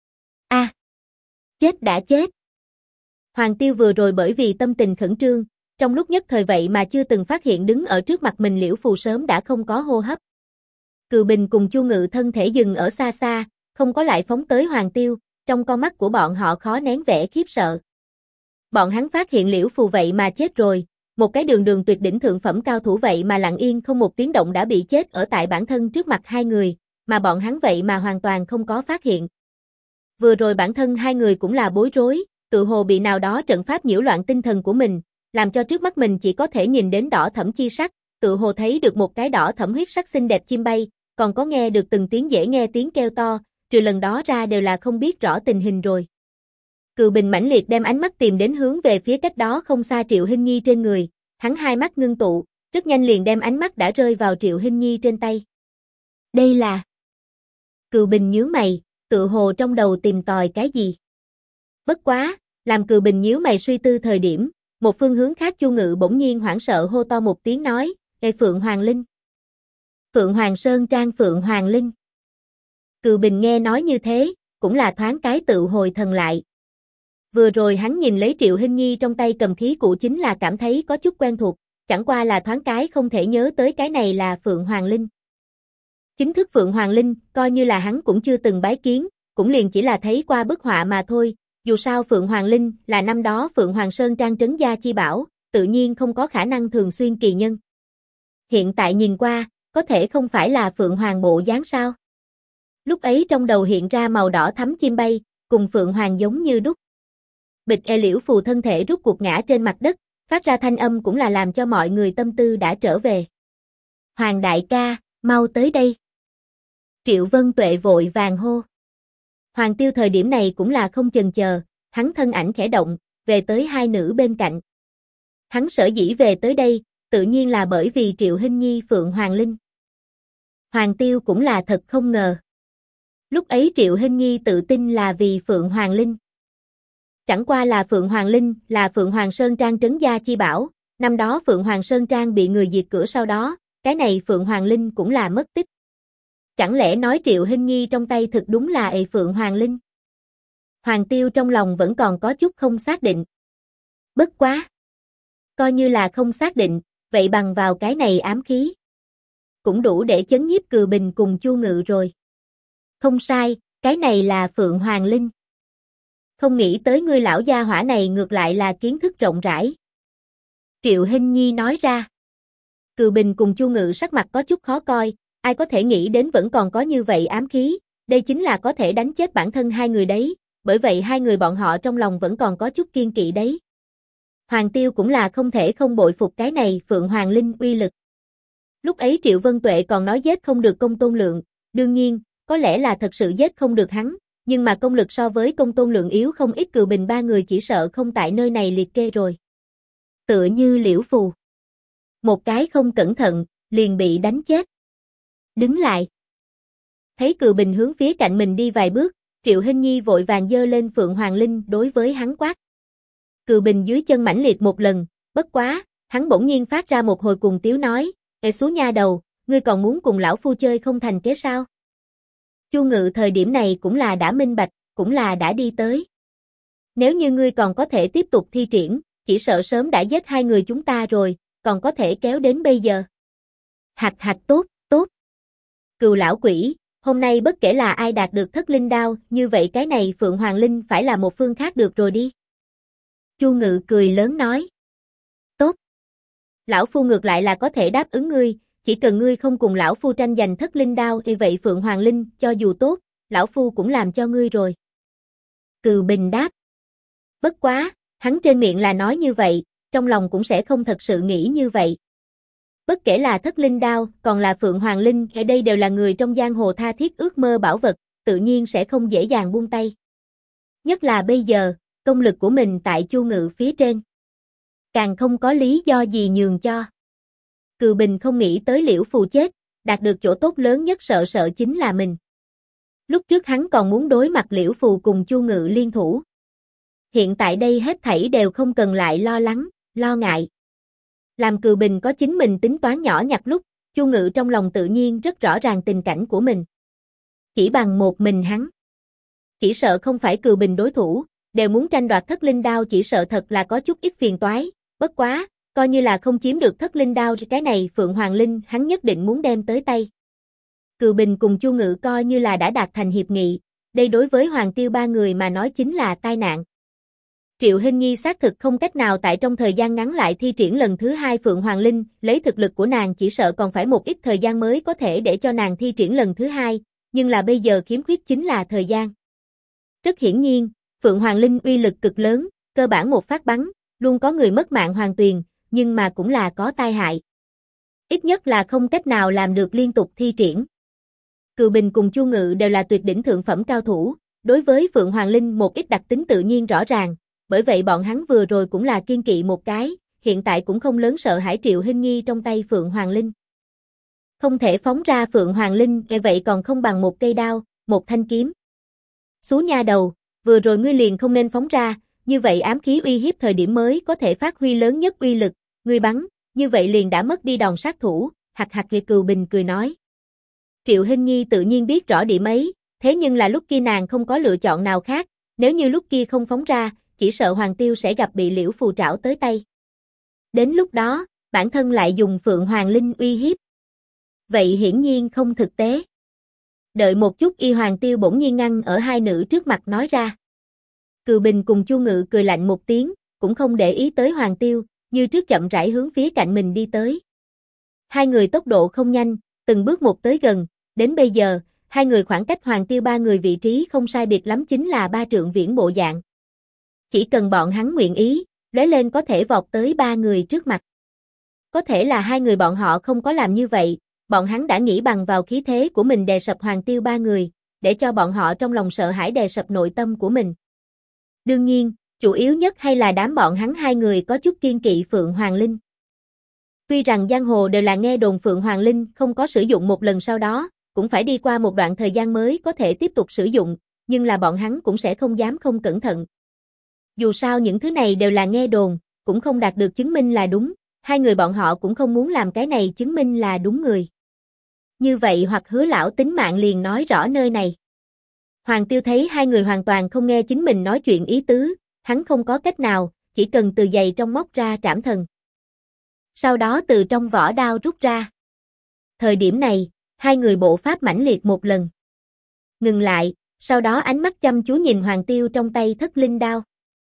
Chết đã chết. Hoàng Tiêu vừa rồi bởi vì tâm tình khẩn trương, trong lúc nhất thời vậy mà chưa từng phát hiện đứng ở trước mặt mình Liễu Phù sớm đã không có hô hấp. Cừu Bình cùng Chu Ngự thân thể dừng ở xa xa, không có lại phóng tới Hoàng Tiêu, trong con mắt của bọn họ khó nén vẻ khiếp sợ. Bọn hắn phát hiện Liễu Phù vậy mà chết rồi, một cái đường tuyệt đỉnh thượng phẩm cao thủ vậy mà lặng yên không một tiếng động đã bị chết ở tại bản thân trước mặt hai người, mà bọn hắn vậy mà hoàn toàn không có phát hiện. Vừa rồi bản thân hai người cũng là bối rối, tự hồ bị nào đó trận pháp nhiễu loạn tinh thần của mình, làm cho trước mắt mình chỉ có thể nhìn đến đỏ thẫm chi sắc, tự hồ thấy được một cái đỏ thẫm huyết sắc xinh đẹp chim bay, còn có nghe được từng tiếng dễ nghe tiếng kêu to, trừ lần đó ra đều là không biết rõ tình hình rồi. Cừu Bình mãnh liệt đem ánh mắt tìm đến hướng về phía cách đó không xa Triệu Hinh Nhi trên người, hắn hai mắt ngưng tụ, rất nhanh liền đem ánh mắt đã rơi vào Triệu Hinh Nhi trên tay. Đây là... Cừu Bình nhíu mày, tự hồ trong đầu tìm tòi cái gì. Bất quá, làm Cừu Bình nhíu mày suy tư thời điểm, một phương hướng khác Chu Ngự bỗng nhiên hoảng sợ hô to một tiếng nói, Phượng Hoàng Linh. Phượng Hoàng Sơn Trang Phượng Hoàng Linh. Cừu Bình nghe nói như thế, cũng là thoáng cái tự hồi thần lại. Vừa rồi hắn nhìn lấy Triệu Hinh Nhi trong tay cầm khí cụ chính là cảm thấy có chút quen thuộc, chẳng qua là thoáng cái không thể nhớ tới cái này là Phượng Hoàng Linh. Chính thức Phượng Hoàng Linh, coi như là hắn cũng chưa từng bái kiến, cũng liền chỉ là thấy qua bức họa mà thôi, dù sao Phượng Hoàng Linh là năm đó Phượng Hoàng Sơn Trang trấn gia chi bảo, tự nhiên không có khả năng thường xuyên kỳ nhân. Hiện tại nhìn qua, có thể không phải là Phượng Hoàng bộ dáng sao? Lúc ấy trong đầu hiện ra màu đỏ thắm chim bay, cùng Phượng Hoàng giống như đúc. Bịch Liễu Phù thân thể rút cuộc ngã trên mặt đất, phát ra thanh âm cũng là làm cho mọi người tâm tư đã trở về. Hoàng đại ca, mau tới đây. Triệu Vân Tuệ vội vàng hô. Hoàng Tiêu thời điểm này cũng là không chần chờ, hắn thân ảnh khẽ động, về tới hai nữ bên cạnh. Hắn sở dĩ về tới đây, tự nhiên là bởi vì Triệu Hinh Nhi Phượng Hoàng Linh. Hoàng Tiêu cũng là thật không ngờ. Lúc ấy Triệu Hinh Nhi tự tin là vì Phượng Hoàng Linh. Chẳng qua là Phượng Hoàng Linh là Phượng Hoàng Sơn Trang trấn gia chi bảo, năm đó Phượng Hoàng Sơn Trang bị người diệt cửa sau đó, cái này Phượng Hoàng Linh cũng là mất tích. Chẳng lẽ nói Triệu Hinh Nhi trong tay thực đúng là Phượng Hoàng Linh? Hoàng Tiêu trong lòng vẫn còn có chút không xác định. Bất quá. Coi như là không xác định, vậy bằng vào cái này ám khí. Cũng đủ để chấn nhiếp Cừu Bình cùng Chu Ngự rồi. Không sai, cái này là Phượng Hoàng Linh. Không nghĩ tới ngươi lão gia hỏa này ngược lại là kiến thức rộng rãi. Triệu Hinh Nhi nói ra. Cừu Bình cùng Chu Ngự sắc mặt có chút khó coi, ai có thể nghĩ đến vẫn còn có như vậy ám khí, đây chính là có thể đánh chết bản thân hai người đấy, bởi vậy hai người bọn họ trong lòng vẫn còn có chút kiên kỵ đấy. Hoàng Tiêu cũng là không thể không bội phục cái này Phượng Hoàng Linh uy lực. Lúc ấy Triệu Vân Tuệ còn nói giết không được Công Tôn Lượng, đương nhiên, có lẽ là thật sự giết không được hắn, nhưng mà công lực so với Công Tôn Lượng yếu không ít, Cừu Bình ba người chỉ sợ không tại nơi này liệt kê rồi. Tựa như Liễu Phù. Một cái không cẩn thận, liền bị đánh chết. Đứng lại. Thấy Cừu Bình hướng phía cạnh mình đi vài bước, Triệu Hinh Nhi vội vàng giơ lên Phượng Hoàng Linh đối với hắn quát. Cừu Bình dưới chân mãnh liệt một lần, bất quá, hắn bỗng nhiên phát ra một hồi cuồng tiếu nói, "Ê xú nha đầu, ngươi còn muốn cùng lão phu chơi không thành kế sao?" Chu Ngự thời điểm này cũng là đã minh bạch, cũng là đã đi tới. Nếu như ngươi còn có thể tiếp tục thi triển, chỉ sợ sớm đã giết hai người chúng ta rồi, còn có thể kéo đến bây giờ. Hạch hạch tốt, tốt. Cừu lão quỷ, hôm nay bất kể là ai đạt được thất linh đao, như vậy cái này Phượng Hoàng Linh phải là một phương khác được rồi đi. Chu Ngự cười lớn nói. Tốt. Lão phu ngược lại là có thể đáp ứng ngươi, chỉ cần ngươi không cùng lão phu tranh giành thất linh đao thì vậy Phượng Hoàng Linh, cho dù tốt, lão phu cũng làm cho ngươi rồi. Cừu Bình đáp. Bất quá, hắn trên miệng là nói như vậy, trong lòng cũng sẽ không thật sự nghĩ như vậy. Bất kể là thất linh đao, còn là Phượng Hoàng Linh, ở đây đều là người trong giang hồ tha thiết ước mơ bảo vật, tự nhiên sẽ không dễ dàng buông tay. Nhất là bây giờ, công lực của mình tại Chu Ngự phía trên. Càng không có lý do gì nhường cho. Cừu Bình không nghĩ tới Liễu Phù chết, đạt được chỗ tốt lớn nhất sợ chính là mình. Lúc trước hắn còn muốn đối mặt Liễu Phù cùng Chu Ngự liên thủ. Hiện tại đây hết thảy đều không cần lại lo lắng, lo ngại. Làm Cừu Bình có chính mình tính toán nhỏ nhặt lúc, Chu Ngự trong lòng tự nhiên rất rõ ràng tình cảnh của mình. Chỉ bằng một mình hắn. Chỉ sợ không phải Cừu Bình đối thủ, đều muốn tranh đoạt thất linh đao, chỉ sợ thật là có chút ít phiền toái, bất quá, coi như là không chiếm được thất linh đao cái này Phượng Hoàng Linh hắn nhất định muốn đem tới tay. Cừu Bình cùng Chu Ngự coi như là đã đạt thành hiệp nghị, đây đối với Hoàng Tiêu ba người mà nói chính là tai nạn. Triệu Hinh Nhi xác thực không cách nào tại trong thời gian ngắn lại thi triển lần thứ hai Phượng Hoàng Linh, lấy thực lực của nàng chỉ sợ còn phải một ít thời gian mới có thể để cho nàng thi triển lần thứ hai, nhưng là bây giờ khiếm khuyết chính là thời gian. Rất hiển nhiên, Phượng Hoàng Linh uy lực cực lớn, cơ bản một phát bắn, luôn có người mất mạng hoàn tuyền, nhưng mà cũng là có tai hại. Ít nhất là không cách nào làm được liên tục thi triển. Cừu Bình cùng Chu Ngự đều là tuyệt đỉnh thượng phẩm cao thủ, đối với Phượng Hoàng Linh một ít đặc tính tự nhiên rõ ràng, bởi vậy bọn hắn vừa rồi cũng là kiên kỵ một cái, hiện tại cũng không lớn sợ hãi Triệu Hinh Nhi trong tay Phượng Hoàng Linh. Không thể phóng ra Phượng Hoàng Linh, vậy còn không bằng một cây đao, một thanh kiếm. Xú nha đầu, vừa rồi ngươi liền không nên phóng ra, như vậy ám khí uy hiếp thời điểm mới có thể phát huy lớn nhất uy lực, ngươi bắn, như vậy liền đã mất đi đòn sát thủ, hạch hạch. Cừu Bình cười nói. Triệu Hinh Nhi tự nhiên biết rõ điểm ấy, thế nhưng là lúc kia nàng không có lựa chọn nào khác, nếu như lúc kia không phóng ra, chỉ sợ Hoàng Tiêu sẽ gặp bị Liễu Phù trảo tới tay. Đến lúc đó, bản thân lại dùng Phượng Hoàng Linh uy hiếp. Vậy hiển nhiên không thực tế. Đợi một chút, Y Hoàng Tiêu bỗng nhiên ngăn ở hai nữ trước mặt nói ra. Cừu Bình cùng Chu Ngự cười lạnh một tiếng, cũng không để ý tới Hoàng Tiêu, như trước chậm rãi hướng phía cạnh mình đi tới. Hai người tốc độ không nhanh, từng bước một tới gần, đến bây giờ, hai người khoảng cách Hoàng Tiêu ba người vị trí không sai biệt lắm, chính là 3 trượng viễn bộ dạng. Chỉ cần bọn hắn nguyện ý, lóe lên có thể vọt tới ba người trước mặt. Có thể là hai người bọn họ không có làm như vậy, bọn hắn đã nghĩ bằng vào khí thế của mình đè sập Hoàng Tiêu ba người, để cho bọn họ trong lòng sợ hãi đè sập nội tâm của mình. Đương nhiên, chủ yếu nhất hay là đám bọn hắn hai người có chút kiên kỵ Phượng Hoàng Linh. Tuy rằng giang hồ đều là nghe đồn Phượng Hoàng Linh không có sử dụng một lần sau đó, cũng phải đi qua một đoạn thời gian mới có thể tiếp tục sử dụng, nhưng là bọn hắn cũng sẽ không dám không cẩn thận. Dù sao những thứ này đều là nghe đồn, cũng không đạt được chứng minh là đúng, hai người bọn họ cũng không muốn làm cái này chứng minh là đúng người. Như vậy hoặc Hứa lão tính mạng liền nói rõ nơi này. Hoàng Tiêu thấy hai người hoàn toàn không nghe chính mình nói chuyện ý tứ, hắn không có cách nào, chỉ cần từ giày trong móc ra trảm thần. Sau đó từ trong vỏ đao rút ra. Thời điểm này, hai người bộ pháp mãnh liệt một lần. Ngừng lại, sau đó ánh mắt chăm chú nhìn Hoàng Tiêu trong tay thất linh đao.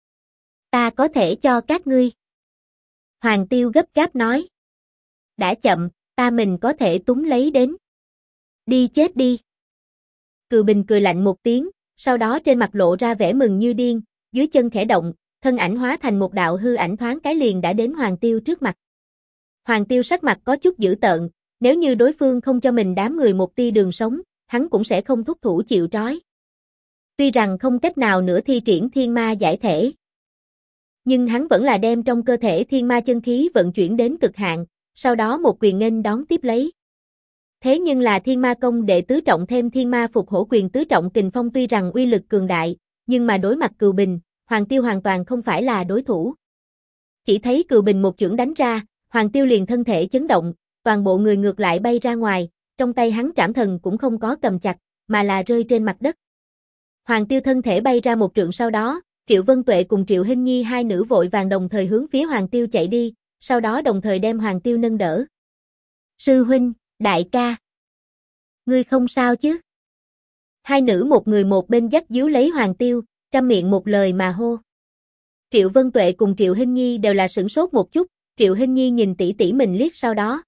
Ta có thể cho các ngươi. Hoàng Tiêu gấp gáp nói. Đã chậm, ta mình có thể túm lấy đến. Đi chết đi. Cừu Bình cười lạnh một tiếng, sau đó trên mặt lộ ra vẻ mừng như điên, dưới chân khẽ động, thân ảnh hóa thành một đạo hư ảnh thoáng cái liền đã đến Hoàng Tiêu trước mặt. Hoàng Tiêu sắc mặt có chút dữ tợn, nếu như đối phương không cho mình đám người một tia đường sống, hắn cũng sẽ không thúc thủ chịu trói. Tuy rằng không cách nào nữa thi triển thiên ma giải thể, nhưng hắn vẫn là đem trong cơ thể thiên ma chân khí vận chuyển đến cực hạn, sau đó một quyền nghênh đón tiếp lấy. Thế nhưng là thiên ma công đệ tứ trọng thêm thiên ma phục hổ quyền tứ trọng kình phong tuy rằng uy lực cường đại, nhưng mà đối mặt Cừu Bình, Hoàng Tiêu hoàn toàn không phải là đối thủ. Chỉ thấy Cừu Bình một chưởng đánh ra, Hoàng Tiêu liền thân thể chấn động, toàn bộ người ngược lại bay ra ngoài, trong tay hắn trảm thần cũng không có cầm chặt, mà là rơi trên mặt đất. Hoàng Tiêu thân thể bay ra một trượng sau đó, Triệu Vân Tuệ cùng Triệu Hinh Nhi hai nữ vội vàng đồng thời hướng phía Hoàng Tiêu chạy đi, sau đó đồng thời đem Hoàng Tiêu nâng đỡ. Sư huynh, đại ca. Ngươi không sao chứ? Hai nữ một người một bên dắt díu lấy Hoàng Tiêu, trăm miệng một lời mà hô. Triệu Vân Tuệ cùng Triệu Hinh Nhi đều là sửng sốt một chút, Triệu Hinh Nhi nhìn tỷ tỷ mình liếc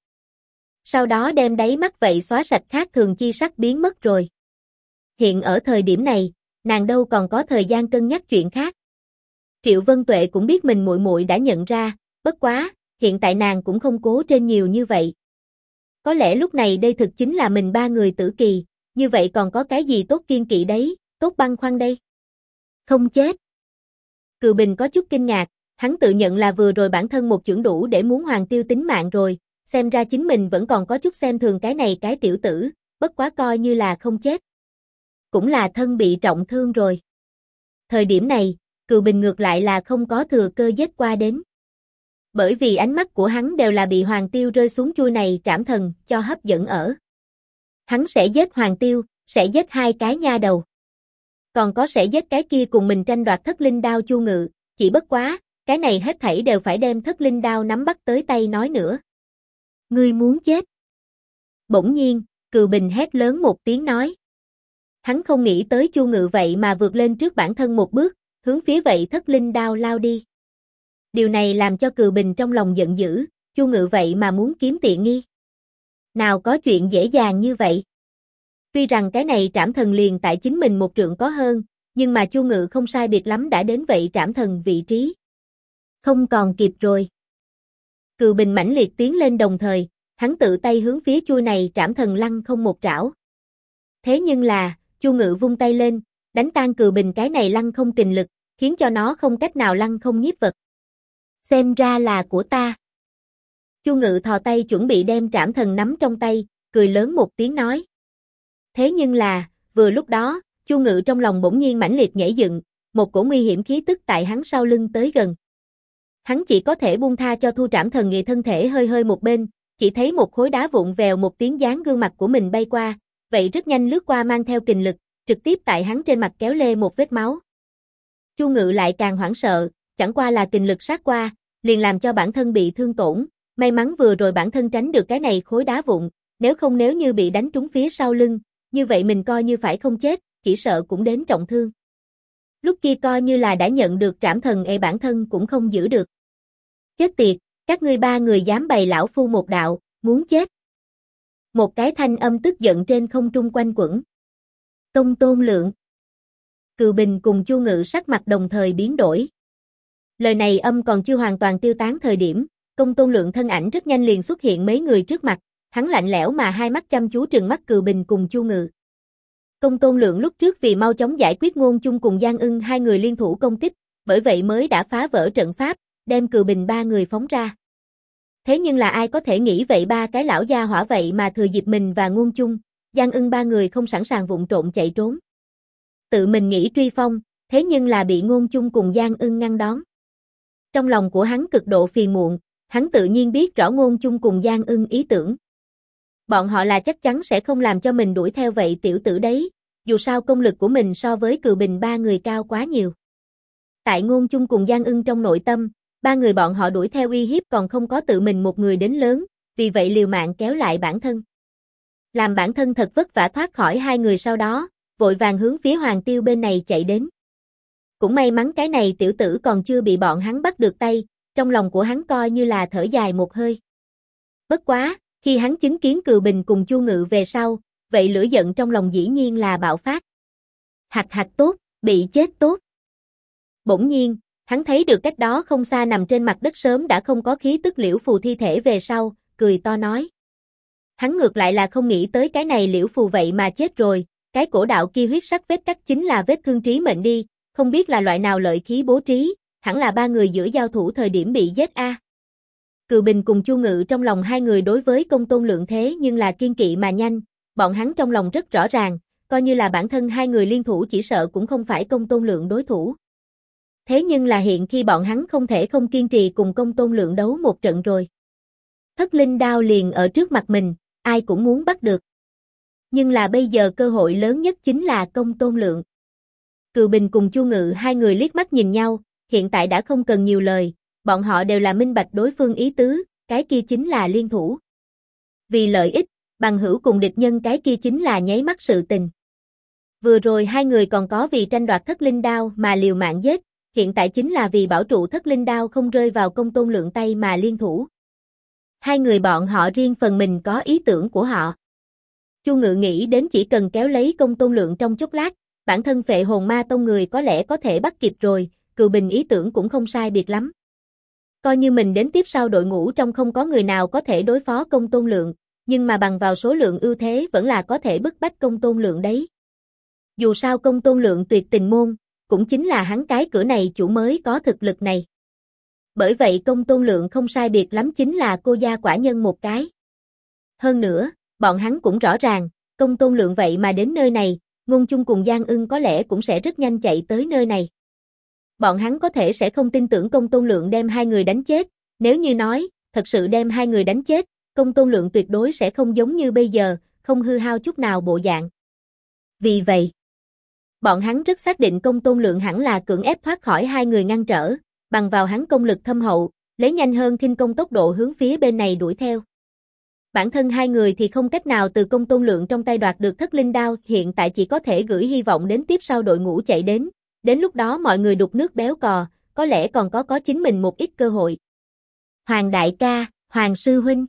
sau đó đem đáy mắt vậy xóa sạch khác thường chi sắc biến mất rồi. Hiện ở thời điểm này, nàng đâu còn có thời gian cân nhắc chuyện khác. Triệu Vân Tuệ cũng biết mình muội muội đã nhận ra, bất quá, hiện tại nàng cũng không cố trên nhiều như vậy. Có lẽ lúc này đây thực chính là mình ba người tử kỳ, như vậy còn có cái gì tốt kiên kỵ đấy, tốt băn khoăn đây? Không chết. Cừu Bình có chút kinh ngạc, hắn tự nhận là vừa rồi bản thân một chưởng đủ để muốn Hoàng Tiêu tính mạng rồi, xem ra chính mình vẫn còn có chút xem thường cái này cái tiểu tử, bất quá coi như là không chết. Cũng là thân bị trọng thương rồi. Thời điểm này, Cừu Bình ngược lại là không có thừa cơ giết qua đến. Bởi vì ánh mắt của hắn đều là bị Hoàng Tiêu rơi xuống chui này trảm thần cho hấp dẫn ở. Hắn sẽ giết Hoàng Tiêu, sẽ giết hai cái nha đầu. Còn có sẽ giết cái kia cùng mình tranh đoạt thất linh đao Chu Ngự, chỉ bất quá, cái này hết thảy đều phải đem thất linh đao nắm bắt tới tay nói nữa. Ngươi muốn chết. Bỗng nhiên, Cừu Bình hét lớn một tiếng nói. Hắn không nghĩ tới Chu Ngự vậy mà vượt lên trước bản thân một bước, hướng phía vậy thất linh đao lao đi. Điều này làm cho Cừu Bình trong lòng giận dữ, Chu Ngự vậy mà muốn kiếm tiện nghi. Nào có chuyện dễ dàng như vậy. Tuy rằng cái này trảm thần liền tại chính mình một trượng có hơn, nhưng mà Chu Ngự không sai biệt lắm đã đến vậy trảm thần vị trí. Không còn kịp rồi. Cừu Bình mãnh liệt tiến lên đồng thời, hắn tự tay hướng phía chui này trảm thần lăng không một trảo. Thế nhưng là, Chu Ngự vung tay lên, đánh tan Cừu Bình cái này lăng không kình lực, khiến cho nó không cách nào lăng không nhiếp vật. Xem ra là của ta. Chu Ngự thò tay chuẩn bị đem trảm thần nắm trong tay, cười lớn một tiếng nói. Thế nhưng là, vừa lúc đó, Chu Ngự trong lòng bỗng nhiên mãnh liệt nhảy dựng, một cổ nguy hiểm khí tức tại hắn sau lưng tới gần. Hắn chỉ có thể buông tha cho thu trảm thần nghị thân thể hơi hơi một bên, chỉ thấy một khối đá vụn vèo một tiếng dán gương mặt của mình bay qua, vậy rất nhanh lướt qua mang theo kình lực, trực tiếp tại hắn trên mặt kéo lê một vết máu. Chu Ngự lại càng hoảng sợ, chẳng qua là kình lực sát qua, liền làm cho bản thân bị thương tổn, may mắn vừa rồi bản thân tránh được cái này khối đá vụn, nếu như bị đánh trúng phía sau lưng, như vậy mình coi như phải không chết, chỉ sợ cũng đến trọng thương. Lúc kia coi như là đã nhận được trảm thần bản thân cũng không giữ được. Chết tiệt, các ngươi ba người dám bày lão phu một đạo, muốn chết. Một cái thanh âm tức giận trên không trung quanh quẩn. Công Tôn Lượng. Cừu Bình cùng Chu Ngự sắc mặt đồng thời biến đổi. Lời này âm còn chưa hoàn toàn tiêu tán thời điểm, Công Tôn Lượng thân ảnh rất nhanh liền xuất hiện mấy người trước mặt, hắn lạnh lẽo mà hai mắt chăm chú trừng mắt Cừu Bình cùng Chu Ngự. Công Tôn Lượng lúc trước vì mau chóng giải quyết Ngôn Chung cùng Giang Ưng hai người liên thủ công kích, bởi vậy mới đã phá vỡ trận pháp, đem Cừu Bình ba người phóng ra. Thế nhưng là ai có thể nghĩ vậy ba cái lão gia hỏa vậy mà thừa dịp mình và Ngôn Chung, Giang Ưng ba người không sẵn sàng vụng trộn chạy trốn. Tự mình nghĩ truy phong, thế nhưng là bị Ngôn Chung cùng Giang Ưng ngăn đón. Trong lòng của hắn cực độ phiền muộn, hắn tự nhiên biết rõ Ngôn Chung cùng Giang Ưng ý tưởng. Bọn họ là chắc chắn sẽ không làm cho mình đuổi theo vậy tiểu tử đấy, dù sao công lực của mình so với Cừu Bình ba người cao quá nhiều. Tại Ngôn Chung cùng Giang Ưng trong nội tâm, ba người bọn họ đuổi theo uy hiếp còn không có tự mình một người đến lớn, vì vậy liều mạng kéo lại bản thân. Làm bản thân thật vất vả thoát khỏi hai người sau đó, vội vàng hướng phía Hoàng Tiêu bên này chạy đến. Cũng may mắn cái này tiểu tử còn chưa bị bọn hắn bắt được tay, trong lòng của hắn coi như là thở dài một hơi. Bất quá, khi hắn chứng kiến Cừu Bình cùng Chu Ngự về sau, vậy lửa giận trong lòng dĩ nhiên là bạo phát. Hạch hạch tốt, bị chết tốt. Bỗng nhiên, hắn thấy được cách đó không xa nằm trên mặt đất sớm đã không có khí tức Liễu Phù thi thể về sau, cười to nói. Hắn ngược lại là không nghĩ tới cái này Liễu Phù vậy mà chết rồi, cái cổ đạo kia huyết sắc vết cắt chính là vết thương trí mệnh đi, không biết là loại nào lợi khí bố trí, hẳn là ba người giữa giao thủ thời điểm bị giết a. Cừu Bình cùng Chu Ngự trong lòng hai người đối với Công Tôn Lượng thế nhưng là kiên kỵ mà nhanh, bọn hắn trong lòng rất rõ ràng, coi như là bản thân hai người liên thủ chỉ sợ cũng không phải Công Tôn Lượng đối thủ. Thế nhưng là hiện khi bọn hắn không thể không kiên trì cùng Công Tôn Lượng đấu một trận rồi. Thất linh đao liền ở trước mặt mình, ai cũng muốn bắt được. Nhưng là bây giờ cơ hội lớn nhất chính là Công Tôn Lượng. Cừu Bình cùng Chu Ngự hai người liếc mắt nhìn nhau, hiện tại đã không cần nhiều lời, bọn họ đều là minh bạch đối phương ý tứ, cái kia chính là liên thủ. Vì lợi ích, bằng hữu cùng địch nhân cái kia chính là nháy mắt sự tình. Vừa rồi hai người còn có vì tranh đoạt thất linh đao mà liều mạng giết, hiện tại chính là vì bảo trụ thất linh đao không rơi vào Công Tôn Lượng tay mà liên thủ. Hai người bọn họ riêng phần mình có ý tưởng của họ. Chu Ngự nghĩ đến chỉ cần kéo lấy Công Tôn Lượng trong chốc lát, bản thân Phệ Hồn Ma Tông người có lẽ có thể bắt kịp rồi, Cừu Bình ý tưởng cũng không sai biệt lắm. Coi như mình đến tiếp sau đội ngũ trong không có người nào có thể đối phó Công Tôn Lượng, nhưng mà bằng vào số lượng ưu thế vẫn là có thể bức bách Công Tôn Lượng đấy. Dù sao Công Tôn Lượng tuyệt tình môn, cũng chính là hắn cái cửa này chủ mới có thực lực này. Bởi vậy Công Tôn Lượng không sai biệt lắm chính là cô gia quả nhân một cái. Hơn nữa, bọn hắn cũng rõ ràng, Công Tôn Lượng vậy mà đến nơi này, Ngôn Chung cùng Giang Ưng có lẽ cũng sẽ rất nhanh chạy tới nơi này. Bọn hắn có thể sẽ không tin tưởng Công Tôn Lượng đem hai người đánh chết, nếu như nói, thật sự đem hai người đánh chết, Công Tôn Lượng tuyệt đối sẽ không giống như bây giờ, không hư hao chút nào bộ dạng. Vì vậy, bọn hắn rất xác định Công Tôn Lượng hẳn là cưỡng ép thoát khỏi hai người ngăn trở, bằng vào hắn công lực thâm hậu, lấy nhanh hơn khinh công tốc độ hướng phía bên này đuổi theo. Bản thân hai người thì không cách nào từ Công Tôn Lượng trong tay đoạt được thất linh đao, hiện tại chỉ có thể gửi hy vọng đến tiếp sau đội ngũ chạy đến lúc đó mọi người đục nước béo cò, có lẽ còn có chính mình một ít cơ hội. Hoàng đại ca, Hoàng sư huynh.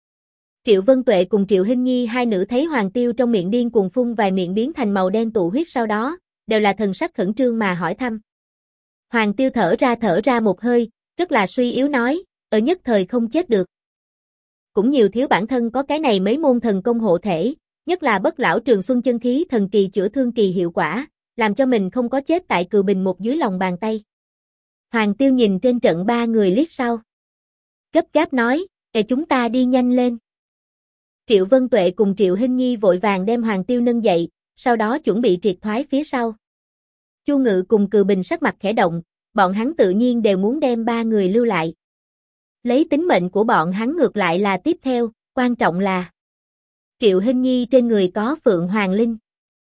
Triệu Vân Tuệ cùng Triệu Hinh Nhi hai nữ thấy Hoàng Tiêu trong miệng điên cuồng phun vài miệng biến thành màu đen tụ huyết sau đó, đều là thần sắc khẩn trương mà hỏi thăm. Hoàng Tiêu thở ra một hơi, rất là suy yếu nói, ở nhất thời không chết được. Cũng nhiều thiếu bản thân có cái này mấy môn thần công hộ thể, nhất là Bất Lão Trường Xuân chân khí thần kỳ chữa thương kỳ hiệu quả, làm cho mình không có chết tại Cừu Bình một dưới lòng bàn tay. Hoàng Tiêu nhìn trên trận ba người liếc sau. Gấp gáp nói, chúng ta đi nhanh lên. Triệu Vân Tuệ cùng Triệu Hinh Nhi vội vàng đem Hoàng Tiêu nâng dậy, sau đó chuẩn bị triệt thoái phía sau. Chu Ngự cùng Cừu Bình sắc mặt khẽ động, bọn hắn tự nhiên đều muốn đem ba người lưu lại. Lấy tính mệnh của bọn hắn ngược lại là tiếp theo, quan trọng là Triệu Hinh Nhi trên người có Phượng Hoàng Linh.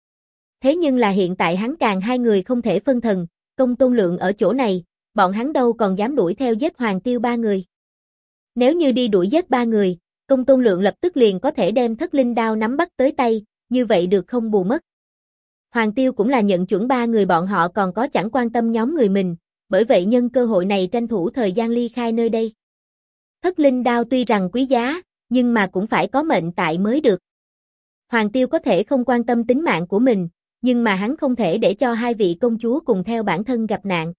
Thế nhưng là hiện tại hắn càng hai người không thể phân thần, Công Tôn Lượng ở chỗ này, bọn hắn đâu còn dám đuổi theo giết Hoàng Tiêu ba người. Nếu như đi đuổi giết ba người, Công Tôn Lượng lập tức liền có thể đem Thất Linh Đao nắm bắt tới tay, như vậy được không bù mất. Hoàng Tiêu cũng là nhận chuẩn ba người bọn họ còn có chẳng quan tâm nhóm người mình, bởi vậy nhân cơ hội này tranh thủ thời gian ly khai nơi đây. Thất Linh Đao tuy rằng quý giá, nhưng mà cũng phải có mệnh tại mới được. Hoàng Tiêu có thể không quan tâm tính mạng của mình, nhưng mà hắn không thể để cho hai vị công chúa cùng theo bản thân gặp nạn.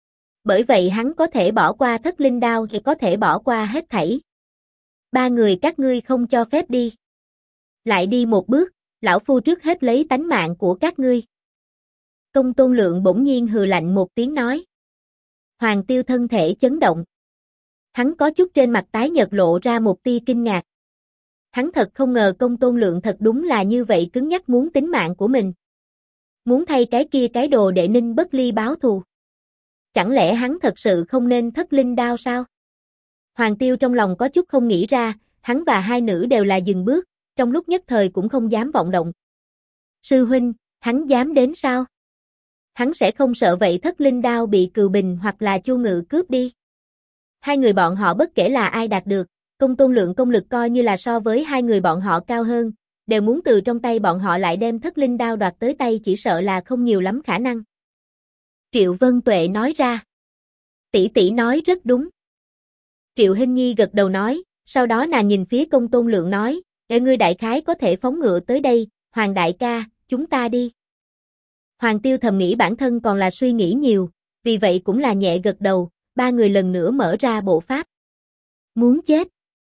Bởi vậy hắn có thể bỏ qua Thất Linh Đao thì có thể bỏ qua hết thảy. Ba người các ngươi không cho phép đi. Lại đi một bước, lão phu trước hết lấy tánh mạng của các ngươi. Công Tôn Lượng bỗng nhiên hừ lạnh một tiếng nói. Hoàng Tiêu thân thể chấn động. Hắn có chút trên mặt tái nhợt lộ ra một tia kinh ngạc. Hắn thật không ngờ Công Tôn Lượng thật đúng là như vậy cứng nhắc muốn tính mạng của mình. Muốn thay cái kia cái đồ để Ninh Bất Ly báo thù. Chẳng lẽ hắn thật sự không nên Thất Linh Đao sao? Hoàng Tiêu trong lòng có chút không nghĩ ra, hắn và hai nữ đều là dừng bước, trong lúc nhất thời cũng không dám vọng động. Sư huynh, hắn dám đến sao? Hắn sẽ không sợ vậy Thất Linh Đao bị Cừu Bình hoặc là Chu Ngự cướp đi. Hai người bọn họ bất kể là ai đạt được, Công Tôn Lượng công lực coi như là so với hai người bọn họ cao hơn, đều muốn từ trong tay bọn họ lại đem Thất Linh Đao đoạt tới tay chỉ sợ là không nhiều lắm khả năng. Triệu Vân Tuệ nói ra. Tỷ tỷ nói rất đúng. Triệu Hinh Nhi gật đầu nói, sau đó nàng nhìn phía Công Tôn Lượng nói, ngươi đại khái có thể phóng ngựa tới đây, Hoàng đại ca, chúng ta đi. Hoàng Tiêu thầm nghĩ bản thân còn là suy nghĩ nhiều, vì vậy cũng là nhẹ gật đầu, ba người lần nữa mở ra bộ pháp. Muốn chết.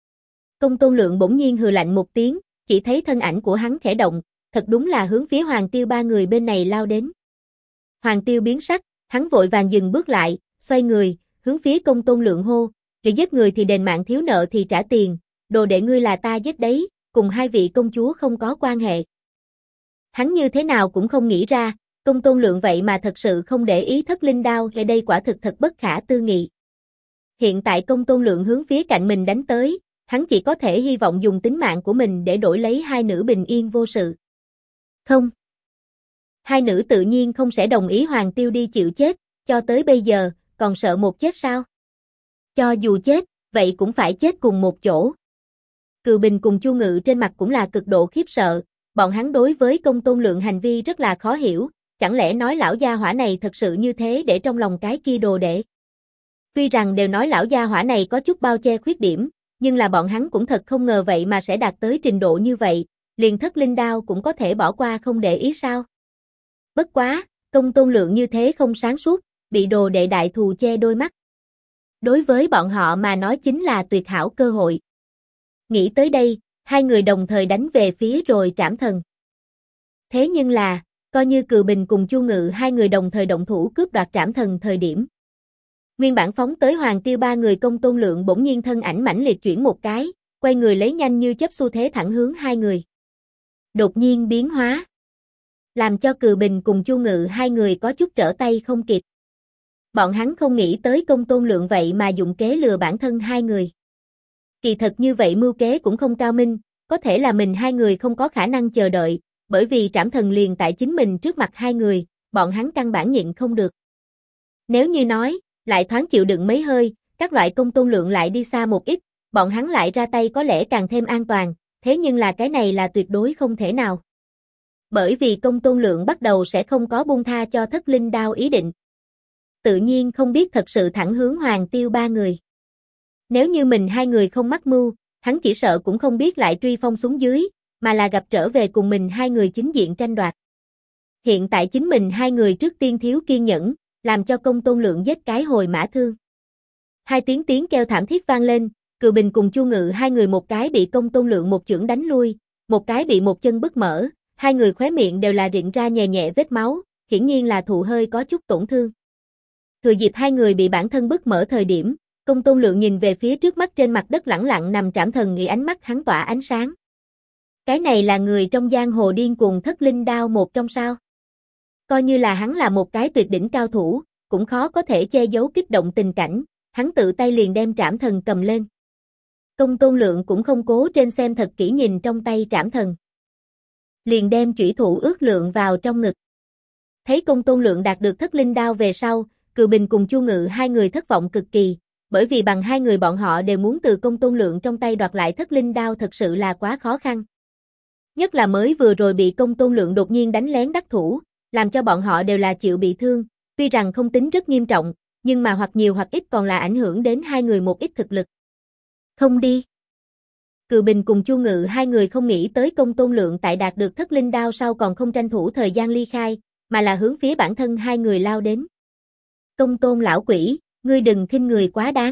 Công Tôn Lượng bỗng nhiên hừ lạnh một tiếng, chỉ thấy thân ảnh của hắn khẽ động, thật đúng là hướng phía Hoàng Tiêu ba người bên này lao đến. Hoàng Tiêu biến sắc, hắn vội vàng dừng bước lại, xoay người, hướng phía Công Tôn Lượng hô, "Kẻ giết người thì đền mạng, thiếu nợ thì trả tiền, đồ đệ ngươi là ta giết đấy, cùng hai vị công chúa không có quan hệ." Hắn như thế nào cũng không nghĩ ra, Công Tôn Lượng vậy mà thật sự không để ý Thất Linh Đao, ở đây quả thực thật bất khả tư nghị. Hiện tại Công Tôn Lượng hướng phía cạnh mình đánh tới, hắn chỉ có thể hy vọng dùng tính mạng của mình để đổi lấy hai nữ bình yên vô sự. Không. Hai nữ tự nhiên không sẽ đồng ý Hoàng Tiêu đi chịu chết, cho tới bây giờ, còn sợ một chết sao? Cho dù chết, vậy cũng phải chết cùng một chỗ. Cừu Bình cùng Chu Ngự trên mặt cũng là cực độ khiếp sợ, bọn hắn đối với Công Tôn Lượng hành vi rất là khó hiểu, chẳng lẽ nói lão gia hỏa này thật sự như thế để trong lòng cái kia đồ đệ? Tuy rằng đều nói lão gia hỏa này có chút bao che khuyết điểm, nhưng là bọn hắn cũng thật không ngờ vậy mà sẽ đạt tới trình độ như vậy, liền Thất Linh Đao cũng có thể bỏ qua không để ý sao? Bất quá, Công Tôn Lượng như thế không sáng suốt, bị đồ đệ đại thù che đôi mắt. Đối với bọn họ mà nói chính là tuyệt hảo cơ hội. Nghĩ tới đây, hai người đồng thời đánh về phía rồi trảm thần. Thế nhưng là, coi như Cừu Bình cùng Chu Ngự hai người đồng thời động thủ cướp đoạt trảm thần thời điểm. Nguyên bản phóng tới Hoàng Tiêu ba người Công Tôn Lượng bỗng nhiên thân ảnh mãnh liệt chuyển một cái, quay người lấy nhanh như chớp xu thế thẳng hướng hai người. Đột nhiên biến hóa, làm cho Cừu Bình cùng Chu Ngự hai người có chút trở tay không kịp. Bọn hắn không nghĩ tới Công Tôn Lượng vậy mà dụng kế lừa bản thân hai người. Kỳ thật như vậy mưu kế cũng không cao minh, có thể là mình hai người không có khả năng chờ đợi, bởi vì trảm thần liền tại chính mình trước mặt hai người, bọn hắn căn bản nhịn không được. Nếu như nói, lại thoáng chịu đựng mấy hơi, các loại Công Tôn Lượng lại đi xa một ít, bọn hắn lại ra tay có lẽ càng thêm an toàn, thế nhưng là cái này là tuyệt đối không thể nào. Bởi vì Công Tôn Lượng bắt đầu sẽ không có buông tha cho Thất Linh Đao ý định. Tự nhiên không biết thật sự thẳng hướng Hoàng Tiêu ba người. Nếu như mình hai người không mắc mưu, hắn chỉ sợ cũng không biết lại truy phong xuống dưới, mà là gặp trở về cùng mình hai người chính diện tranh đoạt. Hiện tại chính mình hai người trước tiên thiếu kiên nhẫn, làm cho Công Tôn Lượng giết cái hồi mã thương. Hai tiếng kêu thảm thiết vang lên, Cừu Bình cùng Chu Ngự hai người một cái bị Công Tôn Lượng một chưởng đánh lui, một cái bị một chân bứt mở, hai người khóe miệng đều là rịn ra nhè nhẹ vết máu, hiển nhiên là thụ hơi có chút tổn thương. Thừa dịp hai người bị bản thân bứt mở thời điểm, Công Tôn Lượng nhìn về phía trước mắt trên mặt đất lẳng lặng nằm trảm thần, nghĩ ánh mắt hắn tỏa ánh sáng. Cái này là người trong giang hồ điên cuồng Thất Linh Đao một trong sao? Coi như là hắn là một cái tuyệt đỉnh cao thủ, cũng khó có thể che giấu kích động tình cảnh, hắn tự tay liền đem trảm thần cầm lên. Công Tôn Lượng cũng không cố trên xem thật kỹ nhìn trong tay trảm thần. Liền đem chủy thủ ước lượng vào trong ngực. Thấy Công Tôn Lượng đạt được thất linh đao về sau, Cừu Bình cùng Chu Ngự hai người thất vọng cực kỳ, bởi vì bằng hai người bọn họ đều muốn từ Công Tôn Lượng trong tay đoạt lại thất linh đao thật sự là quá khó khăn. Nhất là mới vừa rồi bị Công Tôn Lượng đột nhiên đánh lén đắc thủ, làm cho bọn họ đều là chịu bị thương, tuy rằng không tính rất nghiêm trọng, nhưng mà hoặc nhiều hoặc ít còn là ảnh hưởng đến hai người một ít thực lực. Không đi. Cừu Bình cùng Chu Ngự hai người không nghĩ tới Công Tôn Lượng tại đạt được thất linh đao sau còn không tranh thủ thời gian ly khai, mà là hướng phía bản thân hai người lao đến. Công Tôn lão quỷ, ngươi đừng khinh người quá đáng.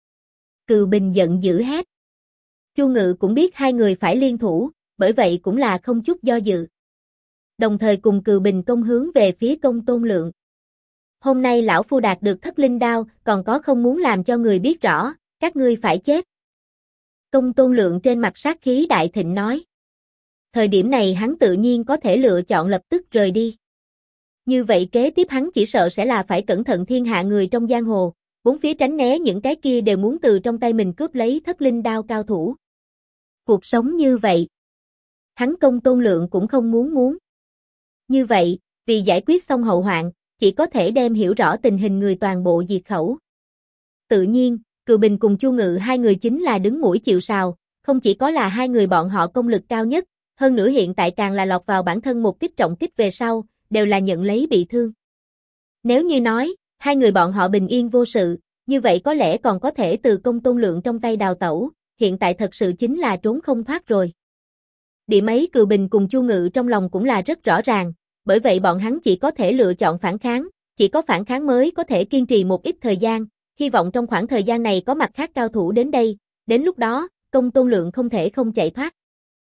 Cừu Bình giận dữ hét. Chu Ngự cũng biết hai người phải liên thủ, bởi vậy cũng là không chút do dự. Đồng thời cùng Cừu Bình công hướng về phía Công Tôn Lượng. Hôm nay lão phu đạt được thất linh đao, còn có không muốn làm cho người biết rõ, các ngươi phải chết. Công Tôn Lượng trên mặt sát khí đại thịnh nói. Thời điểm này hắn tự nhiên có thể lựa chọn lập tức rời đi. Như vậy kế tiếp hắn chỉ sợ sẽ là phải cẩn thận thiên hạ người trong giang hồ, bốn phía tránh né những cái kia đều muốn từ trong tay mình cướp lấy thất linh đao cao thủ. Cuộc sống như vậy, hắn Công Tôn Lượng cũng không muốn. Như vậy, vì giải quyết xong hậu hoạn, chỉ có thể đem hiểu rõ tình hình người toàn bộ diệt khẩu. Tự nhiên, Cừu Bình cùng Chu Ngự hai người chính là đứng mũi chịu sào, không chỉ có là hai người bọn họ công lực cao nhất, hơn nữa hiện tại càng là lọt vào bản thân một kích trọng kích về sau, đều là nhận lấy bị thương. Nếu như nói, hai người bọn họ bình yên vô sự, như vậy có lẽ còn có thể từ Công Tôn Lượng trong tay đào tẩu, hiện tại thật sự chính là trốn không thoát rồi. Điểm ấy Cừu Bình cùng Chu Ngự trong lòng cũng là rất rõ ràng, bởi vậy bọn hắn chỉ có thể lựa chọn phản kháng, chỉ có phản kháng mới có thể kiên trì một ít thời gian, hy vọng trong khoảng thời gian này có mặt khác cao thủ đến đây, đến lúc đó, Công Tôn Lượng không thể không chạy thoát.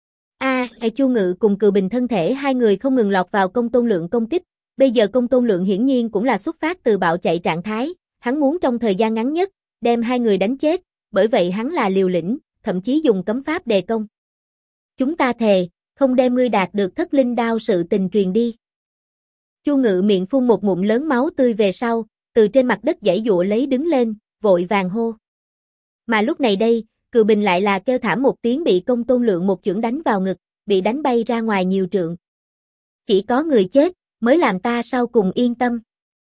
Chu Ngự cùng Cừu Bình thân thể hai người không ngừng lọt vào Công Tôn Lượng công kích, bây giờ Công Tôn Lượng hiển nhiên cũng là xuất phát từ bạo chạy trạng thái, hắn muốn trong thời gian ngắn nhất, đem hai người đánh chết, bởi vậy hắn là liều lĩnh, thậm chí dùng cấm pháp đề công. Chúng ta thề, không đem ngươi đạt được thất linh đao sự tình truyền đi. Chu Ngự miệng phun một ngụm lớn máu tươi về sau, từ trên mặt đất giãy giụa lấy đứng lên, vội vàng hô. Mà lúc này đây, Cừu Bình lại là kêu thảm một tiếng bị Công Tôn Lượng một chưởng đánh vào ngực, bị đánh bay ra ngoài nhiều trượng. Chỉ có người chết, mới làm ta sau cùng yên tâm.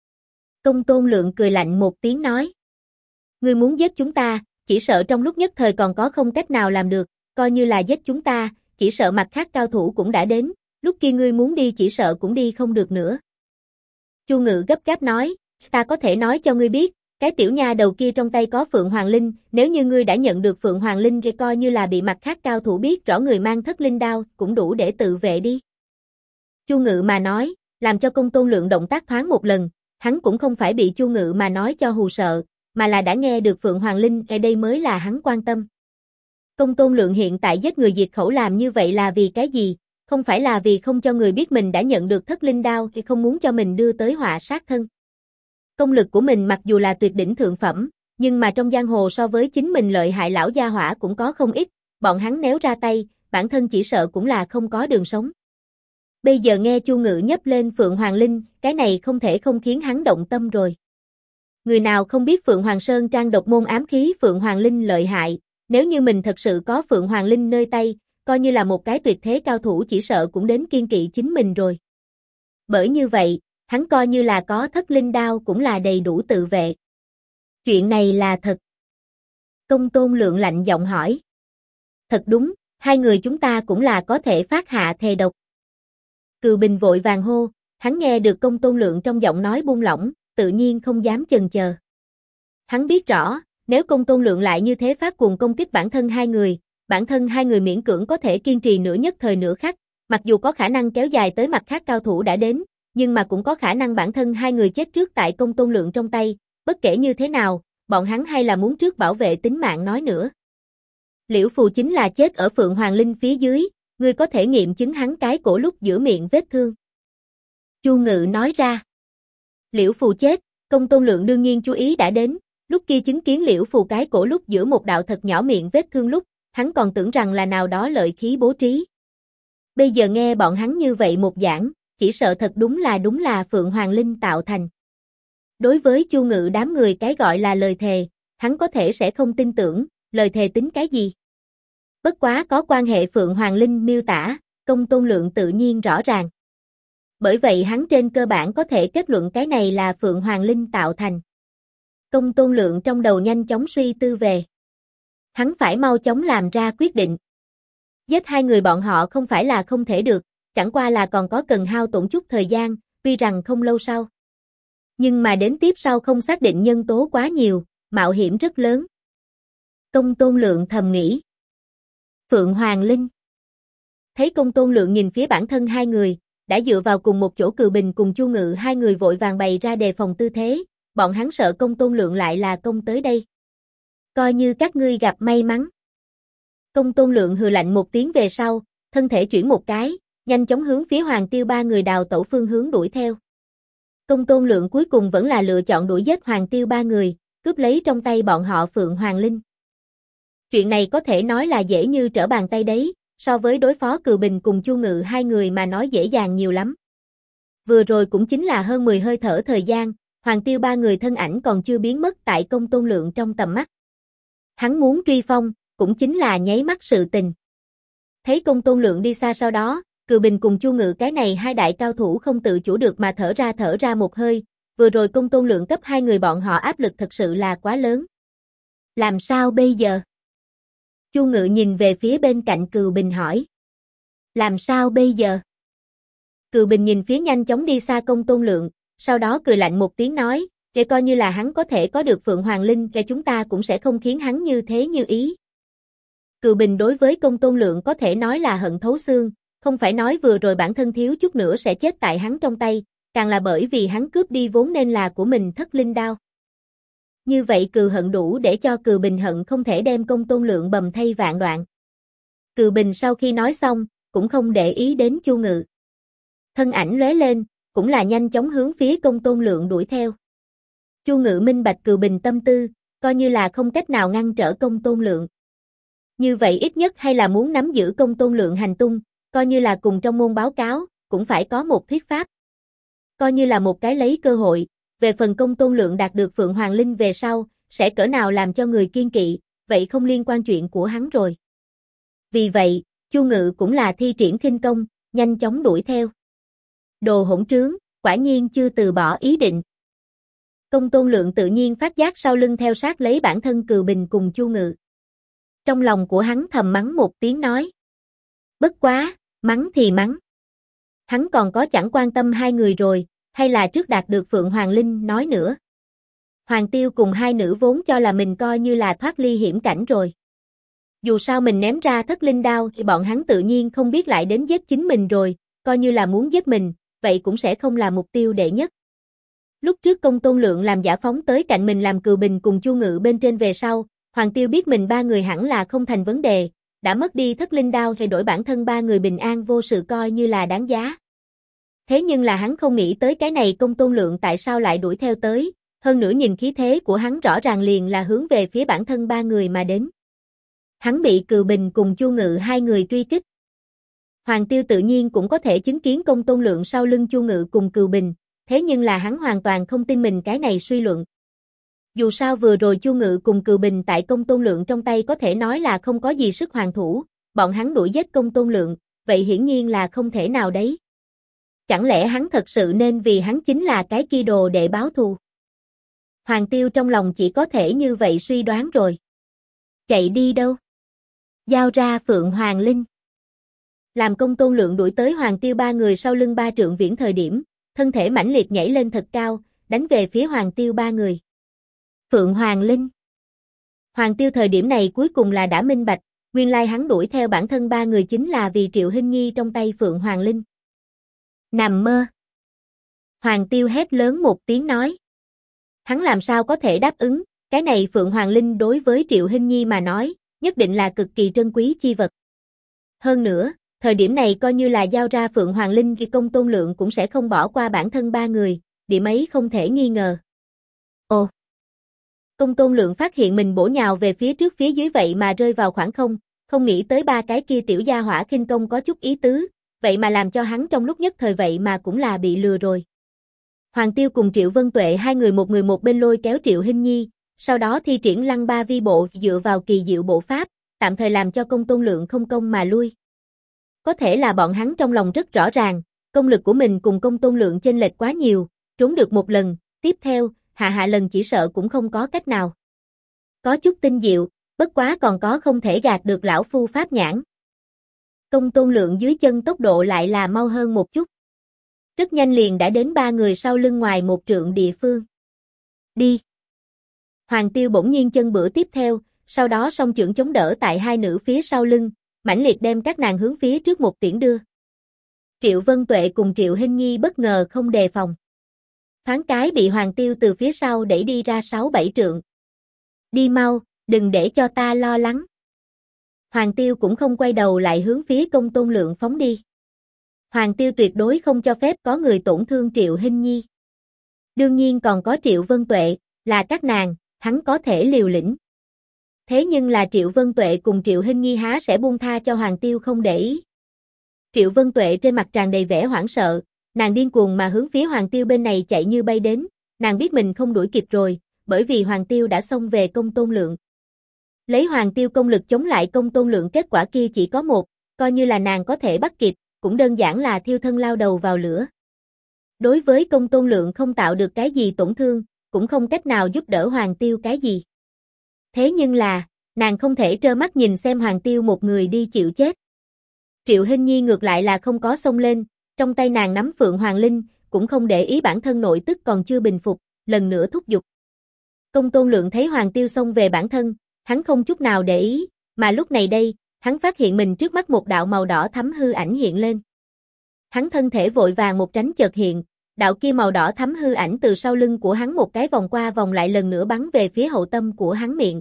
Công Tôn Lượng cười lạnh một tiếng nói. Ngươi muốn giết chúng ta, chỉ sợ trong lúc nhất thời còn có không cách nào làm được, coi như là giết chúng ta, chỉ sợ mặt khác cao thủ cũng đã đến, lúc kia ngươi muốn đi chỉ sợ cũng đi không được nữa. Chu Ngự gấp gáp nói, ta có thể nói cho ngươi biết, cái tiểu nha đầu kia trong tay có Phượng Hoàng Linh, nếu như ngươi đã nhận được Phượng Hoàng Linh thì coi như là bị mặt khác cao thủ biết rõ người mang thất linh đao, cũng đủ để tự vệ đi. Chu Ngự mà nói, làm cho Công Tôn Lượng động tác thoáng một lần, hắn cũng không phải bị Chu Ngự mà nói cho hù sợ, mà là đã nghe được Phượng Hoàng Linh, ở đây mới là hắn quan tâm. Công Tôn Lượng hiện tại giết người diệt khẩu làm như vậy là vì cái gì? Không phải là vì không cho người biết mình đã nhận được thất linh đao thì không muốn cho mình đưa tới họa sát thân. Công lực của mình mặc dù là tuyệt đỉnh thượng phẩm, nhưng mà trong giang hồ so với chính mình lợi hại lão gia hỏa cũng có không ít, bọn hắn nếu ra tay, bản thân chỉ sợ cũng là không có đường sống. Bây giờ nghe Chu Ngự nhấp lên Phượng Hoàng Linh, cái này không thể không khiến hắn động tâm rồi. Người nào không biết Phượng Hoàng Sơn trang độc môn ám khí Phượng Hoàng Linh lợi hại, nếu như mình thật sự có Phượng Hoàng Linh nơi tay, coi như là một cái tuyệt thế cao thủ chỉ sợ cũng đến kiêng kỵ chính mình rồi. Bởi như vậy, hắn coi như là có thất linh đao cũng là đầy đủ tự vệ. Chuyện này là thật. Công Tôn Lượng lạnh giọng hỏi. Thật đúng, hai người chúng ta cũng là có thể phát hạ thề độc. Cừu Bình vội vàng hô, hắn nghe được Công Tôn Lượng trong giọng nói buông lỏng, tự nhiên không dám chần chờ. Hắn biết rõ, nếu Công Tôn Lượng lại như thế phát cuồng công kích bản thân hai người miễn cưỡng có thể kiên trì nửa nhất thời nửa khắc, mặc dù có khả năng kéo dài tới mặt khác cao thủ đã đến, nhưng mà cũng có khả năng bản thân hai người chết trước tại Công Tôn Lượng trong tay, bất kể như thế nào, bọn hắn hay là muốn trước bảo vệ tính mạng nói nữa. Liễu Phù chính là chết ở Phượng Hoàng Linh phía dưới, ngươi có thể nghiệm chứng hắn cái cổ lúc giữa miệng vết thương. Chu Ngự nói ra. Liễu Phù chết, Công Tôn Lượng đương nhiên chú ý đã đến, lúc kia chứng kiến Liễu Phù cái cổ lúc giữa một đạo thật nhỏ miệng vết thương lúc, hắn còn tưởng rằng là nào đó lợi khí bố trí. Bây giờ nghe bọn hắn như vậy một giảng, chỉ sợ thật đúng là Phượng Hoàng Linh tạo thành. Đối với Chu Ngự đám người cái gọi là lời thề, hắn có thể sẽ không tin tưởng, lời thề tính cái gì? Bất quá có quan hệ Phượng Hoàng Linh miêu tả, Công Tôn Lượng tự nhiên rõ ràng. Bởi vậy hắn trên cơ bản có thể kết luận cái này là Phượng Hoàng Linh tạo thành. Công Tôn Lượng trong đầu nhanh chóng suy tư về. Hắn phải mau chóng làm ra quyết định. Giết hai người bọn họ không phải là không thể được, chẳng qua là còn có cần hao tổn chút thời gian, tuy rằng không lâu sau. Nhưng mà đến tiếp sau không xác định nhân tố quá nhiều, mạo hiểm rất lớn. Công Tôn Lượng thầm nghĩ. Phượng Hoàng Linh. Thấy Công Tôn Lượng nhìn phía bản thân hai người, đã dựa vào cùng một chỗ Cừu Bình cùng Chu Ngự hai người vội vàng bày ra đề phòng tư thế, bọn hắn sợ Công Tôn Lượng lại là công tới đây. Coi như các ngươi gặp may mắn. Công Tôn Lượng hừ lạnh một tiếng về sau, thân thể chuyển một cái, nhanh chóng hướng phía Hoàng Tiêu ba người đào tẩu phương hướng đuổi theo. Công Tôn Lượng cuối cùng vẫn là lựa chọn đuổi giết Hoàng Tiêu ba người, cướp lấy trong tay bọn họ Phượng Hoàng Linh. Chuyện này có thể nói là dễ như trở bàn tay đấy, so với đối phó Cừu Bình cùng Chu Ngự hai người mà nói dễ dàng nhiều lắm. Vừa rồi cũng chính là hơn 10 hơi thở thời gian, Hoàng Tiêu ba người thân ảnh còn chưa biến mất tại Công Tôn Lượng trong tầm mắt. Hắn muốn truy phong, cũng chính là nháy mắt sự tình. Thấy Công Tôn Lượng đi xa sau đó, Cừu Bình cùng Chu Ngự cái này hai đại cao thủ không tự chủ được mà thở ra một hơi, vừa rồi Công Tôn Lượng cấp hai người bọn họ áp lực thật sự là quá lớn. Làm sao bây giờ? Chu Ngự nhìn về phía bên cạnh Cừu Bình hỏi. Làm sao bây giờ? Cừu Bình nhìn phía nhanh chóng đi xa Công Tôn Lượng, sau đó cười lạnh một tiếng nói, kể coi như là hắn có thể có được Phượng Hoàng Linh, kể chúng ta cũng sẽ không khiến hắn như thế như ý. Cừu Bình đối với Công Tôn Lượng có thể nói là hận thấu xương, không phải nói vừa rồi bản thân thiếu chút nữa sẽ chết tại hắn trong tay, càng là bởi vì hắn cướp đi vốn nên là của mình Thất Linh Đao. Như vậy cừu hận đủ để cho Cừu Bình hận không thể đem Công Tôn Lượng bầm thây vạn đoạn. Cừu Bình sau khi nói xong, cũng không để ý đến Chu Ngự. Thân ảnh lóe lên, cũng là nhanh chóng hướng phía Công Tôn Lượng đuổi theo. Chu Ngự minh bạch Cừu Bình tâm tư, coi như là không cách nào ngăn trở Công Tôn Lượng. Như vậy ít nhất hay là muốn nắm giữ Công Tôn Lượng hành tung, coi như là cùng trong môn báo cáo, cũng phải có một thuyết pháp. Coi như là một cái lấy cơ hội, về phần Công Tôn Lượng đạt được Phượng Hoàng Linh về sau, sẽ cỡ nào làm cho người kiên kỵ, vậy không liên quan chuyện của hắn rồi. Vì vậy, Chu Ngự cũng là thi triển khinh công, nhanh chóng đuổi theo. Đồ hỗn trướng, quả nhiên chưa từ bỏ ý định. Công Tôn Lượng tự nhiên phát giác sau lưng theo sát lấy bản thân Cừu Bình cùng Chu Ngự. Trong lòng của hắn thầm mắng một tiếng nói. Bất quá, mắng thì mắng. Hắn còn có chẳng quan tâm hai người rồi, hay là trước đạt được Phượng Hoàng Linh nói nữa. Hoàng Tiêu cùng hai nữ vốn cho là mình coi như là thoát ly hiểm cảnh rồi. Dù sao mình ném ra Thất Linh Đao thì bọn hắn tự nhiên không biết lại đến giết chính mình rồi, coi như là muốn giết mình, vậy cũng sẽ không là mục tiêu đệ nhất. Lúc trước Công Tôn Lượng làm giả phóng tới cạnh mình làm Cừu Bình cùng Chu Ngự bên trên về sau, Hoàng Tiêu biết mình ba người hẳn là không thành vấn đề, đã mất đi Thất Linh Đao thì đổi bản thân ba người bình an vô sự coi như là đáng giá. Thế nhưng là hắn không nghĩ tới cái này Công Tôn Lượng tại sao lại đuổi theo tới, hơn nữa nhìn khí thế của hắn rõ ràng liền là hướng về phía bản thân ba người mà đến. Hắn bị Cừu Bình cùng Chu Ngự hai người truy kích. Hoàng Tiêu tự nhiên cũng có thể chứng kiến Công Tôn Lượng sau lưng Chu Ngự cùng Cừu Bình, thế nhưng là hắn hoàn toàn không tin mình cái này suy luận. Dù sao vừa rồi Chu Ngự cùng Cừu Bình tại Công Tôn Lượng trong tay có thể nói là không có gì sức hoàn thủ, bọn hắn đuổi giết Công Tôn Lượng, vậy hiển nhiên là không thể nào đấy. Chẳng lẽ hắn thật sự nên vì hắn chính là cái kia đồ để báo thù? Hoàng Tiêu trong lòng chỉ có thể như vậy suy đoán rồi. Chạy đi đâu? Giao ra Phượng Hoàng Linh. Làm Công Tôn Lượng đuổi tới Hoàng Tiêu ba người sau lưng ba trượng viễn thời điểm, thân thể mãnh liệt nhảy lên thật cao, đánh về phía Hoàng Tiêu ba người. Phượng Hoàng Linh. Hoàng Tiêu thời điểm này cuối cùng là đã minh bạch, nguyên lai hắn đuổi theo bản thân ba người chính là vì Triệu Hinh Nhi trong tay Phượng Hoàng Linh. Nằm mơ. Hoàng Tiêu hét lớn một tiếng nói. Hắn làm sao có thể đáp ứng, cái này Phượng Hoàng Linh đối với Triệu Hinh Nhi mà nói, nhất định là cực kỳ trân quý chi vật. Hơn nữa, thời điểm này coi như là giao ra Phượng Hoàng Linh thì Công Tôn Lượng cũng sẽ không bỏ qua bản thân ba người, điểm ấy không thể nghi ngờ. Ồ! Công Tôn Lượng phát hiện mình bổ nhào về phía trước phía dưới vậy mà rơi vào khoảng không, không nghĩ tới ba cái kia tiểu gia hỏa khinh công có chút ý tứ, vậy mà làm cho hắn trong lúc nhất thời vậy mà cũng là bị lừa rồi. Hoàng Tiêu cùng Triệu Vân Tuệ hai người một bên lôi kéo Triệu Hinh Nhi, sau đó thi triển Lăng Ba Vi Bộ dựa vào kỳ diệu bộ pháp, tạm thời làm cho Công Tôn Lượng không công mà lui. Có thể là bọn hắn trong lòng rất rõ ràng, công lực của mình cùng Công Tôn Lượng chênh lệch quá nhiều, trốn được một lần, tiếp theo, hạ lần chỉ sợ cũng không có cách nào. Có chút tinh diệu, bất quá còn có không thể gạt được lão phu pháp nhãn. Công Tôn Lượng dưới chân tốc độ lại là mau hơn một chút. Rất nhanh liền đã đến ba người sau lưng ngoài một trượng địa phương. Đi. Hoàng Tiêu bỗng nhiên chân bữa tiếp theo, sau đó song chưởng chống đỡ tại hai nữ phía sau lưng, mãnh liệt đem các nàng hướng phía trước một tiễn đưa. Triệu Vân Tuệ cùng Triệu Hinh Nhi bất ngờ không đề phòng. Thoáng cái bị Hoàng Tiêu từ phía sau đẩy đi ra 6-7 trượng. Đi mau, đừng để cho ta lo lắng. Hoàng Tiêu cũng không quay đầu lại hướng phía Công Tôn Lượng phóng đi. Hoàng Tiêu tuyệt đối không cho phép có người tổn thương Triệu Hinh Nhi. Đương nhiên còn có Triệu Vân Tuệ, là các nàng, hắn có thể liều lĩnh. Thế nhưng là Triệu Vân Tuệ cùng Triệu Hinh Nhi há sẽ buông tha cho Hoàng Tiêu không để ý. Triệu Vân Tuệ trên mặt tràn đầy vẻ hoảng sợ, nàng điên cuồng mà hướng phía Hoàng Tiêu bên này chạy như bay đến, nàng biết mình không đuổi kịp rồi, bởi vì Hoàng Tiêu đã xông về Công Tôn Lượng. Lấy Hoàng Tiêu công lực chống lại Công Tôn Lượng kết quả kia chỉ có một, coi như là nàng có thể bắt kịp, cũng đơn giản là thiêu thân lao đầu vào lửa. Đối với Công Tôn Lượng không tạo được cái gì tổn thương, cũng không cách nào giúp đỡ Hoàng Tiêu cái gì. Thế nhưng là, nàng không thể trơ mắt nhìn xem Hoàng Tiêu một người đi chịu chết. Triệu Hinh Nhi ngược lại là không có xông lên, trong tay nàng nắm Phượng Hoàng Linh, cũng không để ý bản thân nội tức còn chưa bình phục, lần nữa thúc giục. Công Tôn Lượng thấy Hoàng Tiêu xông về bản thân, hắn không chút nào để ý, mà lúc này đây, hắn phát hiện mình trước mắt một đạo màu đỏ thắm hư ảnh hiện lên. Hắn thân thể vội vàng một tránh chợt hiện, đạo kia màu đỏ thắm hư ảnh từ sau lưng của hắn một cái vòng qua vòng lại lần nữa bắn về phía hậu tâm của hắn miệng.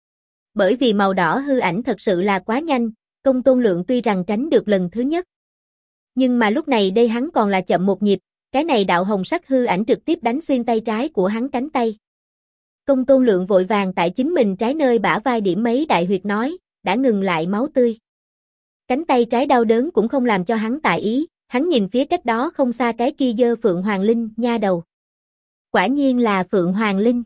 Bởi vì màu đỏ hư ảnh thật sự là quá nhanh, Công Tôn Lượng tuy rằng tránh được lần thứ nhất. Nhưng mà lúc này đây hắn còn là chậm một nhịp, cái này đạo hồng sắc hư ảnh trực tiếp đánh xuyên tay trái của hắn cánh tay. Công Tôn Lượng vội vàng tại chính mình trái nơi bả vai điểm mấy đại huyệt nói, đã ngừng lại máu tươi. Cánh tay trái đau đớn cũng không làm cho hắn tại ý, hắn nhìn phía cách đó không xa cái kia giơ Phượng Hoàng Linh nha đầu. Quả nhiên là Phượng Hoàng Linh.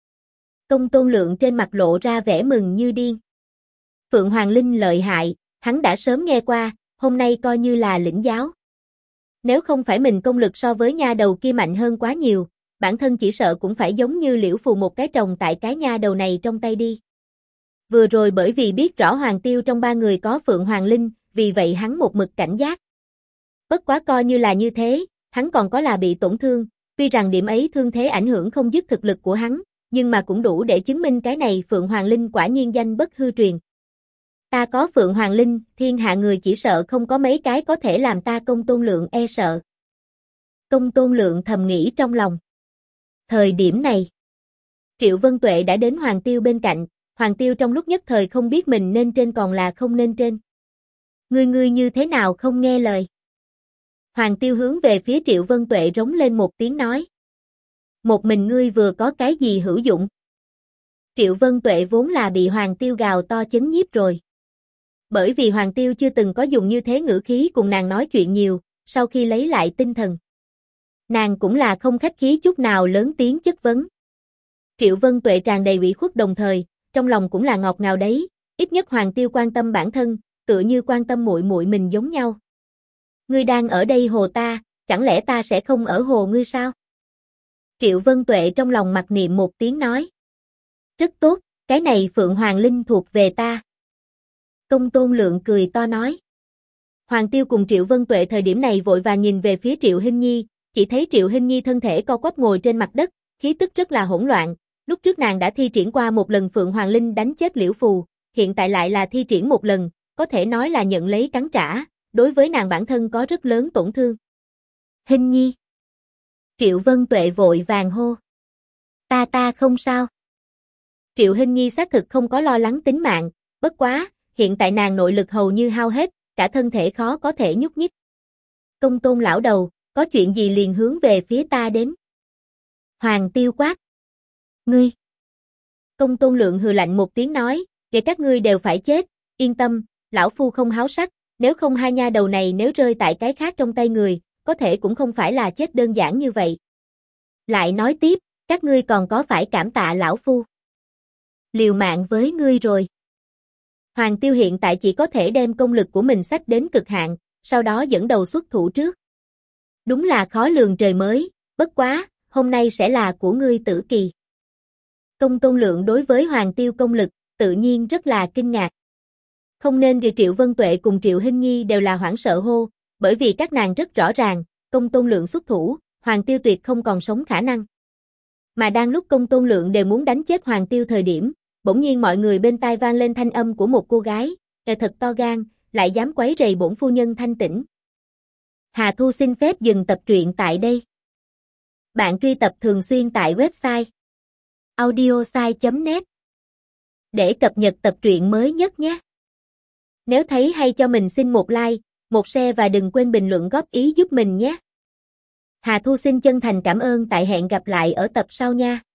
Công Tôn Lượng trên mặt lộ ra vẻ mừng như điên. Phượng Hoàng Linh lợi hại, hắn đã sớm nghe qua, hôm nay coi như là lĩnh giáo. Nếu không phải mình công lực so với nha đầu kia mạnh hơn quá nhiều, bản thân chỉ sợ cũng phải giống như Liễu Phù một cái trồng tại cái nha đầu này trong tay đi. Vừa rồi bởi vì biết rõ Hoàng Tiêu trong ba người có Phượng Hoàng Linh, vì vậy hắn một mực cảnh giác. Bất quá coi như là như thế, hắn còn có là bị tổn thương, tuy rằng điểm ấy thương thế ảnh hưởng không dứt thực lực của hắn, nhưng mà cũng đủ để chứng minh cái này Phượng Hoàng Linh quả nhiên danh bất hư truyền. Ta có Phượng Hoàng Linh, thiên hạ người chỉ sợ không có mấy cái có thể làm ta Công Tôn Lượng e sợ. Công Tôn Lượng thầm nghĩ trong lòng. Thời điểm này, Triệu Vân Tuệ đã đến Hoàng Tiêu bên cạnh, Hoàng Tiêu trong lúc nhất thời không biết mình nên trên còn là không nên trên. Ngươi như thế nào không nghe lời? Hoàng Tiêu hướng về phía Triệu Vân Tuệ rống lên một tiếng nói. Một mình ngươi vừa có cái gì hữu dụng? Triệu Vân Tuệ vốn là bị Hoàng Tiêu gào to chấn nhiếp rồi. Bởi vì Hoàng Tiêu chưa từng có dùng như thế ngữ khí cùng nàng nói chuyện nhiều, sau khi lấy lại tinh thần. Nàng cũng là không khách khí chút nào lớn tiếng chất vấn. Triệu Vân Tuệ tràn đầy ủy khuất đồng thời, trong lòng cũng là ngọt ngào đấy, ít nhất Hoàng Tiêu quan tâm bản thân, tựa như quan tâm muội muội mình giống nhau. Ngươi đang ở đây hồ ta, chẳng lẽ ta sẽ không ở hồ ngươi sao? Triệu Vân Tuệ trong lòng mặc niệm một tiếng nói. Rất tốt, cái này Phượng Hoàng Linh thuộc về ta. Công Tôn Lượng cười to nói. Hoàng Tiêu cùng Triệu Vân Tuệ thời điểm này vội vàng nhìn về phía Triệu Hinh Nhi, chỉ thấy Triệu Hinh Nhi thân thể co quắp ngồi trên mặt đất, khí tức rất là hỗn loạn. Lúc trước nàng đã thi triển qua một lần Phượng Hoàng Linh đánh chết Liễu Phù, hiện tại lại là thi triển một lần, có thể nói là nhận lấy cắn trả, đối với nàng bản thân có rất lớn tổn thương. Hinh Nhi. Triệu Vân Tuệ vội vàng hô. Ta không sao. Triệu Hinh Nhi xác thực không có lo lắng tính mạng, bất quá, hiện tại nàng nội lực hầu như hao hết, cả thân thể khó có thể nhúc nhích. Công Tôn lão đầu, có chuyện gì liền hướng về phía ta đến. Hoàng Tiêu quát. Ngươi. Công Tôn Lượng hừ lạnh một tiếng nói, để các ngươi đều phải chết, yên tâm, lão phu không háo sắc, nếu không hai nha đầu này nếu rơi tại cái khác trong tay người, có thể cũng không phải là chết đơn giản như vậy. Lại nói tiếp, các ngươi còn có phải cảm tạ lão phu. Liều mạng với ngươi rồi. Hoàng Tiêu hiện tại chỉ có thể đem công lực của mình xách đến cực hạn, sau đó dẫn đầu xuất thủ trước. Đúng là khó lường trời mới, bất quá, hôm nay sẽ là của ngươi Tử Kỳ. Công Tôn Lượng đối với Hoàng Tiêu công lực, tự nhiên rất là kinh ngạc. Không nên vì Triệu Vân Tuệ cùng Triệu Hinh Nhi đều là hoảng sợ hô, bởi vì các nàng rất rõ ràng, Công Tôn Lượng xuất thủ, Hoàng Tiêu tuyệt không còn sống khả năng. Mà đang lúc Công Tôn Lượng đều muốn đánh chết Hoàng Tiêu thời điểm, bỗng nhiên mọi người bên tai vang lên thanh âm của một cô gái, thật to gan, lại dám quấy rầy bổn phu nhân thanh tĩnh. Hà Thu xin phép dừng tập truyện tại đây. Bạn truy tập thường xuyên tại website audiosai.net để cập nhật tập truyện mới nhất nhé. Nếu thấy hay cho mình xin một like, một share và đừng quên bình luận góp ý giúp mình nhé. Hà Thu xin chân thành cảm ơn, tại hẹn gặp lại ở tập sau nha.